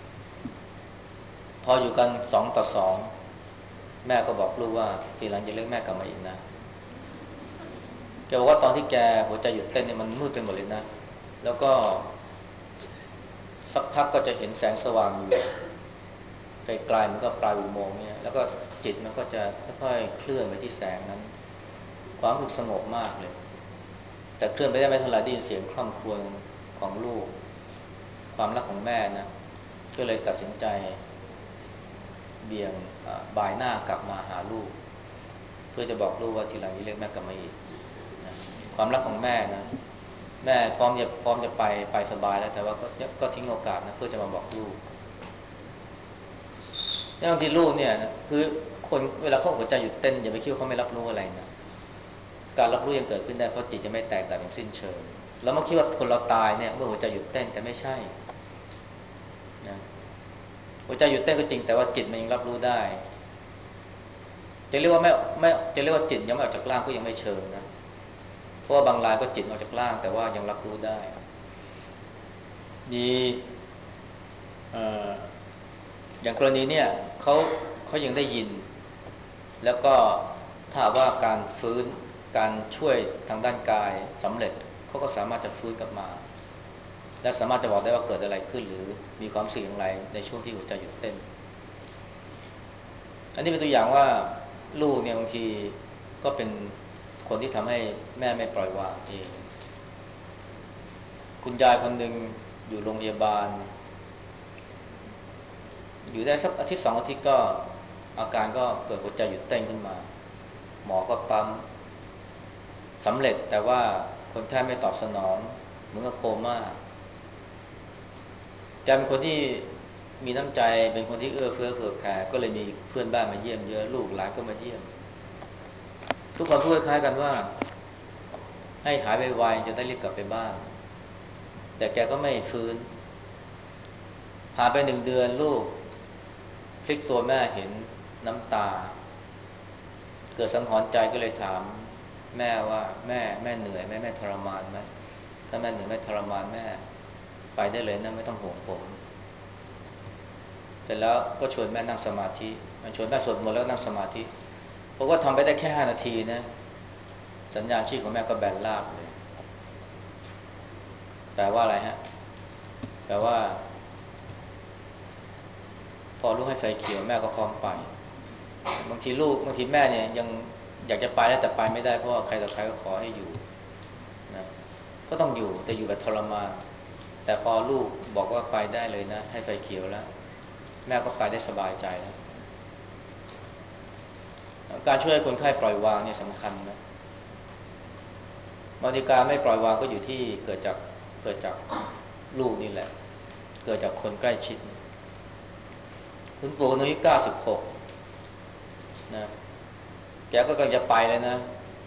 พออยู่กัน2-2แม่ก็บอกลูกว่าทีหลังอย่าเรียกแม่กลับมาอีกนะแกบอกว่าตอนที่แกหัวใจหยุดเต้นเนี่ยมันมืดไปหมดเลยนะแล้วก็สักพักก็จะเห็นแสงสว่างอยู่ไกลๆมันก็ปลายอุโมงค์เนี่ยแล้วก็จิตมันก็จะค่อยๆเคลื่อนไปที่แสงนั้นความรู้สึกสงบมากเลยแต่เคลื่อนไปได้ไม่เท่าไหร่ได้ยินเสียงคร่ำครวญของลูกความรักของแม่นะก็เลยตัดสินใจเบี่ยงบ่ายหน้ากลับมาหาลูกเพื่อจะบอกลูกว่าทีหลังอย่าเรียกแม่กลับมาอีกนะความรักของแม่นะแม่พร้อมจะไปสบายแล้วแต่ว่าก็ทิ้งโอกาสนะเพื่อจะมาบอกลูกบางทีลูกเนี่ยนะคือคนเวลาเขาหัวใจหยุดเต้นอย่าไปคิดว่าเขาไม่รับรู้อะไรนะการรับรู้ยังเกิดขึ้นได้เพราะจิตจะไม่แตกต่างอย่างสิ้นเชิงแล้วมาคิดว่าคนเราตายเนี่ยเมื่อหัวใจหยุดเต้นแต่ไม่ใช่นะหัวใจหยุดเต้นก็จริงแต่ว่าจิตมันยังรับรู้ได้จะเรียกว่าไม่จะเรียกว่าจิตยังไม่ออกจากร่างก็ยังไม่เชิงนะเพราะว่าบางรายก็จิตออกจากร่างแต่ว่ายังรับรู้ได้ดีเอ่ออย่างกรณีเนี่ยเขายังได้ยินแล้วก็ถ้าว่าการฟื้นการช่วยทางด้านกายสำเร็จเขาก็สามารถจะฟื้นกลับมาและสามารถจะบอกได้ว่าเกิดอะไรขึ้นหรือมีความรู้สึกอย่างไรในช่วงที่หัวใจหยุดเต้นอันนี้เป็นตัวอย่างว่าลูกเนี่ยบางทีก็เป็นคนที่ทำให้แม่ไม่ปล่อยวางเองคุณยายคนหนึ่งอยู่โรงพยาบาลอยู่ได้สัก1-2 อาทิตย์ก็อาการก็เกิดหัวใจหยุดเต้นขึ้นมาหมอก็ปั๊มสำเร็จแต่ว่าคนไข้ไม่ตอบสนองเหมือนกับโคม่าแกเป็นคนที่มีน้ำใจเป็นคนที่เอื้อเฟื้อเผื่อแผ่ก็เลยมีเพื่อนบ้านมาเยี่ยมเยอะลูกหลานก็มาเยี่ยมทุกคนพูดคล้ายกันว่าให้หายไวๆจะได้รีบกลับไปบ้านแต่แกก็ไม่ฟื้นผ่านไป1 เดือนลูกพลิกตัวแม่เห็นน้ำตาเกิดสังหรณ์ใจก็เลยถามแม่ว่าแม่เหนื่อยไหมแม่ทรมานไหมถ้าแม่เหนื่อยไม่ทรมานแม่ไปได้เลยนะไม่ต้องห่วงผมเสร็จแล้วก็ชวนแม่นั่งสมาธิชวนแม่สวดมนต์แล้วนั่งสมาธิเพราะว่าทำไปได้แค่5 นาทีนะสัญญาณชีพของแม่ก็แบนราบเลยแปลว่าอะไรฮะแปลว่าพอลูกให้ไฟเขียวแม่ก็พร้อมไปบางทีแม่เนี่ยยังอยากจะไปแล้วแต่ไปไม่ได้เพราะว่าใครต่อใครก็ขอให้อยู่นะก็ต้องอยู่แต่อยู่แบบทรมานแต่พอลูกบอกว่าไปได้เลยนะให้ไฟเขียวแล้วแม่ก็ไปได้สบายใจแล้วการช่วยคนไข้ปล่อยวางเนี่ยสำคัญนะบางทีการไม่ปล่อยวางก็อยู่ที่เกิดจากลูกนี่แหละเกิดจากคนใกล้ชิดคุณปู่อายุ96นะแกก็กำลังจะไปเลยนะ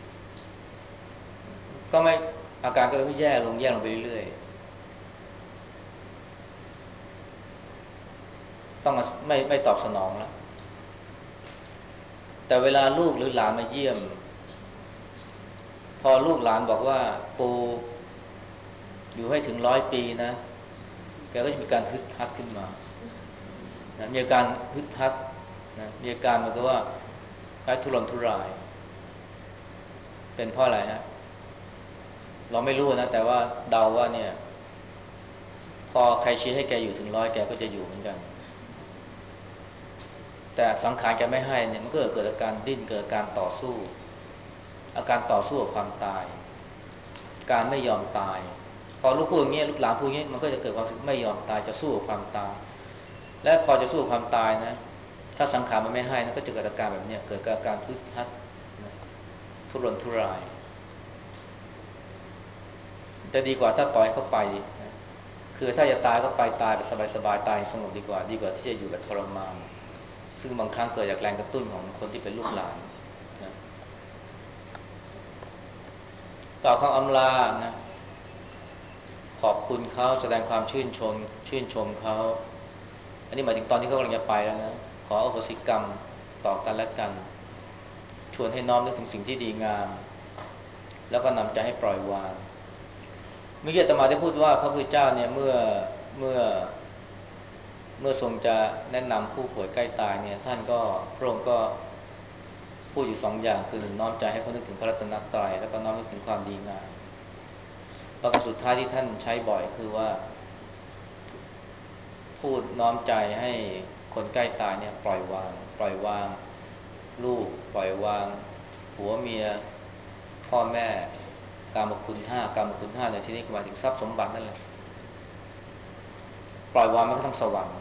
ก็ไม่อาการก็แย่ลงไปเรื่อยๆต้องไม่ตอบสนองแล้วแต่เวลาลูกหรือหลานมาเยี่ยมพอลูกหลานบอกว่าปู่อยู่ให้ถึง100 ปีนะแกก็จะมีการฮึดฮัดขึ้นมานะมีอาการฮึดฮัดนะมีอาการเหมือนกับว่าคล้ายทุรนทุรายเป็นเพราะอะไรฮะเราไม่รู้นะแต่ว่าเดาว่าเนี่ยพอใครชี้ให้แกอยู่ถึง100แกก็จะอยู่เหมือนกันแต่สังขารแกไม่ให้เนี่ยมันก็เกิดอาการดิ้นเกิดอาการต่อสู้อาการต่อสู้กับความตายการไม่ยอมตายพอลูกพูดอย่างเงี้ยลูกหลานพูดอย่างเงี้ยมันก็จะเกิดความรู้สึกไม่ยอมตายจะสู้กับความตายและพอจะสู้ความตายนะถ้าสังขารมันไม่ให้นะก็จะเกิดอาการแบบนี้เกิดอาการทึดทัดนะทุรนทุรายจะดีกว่าถ้าปล่อยให้เขาไปนะคือถ้าจะตายก็ไปตายแบบสบายๆตายสงบดีกว่าที่จะอยู่แบบทรมานซึ่งบางครั้งเกิดจากแรงกระตุ้นของคนที่เป็นลูกหลานนะกล่าวคำอำลานะขอบคุณเขาแสดงความชื่นชมเขาอันนี้หมายถึงตอนที่เขากำลังจะไปแล้วนะขออโหสิกรรมต่อกันและกันชวนให้น้อมนึกถึงสิ่งที่ดีงามแล้วก็นำใจให้ปล่อยวางเมื่อกี้อาตมาได้พูดว่าพระพุทธเจ้าเนี่ยเมื่อเมื่อทรงจะแนะนำผู้ป่วยใกล้ตายเนี่ยท่านก็พระองค์ก็พูดอยู่สองอย่างคือหนึ่งน้อมใจให้เขานึกถึงพระรัตนตรัยแล้วก็น้อมนึกถึงความดีงามประการสุดท้ายที่ท่านใช้บ่อยคือว่าพูดน้อมใจให้คนใกล้ตายเนี่ยปล่อยวางลูกปล่อยวางผัวเมียพ่อแม่กามคุณห้าในที่นี้หมายถึงทรัพย์สมบัตินั่นแหละปล่อยวางมันก็ทั้งสวรรค์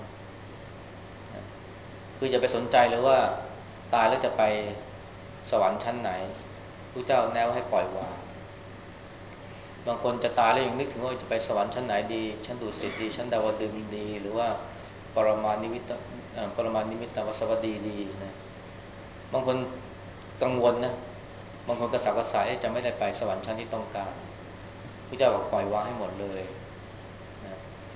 คืออย่าไปสนใจเลยว่าตายแล้วจะไปสวรรค์ชั้นไหนพระเจ้าแนวให้ปล่อยวางบางคนจะตายแล้วยังนึกถึงว่าจะไปสวรรค์ชั้นไหนดีชั้นดุสิตดีชั้นดาวดึงส์ดีหรือว่าปรมานิมิตปรมานิมิตวสวัสดีดีนะบางคนกังวลนะบางคนกระสับกระส่ายจะไม่ได้ไปสวรรค์ชั้นที่ต้องการพระเจ้าบอกปล่อยวางให้หมดเลยนะ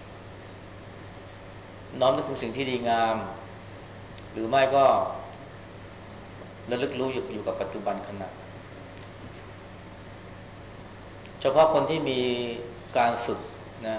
น้อมนึกถึงสิ่งที่ดีงามหรือไม่ก็ระลึกรู้อยู่กับปัจจุบันขณะเฉพาะคนที่มีการฝึกนะ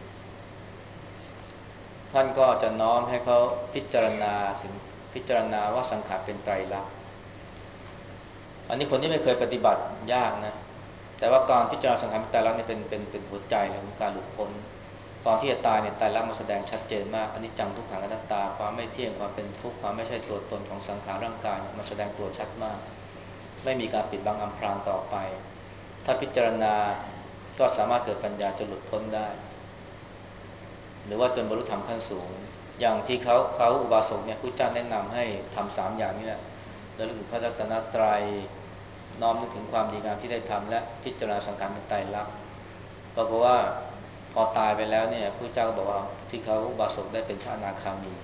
ท่านก็จะน้อมให้เขาพิจารณาว่าสังขารเป็นไตรลักษณ์อันนี้คนที่ไม่เคยปฏิบัติยากนะแต่ว่าการพิจารณาสังขารเป็นไตรลักษณ์นี่เป็นหัวใจเลยของการหลุดพ้นตอนที่จะตายเนี่ยไตรลักษณ์มันแสดงชัดเจนมากอนิจจังทุกขังอนัตตาความไม่เที่ยงความเป็นทุกข์ความไม่ใช่ตัวตนของสังขารร่างกายมันแสดงตัวชัดมากไม่มีการปิดบังอำพรางต่อไปถ้าพิจารณาก็สามารถเกิดปัญญาจะหลุดพ้นได้หรือว่าจนบรรลุธรรมขั้นสูงอย่างที่เขาอุบาสกเนี่ยพุทธเจ้าแนะนำให้ทำสามอย่างนี้แหละแล้วถึงพระรัตนตรัยน้อมนึกถึงความดีงามที่ได้ทำและพิจารณาสังขารเป็นไตรลักษณ์ปรากฏว่าพอตายไปแล้วเนี่ยพุทธเจ้าก็บอกว่าที่เขาอุบาสกได้เป็นพระอนาคามี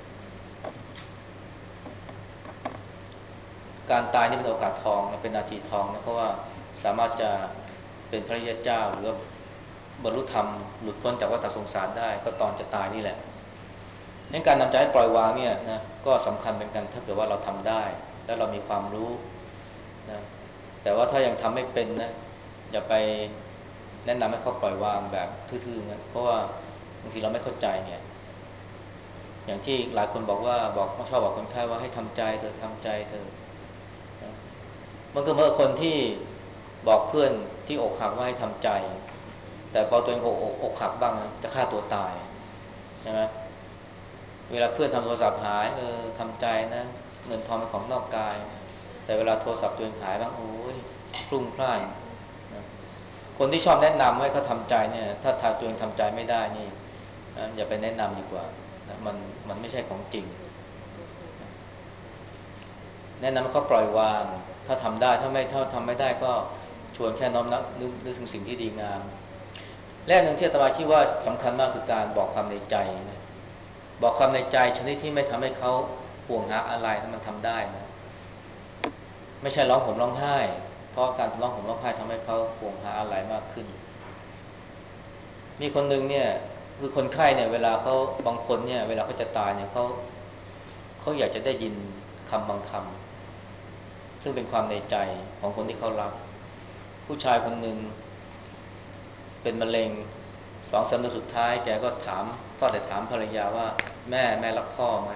การตายนี่เป็นโอกาสทองเป็นนาทีทองนะเพราะว่าสามารถจะเป็นพระริยเจ้าหรือว่าบรรลุธรรมหลุดพ้นจากวัฏสงสารได้ก็ตอนจะตายนี่แหละงั้นการนำใจให้ปล่อยวางเนี่ยนะก็สำคัญเป็นกันถ้าเกิดว่าเราทำได้แล้วเรามีความรู้นะแต่ว่าถ้ายังทำไม่เป็นนะอย่าไปแนะนำให้เขาปล่อยวางแบบทื่อๆนะเพราะว่าบางทีเราไม่เข้าใจไงอย่างที่หลายคนบอกชอบบอกคนไข้ว่าให้ทำใจเธอทำใจเธอนะมันก็เมื่อคนที่บอกเพื่อนที่อกหักว่าให้ทำใจแต่พอตัวเองอกหักบ้างนะจะฆ่าตัวตายใช่ไหมเวลาเพื่อนทำโทรศัพท์หายทำใจนะเงินทองเป็นของนอกกายแต่เวลาโทรศัพท์ตัวเองหายบ้างโอ้ยพรุ่งพล่านนะคนที่ชอบแนะนำให้เขาทำใจเนี่ยถ้าตัวเองทำใจไม่ได้นี่นะอย่าไปแนะนำดีกว่านะมันไม่ใช่ของจริงนะแนะนำให้เขาปล่อยวางถ้าทำได้ถ้าทำไม่ได้ก็ชวนแค่น้อมนึกถึงสิ่งที่ดีงามแรกหนึ่งที่อาตมาคิดว่าสำคัญมากคือการบอกความในใจนะ บอกความในใจชนิดที่ไม่ทำให้เขาห่วงหาอะไรนะมันทำได้นะไม่ใช่ร้องห่มร้องไห้เพราะการร้องห่มร้องไห้ทำให้เขาห่วงหาอะไรมากขึ้นมีคนหนึ่งเนี่ยคือคนไข้เนี่ยเวลาเขาบางคนเนี่ยเวลาเขาจะตายเนี่ยเขาอยากจะได้ยินคำบางคำซึ่งเป็นความในใจของคนที่เขารักผู้ชายคนหนึ่งเป็นมะเร็ง2-3 เดือนสุดท้ายแกก็เฝ้าแต่ถามภรรยาว่าแม่รักพ่อไหม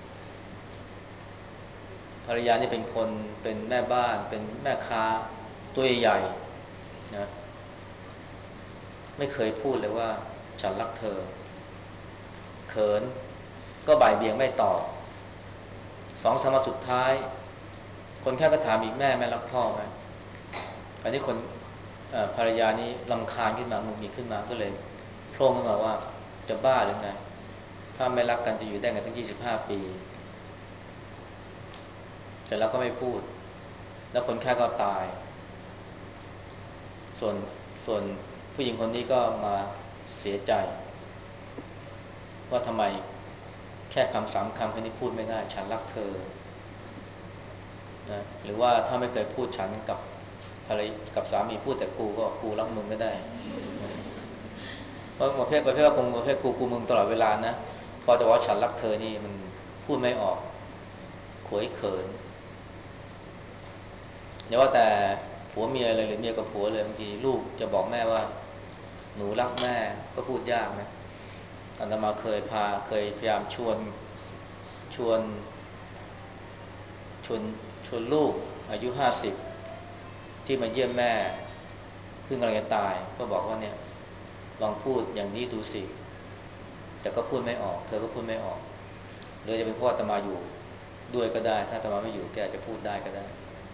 ภรรยานี่เป็นแม่บ้านเป็นแม่ค้าตัวใหญ่ๆนะไม่เคยพูดเลยว่าฉันรักเธอเขินก็บ่ายเบี่ยงไม่ตอบ2-3 วันสุดท้ายคนแค่ก็ถามอีกแม่รักพ่อไหมอันนี้ภรรยานี้รำคาญขึ้นมาหงุดหงิดขึ้นมาก็เลยโพร่งขึ้นมาว่าจะบ้าหรือไงถ้าไม่รักกันจะอยู่ได้ไงตั้ง25 ปีเสร็จแล้วก็ไม่พูดแล้วคนไข้ก็ตายส่วนส่วนผู้หญิงคนนี้ก็มาเสียใจว่าทำไมแค่คำ3 คำแค่นี้พูดไม่ได้ฉันรักเธอนะหรือว่าถ้าไม่เคยพูดฉันกับภรรยากับสามีพูดแต่กูก็กูรักมึงก็ได้เพราะประเภทว่าคงประเภทกูมึงตลอดเวลานะพอจะว่าฉันรักเธอนี่มันพูดไม่ออกขวยเขินอย่าว่าแต่ผัวเมียเลยหรือเมียกับผัวเลยบางทีลูกจะบอกแม่ว่าหนูรักแม่ก็พูดยากนะอาตมาเคยพยายามชวนชวนชวนลูกอายุ50ที่มาเยี่ยมแม่เพิ่งกำลังจะตายก็บอกว่าเนี่ยลองพูดอย่างนี้ดูสิแต่ก็พูดไม่ออกเธอก็พูดไม่ออกหรือจะเป็นเพราะอาตมาอยู่ด้วยก็ได้ถ้าอาตมาไม่อยู่แกจะพูดได้ก็ได้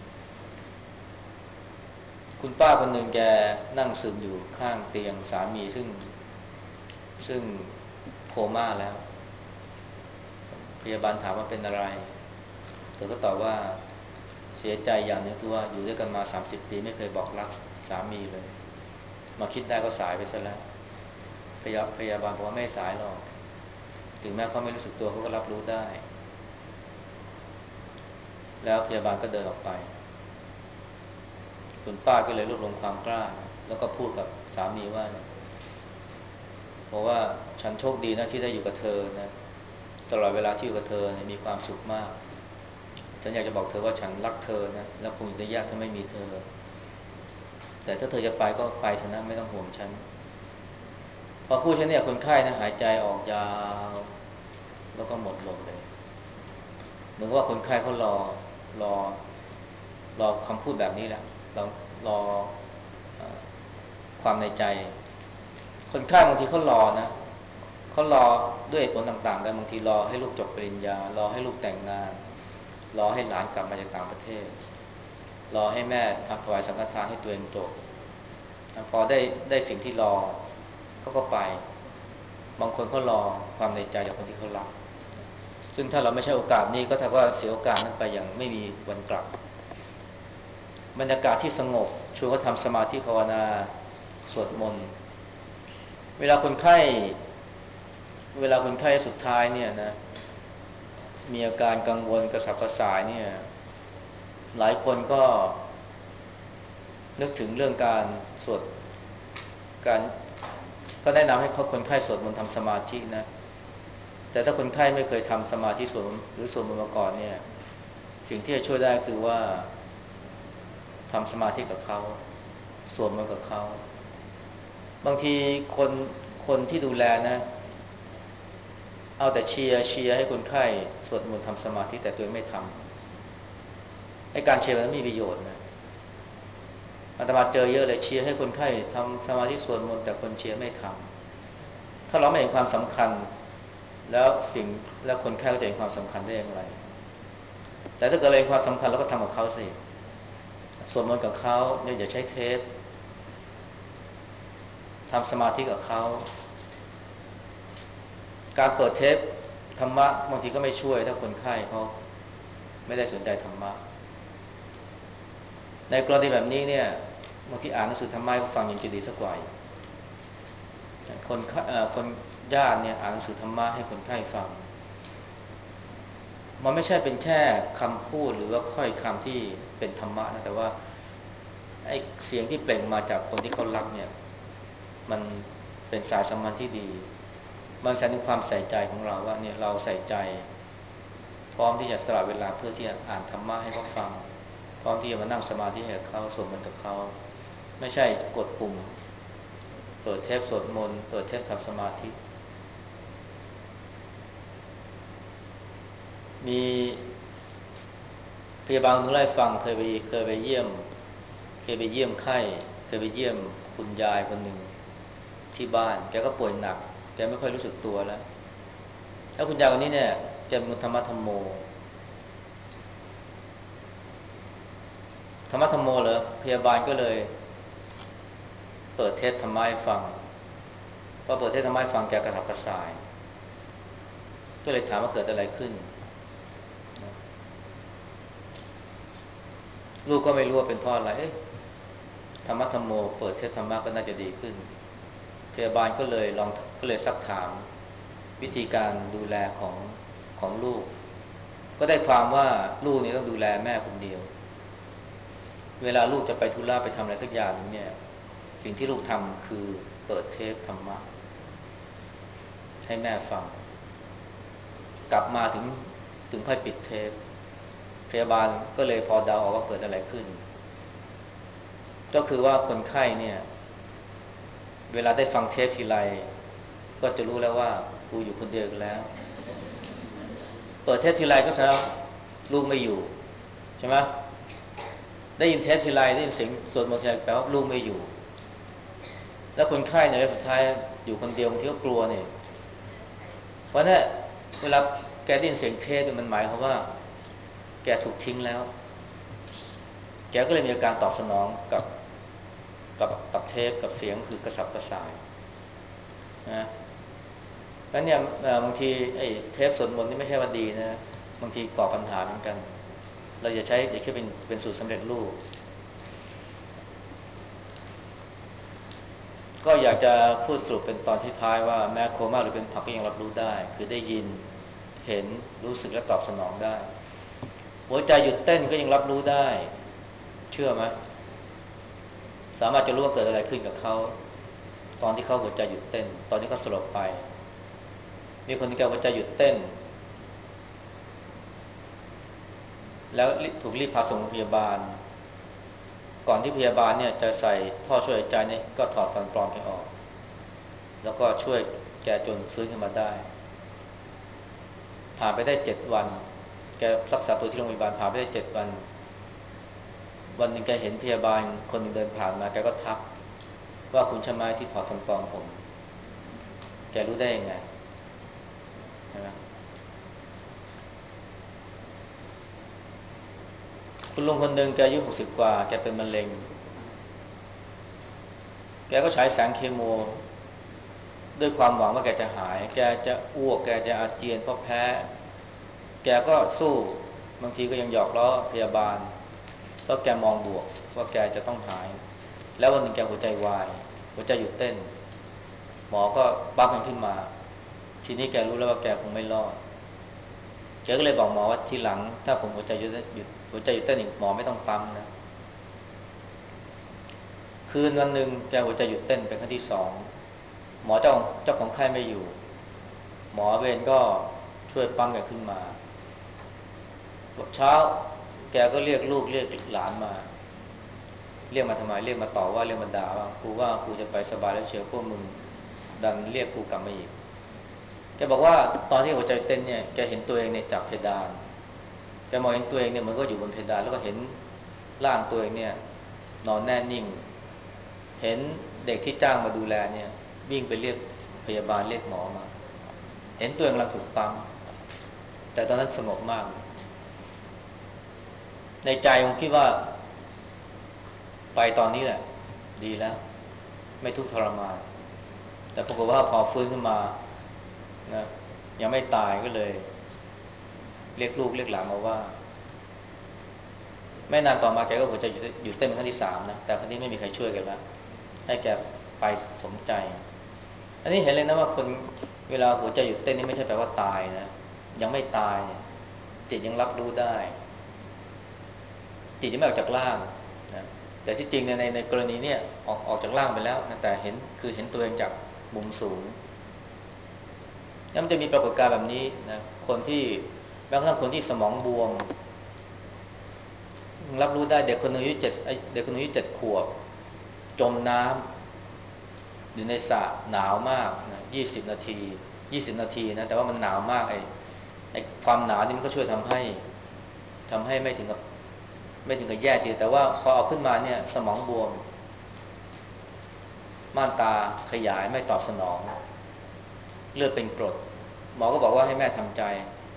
คุณป้าคนหนึ่งแกนั่งซึมอยู่ข้างเตียงสามีซึ่งโคม่าแล้วพยาบาลถามว่าเป็นอะไรเธอก็ตอบว่าเสียใจอย่างนึงคือว่าอยู่ด้วยกันมา30 ปีไม่เคยบอกรักสามีเลยมาคิดได้ก็สายไปซะแล้วพยาบาลบอกว่าไม่สายหรอกถึงแม้เขาไม่รู้สึกตัวเขาก็รับรู้ได้แล้วพยาบาลก็เดินออกไปคุณป้าก็เลยรวบรวมความกล้าแล้วก็พูดกับสามีว่าบอกว่าฉันโชคดีนะที่ได้อยู่กับเธอนะตลอดเวลาที่อยู่กับเธอเนี่ยมีความสุขมากฉันอยากจะบอกเธอว่าฉันรักเธอนะแล้วคงจะยากถ้าไม่มีเธอแต่ถ้าเธอจะไปก็ไปเถอะนะไม่ต้องห่วงฉันพอพูดเช่นนี้คนไข้นะหายใจออกยาวแล้วก็หมดลมเลยเหมือนว่าคนไข้เขารอรอคำพูดแบบนี้แหละรอเอ่อความในใจคนไข้บางทีเขารอนะเขารอด้วยเหตุผลต่างๆกันบางทีรอให้ลูกจบปริญญารอให้ลูกแต่งงานรอให้หลานกลับมาจากต่างประเทศรอให้แม่ทำถวายสังฆทานให้ตัวเองจบพอได้สิ่งที่รอเขาก็ไปบางคนเขารอความในใจจากคนที่เขารักซึ่งถ้าเราไม่ใช่โอกาสนี้ก็เท่ากับว่าเสียโอกาสนั้นไปอย่างไม่มีวันกลับบรรยากาศที่สงบชวนเขาทำสมาธิภาวนาสวดมนต์เวลาคนไข้เวลาคนไข้สุดท้ายเนี่ยนะมีอาการกังวลกระสับกระส่ายเนี่ยหลายคนก็นึกถึงเรื่องการสวดการก็แนะนำให้เขาคนไข้สวดมนต์ทำสมาธินะแต่ถ้าคนไข้ไม่เคยทำสมาธิสวดหรือสวดมนต์มาก่อนเนี่ยสิ่งที่จะช่วยได้คือว่าทำสมาธิกับเขาสวดมนต์กับเขาบางทีคนคนที่ดูแลนะเอาแต่เชียร์ให้คนไข้สวดมนต์ทำสมาธิแต่ตัวเองไม่ทำไอ้การเชียร์มันไม่มีประโยชน์นะอาตมาเจอเยอะเลยเชียร์ให้คนไข้ทำสมาธิสวดมนต์แต่คนเชียร์ไม่ทำถ้าเราไม่เห็นความสำคัญแล้วแล้วคนไข้ก็จะเห็นความสำคัญได้อย่างไรแต่ถ้าเกิดเราเห็นความสำคัญเราก็ทำกับเขาสิสวดมนต์กับเขาเนี่ยอย่าใช้เทปทำสมาธิกับเขาการเปิดเทปธรรมะบางทีก็ไม่ช่วยถ้าคนไข้เขาไม่ได้สนใจธรรมะในกรณีแบบนี้เนี่ยบางทีอ่านหนังสือธรรมะก็ฟังยังจะดีสักกว่าคนญาติเนี่ยอ่านหนังสือธรรมะให้คนไข้ฟังมันไม่ใช่เป็นแค่คำพูดหรือว่าค่อยคำที่เป็นธรรมะนะแต่ว่าไอ้เสียงที่เปล่งมาจากคนที่เขารักเนี่ยมันเป็นสายสัมพันธ์ที่ดีมันแสดงถึงความใส่ใจของเราว่าเนี่ยเราใส่ใจพร้อมที่จะสละเวลาเพื่อที่จะอ่านธรรมะให้เขาฟังพร้อมที่จะมานั่งสมาธิให้เขาสวดมนต์กับเขาไม่ใช่กดปุ่มเปิดเทปสวดมนต์เปิดเทปทำสมาธิมีพยาบาลคนนึงเล่าให้ฟังเคยไปเยี่ยมไข้เคยไปเยี่ยมคุณยายคนหนึ่งที่บ้านแกก็ป่วยหนักแกไม่ค่อยรู้สึกตัวแล้วคุณยายคนนี้เนี่ยแกเป็นคนธรรมะธรรมโมเหรอพยาบาลก็เลยเปิดเทปธรรมะให้ฟังพอเปิดเทปธรรมะให้ฟังแกกระสับกระส่ายก็เลยถามว่าเกิดอะไรขึ้นนะลูกก็ไม่รู้ว่าเป็นเพราะอะไรธรรมะธรรมโมเปิดเทศธรรมะก็น่าจะดีขึ้นพยาบาลก็เลยซักถามวิธีการดูแลของลูกก็ได้ความว่าลูกนี่ต้องดูแลแม่คนเดียวเวลาลูกจะไปธุระไปทำอะไรสักอย่างนึงเนี่ยสิ่งที่ลูกทำคือเปิดเทปธรรมะให้แม่ฟังกลับมาถึงค่อยปิดเทปพยาบาลก็เลยพอเดาออกว่าเกิดอะไรขึ้นก็คือว่าคนไข้เนี่ยเวลาได้ฟังเทปทีไรก็จะรู้แล้วว่ากูอยู่คนเดียวกันแล้วเปิดเทปทีไรก็แสดงลูกไม่อยู่ใช่ไหมได้ยินเทปทีไรได้ยินเสียงสวดมนต์ทีไรแปลว่าลูกไม่อยู่แล้วคนไข้เนี่ยสุดท้ายอยู่คนเดียวบางทีก็กลัวเนี่ยเพราะนั่นเวลาแกได้ยินเสียงเทปมันหมายความว่าแกถูกทิ้งแล้วแกก็เลยมีอาการตอบสนองกับเทปกับเสียงคือกระสับกระส่ายนะแล้วเนี่ยบางทีไอ้เทปสวดมนต์นี่ไม่ใช่ว่าดีนะบางทีก่อปัญหาเหมือนกันเราอย่าคิดเป็นสูตรสำเร็จรูปก็อยากจะพูดสรุปเป็นตอนท้ายๆว่าแม้โคม่าหรือเป็นผักก็ยังรับรู้ได้คือได้ยินเห็นรู้สึกและตอบสนองได้หัวใจหยุดเต้นก็ยังรับรู้ได้เชื่อไหมสามารถจะรู้ว่าเกิดอะไรขึ้นกับเขาตอนที่เขาหัวใจหยุดเต้นตอนที่เขาสลบไปมีคนที่แกหัวใจหยุดเต้นแล้วถูกรีบพาส่งโรงพยาบาลก่อนที่พยาบาลเนี่ยจะใส่ท่อช่วยหายใจเนี่ยก็ถอดฟันปลอมแกออกแล้วก็ช่วยแกจนฟื้นขึ้นมาได้ผ่านไปได้7 วันแกรักษาตัวที่โรงพยาบาลผ่านไปได้7 วันวันหนึ่งแกเห็นพยาบาลคนหนึ่งเดินผ่านมาแกก็ทักว่าคุณใช่ไหมที่ถอดฟันปลอมผมแกรู้ได้ยังไงใช่ไหมคุณลุงคนหนึ่งแกอายุ60 กว่าแกเป็นมะเร็งแกก็ใช้แสงเคมีด้วยความหวังว่าแกจะหายแกจะอ้วกแกจะอาเจียนเพราะแพ้แกก็สู้บางทีก็ยังหยอกล้อพยาบาลเพราะแกมองบวกว่าแกจะต้องหายแล้ววันหนึ่งแกหัวใจวายหัวใจหยุดเต้นหมอก็ปั๊มมันขึ้นมาทีนี้แกรู้แล้วว่าแกคงไม่รอดแกก็เลยบอกหมอว่าทีหลังถ้าผมหัวใจหยุดเต้นอีกหมอไม่ต้องปั๊มนะคืนวันหนึ่งแกหัวใจหยุดเต้นเป็นครั้งที่2หมอเจ้าของไข้ไม่อยู่หมอเวรก็ช่วยปั๊มแกขึ้นมาเช้าแกก็เรียกลูกเรียกหลานมาเรียกมาทำไมเรียกมาต่อว่าเรียกมาด่าว่ากูจะไปสบายแล้วเชียวพวกมึงดันเรียกกูกลับมาอีกแกบอกว่าตอนที่หัวใจเต้นเนี่ยแกเห็นตัวเองเนี่ยจับเพดานแกมองเห็นตัวเองเนี่ยมันก็อยู่บนเพดานแล้วก็เห็นร่างตัวเองเนี่ยนอนแน่นิ่งเห็นเด็กที่จ้างมาดูแลเนี่ยวิ่งไปเรียกพยาบาลเรียกหมอมาเห็นตัวเองกำลังถูกปั๊มแต่ตอนนั้นสงบมากในใจผมคิดว่าไปตอนนี้แหละดีแล้วไม่ทุกข์ทรมานแต่ปรากฏว่าพอฟื้นขึ้นมานะยังไม่ตายก็เลยเรียกลูกเรียกหลานมาว่าไม่นานต่อมาแกก็หัวใจหยุดเต้นเป็นครั้งที่3นะแต่ครั้งนี้ไม่มีใครช่วยกันแล้วให้แกไปสมใจอันนี้เห็นเลยนะว่าคนเวลาหัวใจหยุดเต้นนี่ไม่ใช่แปลว่าตายนะยังไม่ตายจิตยังรับรู้ได้จิตยังไม่ออกจากร่างนะแต่ที่จริงในกรณีเนี่ยออกจากร่างไปแล้วนะแต่เห็นตัวเองจากมุมสูงแล้วมันจะมีปรากฏการณ์แบบนี้นะคนที่แม้กระทั่งคนที่สมองบวมรับรู้ได้เด็กคนนึงอายุ7 ขวบจมน้ำอยู่ในสระหนาวมากนะ20 นาทีนะแต่ว่ามันหนาวมากไอ้ความหนาวนี่มันก็ช่วยทำให้ไม่ถึงกับแย่จริงแต่ว่าพอเอาขึ้นมาเนี่ยสมองบวมม่านตาขยายไม่ตอบสนองเลือดเป็นกรดหมอก็บอกว่าให้แม่ทำใจ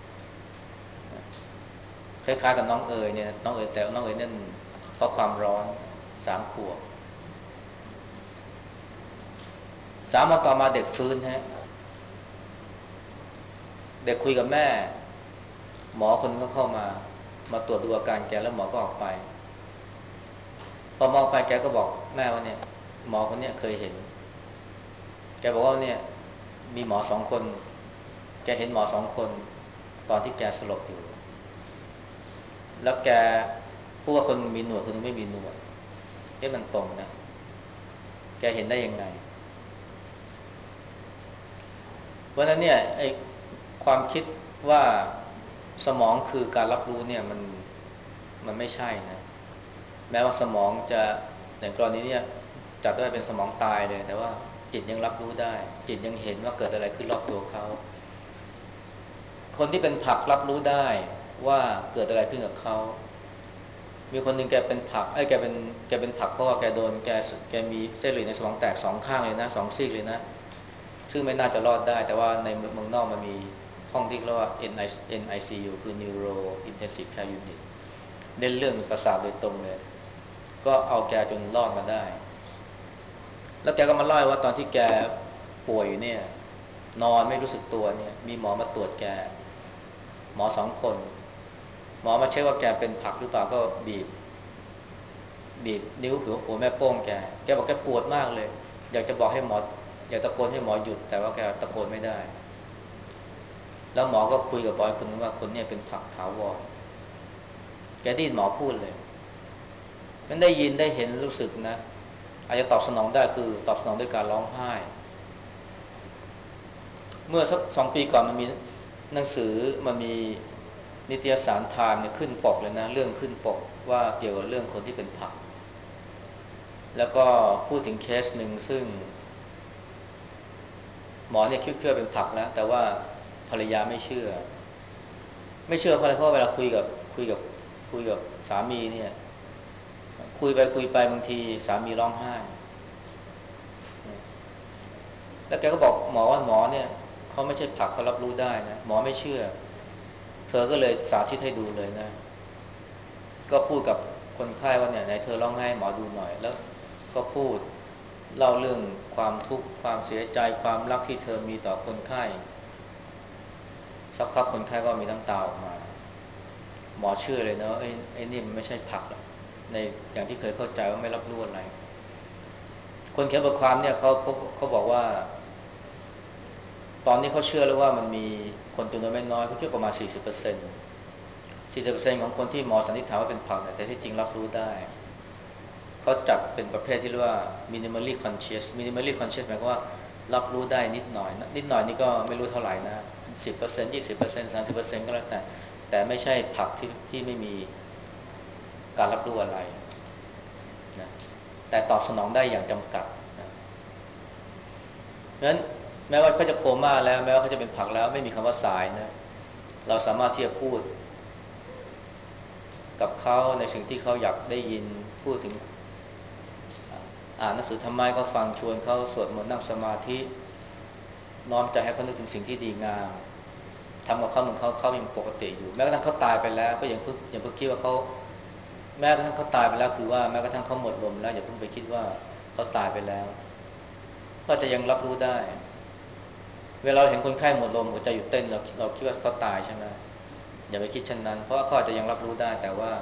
คล้ายๆกับน้องเอ๋ยเนี่ยน้องเอ๋ยแต่น้องเอ๋ยนั่นเพราะความร้อน3 ขวบ3 วันต่อมาเด็กฟื้นฮะเด็กคุยกับแม่หมอคนนึงก็เข้ามาตรวจดูอาการแกแล้วหมอก็ออกไปพอมองไปแกก็บอกแม่ว่าเนี่ยหมอคนเนี้ยเคยเห็นแกบอกว่าเนี่ยมีหมอสองคนแกเห็นหมอสองคนตอนที่แกสลบอยู่แล้วแกพูดว่าคนนึงมีหนวดคนนึงไม่มีหนวดมันตรงนะแกเห็นได้ยังไงเพราะฉะนั้นเนี่ยไอ้ความคิดว่าสมองคือการรับรู้เนี่ยมันไม่ใช่นะแม้ว่าสมองจะอย่างกรณีนี้จัดได้เป็นสมองตายเลยแต่ว่าจิตยังรับรู้ได้จิตยังเห็นว่าเกิดอะไรขึ้นรอบตัวเขาคนที่เป็นผักรับรู้ได้ว่าเกิดอะไรขึ้นกับเขามีคนหนึ่งแกเป็นผักแกเป็นผักเพราะว่าแกมีเส้นเลือดในสมองแตกสองข้างเลยนะสองซีกเลยนะซึ่งไม่น่าจะรอดได้แต่ว่าในเมืองนอกมันมีห้องที่เรียกว่า NICU คือ Neuro Intensive Care Unit เน้นเรื่องประสาทโดยตรงเลยก็เอาแกจนรอดมาได้แล้วแกก็มาเล่าว่าตอนที่แกป่วยอยู่เนี่ยนอนไม่รู้สึกตัวเนี่ยมีหมอมาตรวจแกหมอสองคนหมอมาเช็คว่าแกเป็นผักหรือเปล่าก็บีบนิ้วหัวแม่โป้งแกบอกแกปวดมากเลยอยากจะบอกให้หมออยากตะโกนให้หมอหยุดแต่ว่าแกตะโกนไม่ได้แล้วหมอก็คุยกับบอยคนนึงว่าคนนี้เป็นผักถาวรแกได้ยินหมอพูดเลยมันได้ยินได้เห็นรู้สึกนะอาจจะตอบสนองได้คือตอบสนองด้วยการร้องไห้เมื่อสัก2 ปีก่อนมันมีหนังสือมันมีนิตยสารไทม์เนี่ยขึ้นปกเลยนะเรื่องขึ้นปกว่าเกี่ยวกับเรื่องคนที่เป็นผักแล้วก็พูดถึงเคสหนึ่งซึ่งหมอเนี่ยคิดว่าเป็นผักแล้วแต่ว่าภรรยาไม่เชื่อเพราะอะไรเพราะเวลาคุยกับสามีเนี่ยคุยไปบางทีสามีร้องไห้แล้วแกก็บอกหมอว่าหมอเนี่ยเขาไม่ใช่ผักเขารับรู้ได้นะหมอไม่เชื่อเธอก็เลยสาธิตให้ดูเลยนะก็พูดกับคนไข้ว่าเนี่ยไหนเธอร้องไห้หมอดูหน่อยแล้วก็พูดเล่าเรื่องความทุกข์ความเสียใจความรักที่เธอมีต่อคนไข้สักพักคนไข้ก็มีน้ำตาออกมาหมอเชื่อเลยนะว่าไอ้นี่มันไม่ใช่ผักหรอกในอย่างที่เคยเข้าใจว่าไม่รับรู้อะไรคนเขียนบทความเนี่ยเขาบอกว่าตอนนี้เขาเชื่อแล้วว่ามันมีคนจำนวนไม่น้อยเขาเชื่อประมาณ40%ของคนที่หมอสันนิษฐานว่าเป็นผักเนี่ยแต่ที่จริงรับรู้ได้เขาจัดเป็นประเภทที่เรียกว่า minimally conscious หมายความว่ารับรู้ได้นิดหน่อยนิดหน่อยนี่ก็ไม่รู้เท่าไหร่นะ10% 20% 30%ก็แล้วแต่ไม่ใช่ผักที่ไม่มีการรับรู้อะไรนะแต่ตอบสนองได้อย่างจำกัดนะเพราะฉะนั้นแม้ว่าเขาจะโคม่าแล้วแม้ว่าเขาจะเป็นผักแล้วไม่มีคำว่าสายนะเราสามารถที่จะพูดกับเขาในสิ่งที่เขาอยากได้ยินพูดถึงอ่านหนังสือธรรมะก็ฟังชวนเขาสวดมนต์นั่งสมาธิน้อมใจให้เขานึกถึงสิ่งที่ดีงามทำกับเขาเหมือนเขายังปกติอยู่แม้กระทั่งเขาตายไปแล้วก็อย่าเพิ่งคิดว่าเขาแม้กระทั่งเขาตายไปแล้วคือว่าแม้กระทั่งเขาหมดลมแล้วอย่าเพิ่งไปคิดว่าเขาตายไปแล้วก็จะยังรับรู้ได้เวลาเราเห็นคนไข้หมดลมหัวใจหยุดเต้นเราคิดว่าเขาตายใช่ไหมอย่าไปคิดเช่นนั้นเพราะว่าเขาอาจจะยังรับรู้ได้แต่ว่า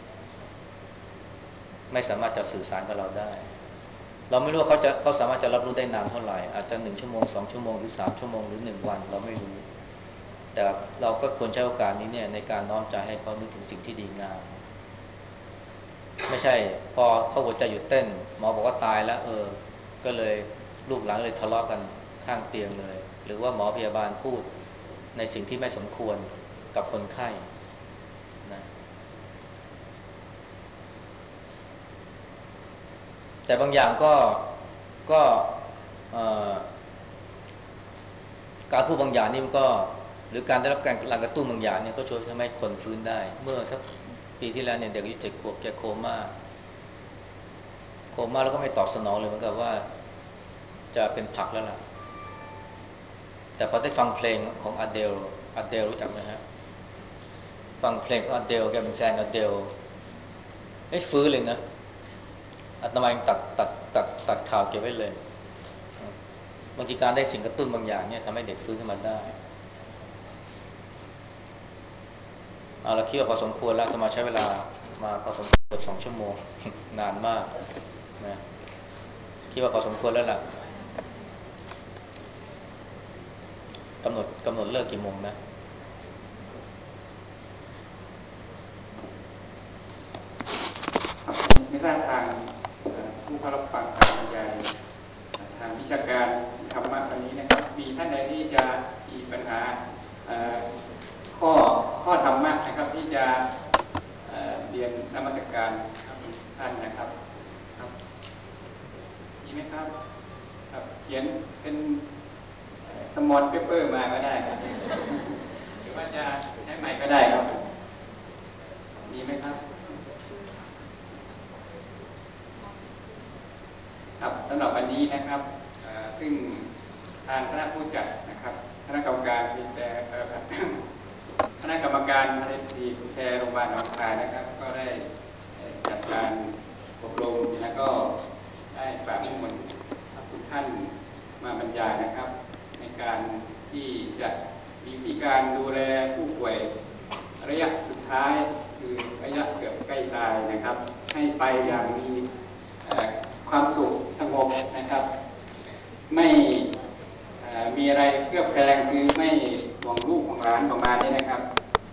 ไม่สามารถจะสื่อสารกับเราได้เราไม่รู้ว่าเขาสามารถจะรับรู้ได้นานเท่าไหร่อาจจะ1 ชั่วโมง2 ชั่วโมงหรือ3 ชั่วโมงหรือ1 วันเราไม่รู้แต่เราก็ควรใช้โอกาสนี้เนี่ยในการน้อมใจให้เขานึกถึงสิ่งที่ดีงามไม่ใช่พอเขาหัวใจหยุดเต้นหมอบอกว่าตายแล้วก็เลยลูกหลานเลยทะเลาะกันข้างเตียงเลยหรือว่าหมอพยาบาลพูดในสิ่งที่ไม่สมควรกับคนไข้นะแต่บางอย่างก็เอ่อ การพูดบางอย่างนี่มันก็หรือการได้รับการกระตุ้นบางอย่างเนี่ยก็ช่วยทำให้คนฟื้นได้เมื่อสักปีที่แล้วเนี่ยเด็กอายุ7 ขวบแกโคม่าแล้วก็ไม่ตอบสนองเลยเหมือนกับว่าจะเป็นผักแล้วล่ะแต่พอได้ฟังเพลงของอเดลรู้จักไหมฮะฟังเพลงของอเดลแกเป็นแฟนอเดลไม่ฟื้นเลยนะอาตมายังตัดข่าวเก็บไว้เลยบางทีการได้สิ่งกระตุ้นบางอย่างเนี่ยทำให้เด็กฟื้นขึ้นมาได้เราคิดว่าพอสมควรแล้วจะมาใช้เวลามาพอสมควรเกือบ2 ชั่วโมง นานมากนะคิดว่าพอสมควรแล้วล่ะกำหนดเลิกกี่โมงนะในด้านทางผู้เข้ารับฟังการบรรยายทางวิชาการธรรมะวันนี้นะครับมีท่านใดที่จะมีปัญหาข้อธรรมะนะครับที่จะเรียนนมัสการท่านนะครับครับมีไหมครับครับเขียนเป็นสมอลเปเปอร์มาก็ได้ครับหรือว่าจะใช้ใหม่ก็ได้ครับมีไหมครับครับสำหรับวันนี้นะครับซึ่งทางคณะผู้จัดนะครับคณะกรรมการมีแต่คณะกรรมการผลิตภัณฑ์แพรโรงพยาบาลหนองคายนะครับก็ได้จัดการอบรมและก็ได้ฝากนิมนต์ทุกท่านมาบรรยายนะครับในการที่จะมีวิธีการดูแลผู้ป่วยระยะสุดท้ายคือระยะเกือบใกล้ตายนะครับให้ไปอย่างมีความสุขสงบนะครับไม่มีอะไรเคลือบแคลงคือไม่ห่วงลูกของหลานประมาณนี้นะครับ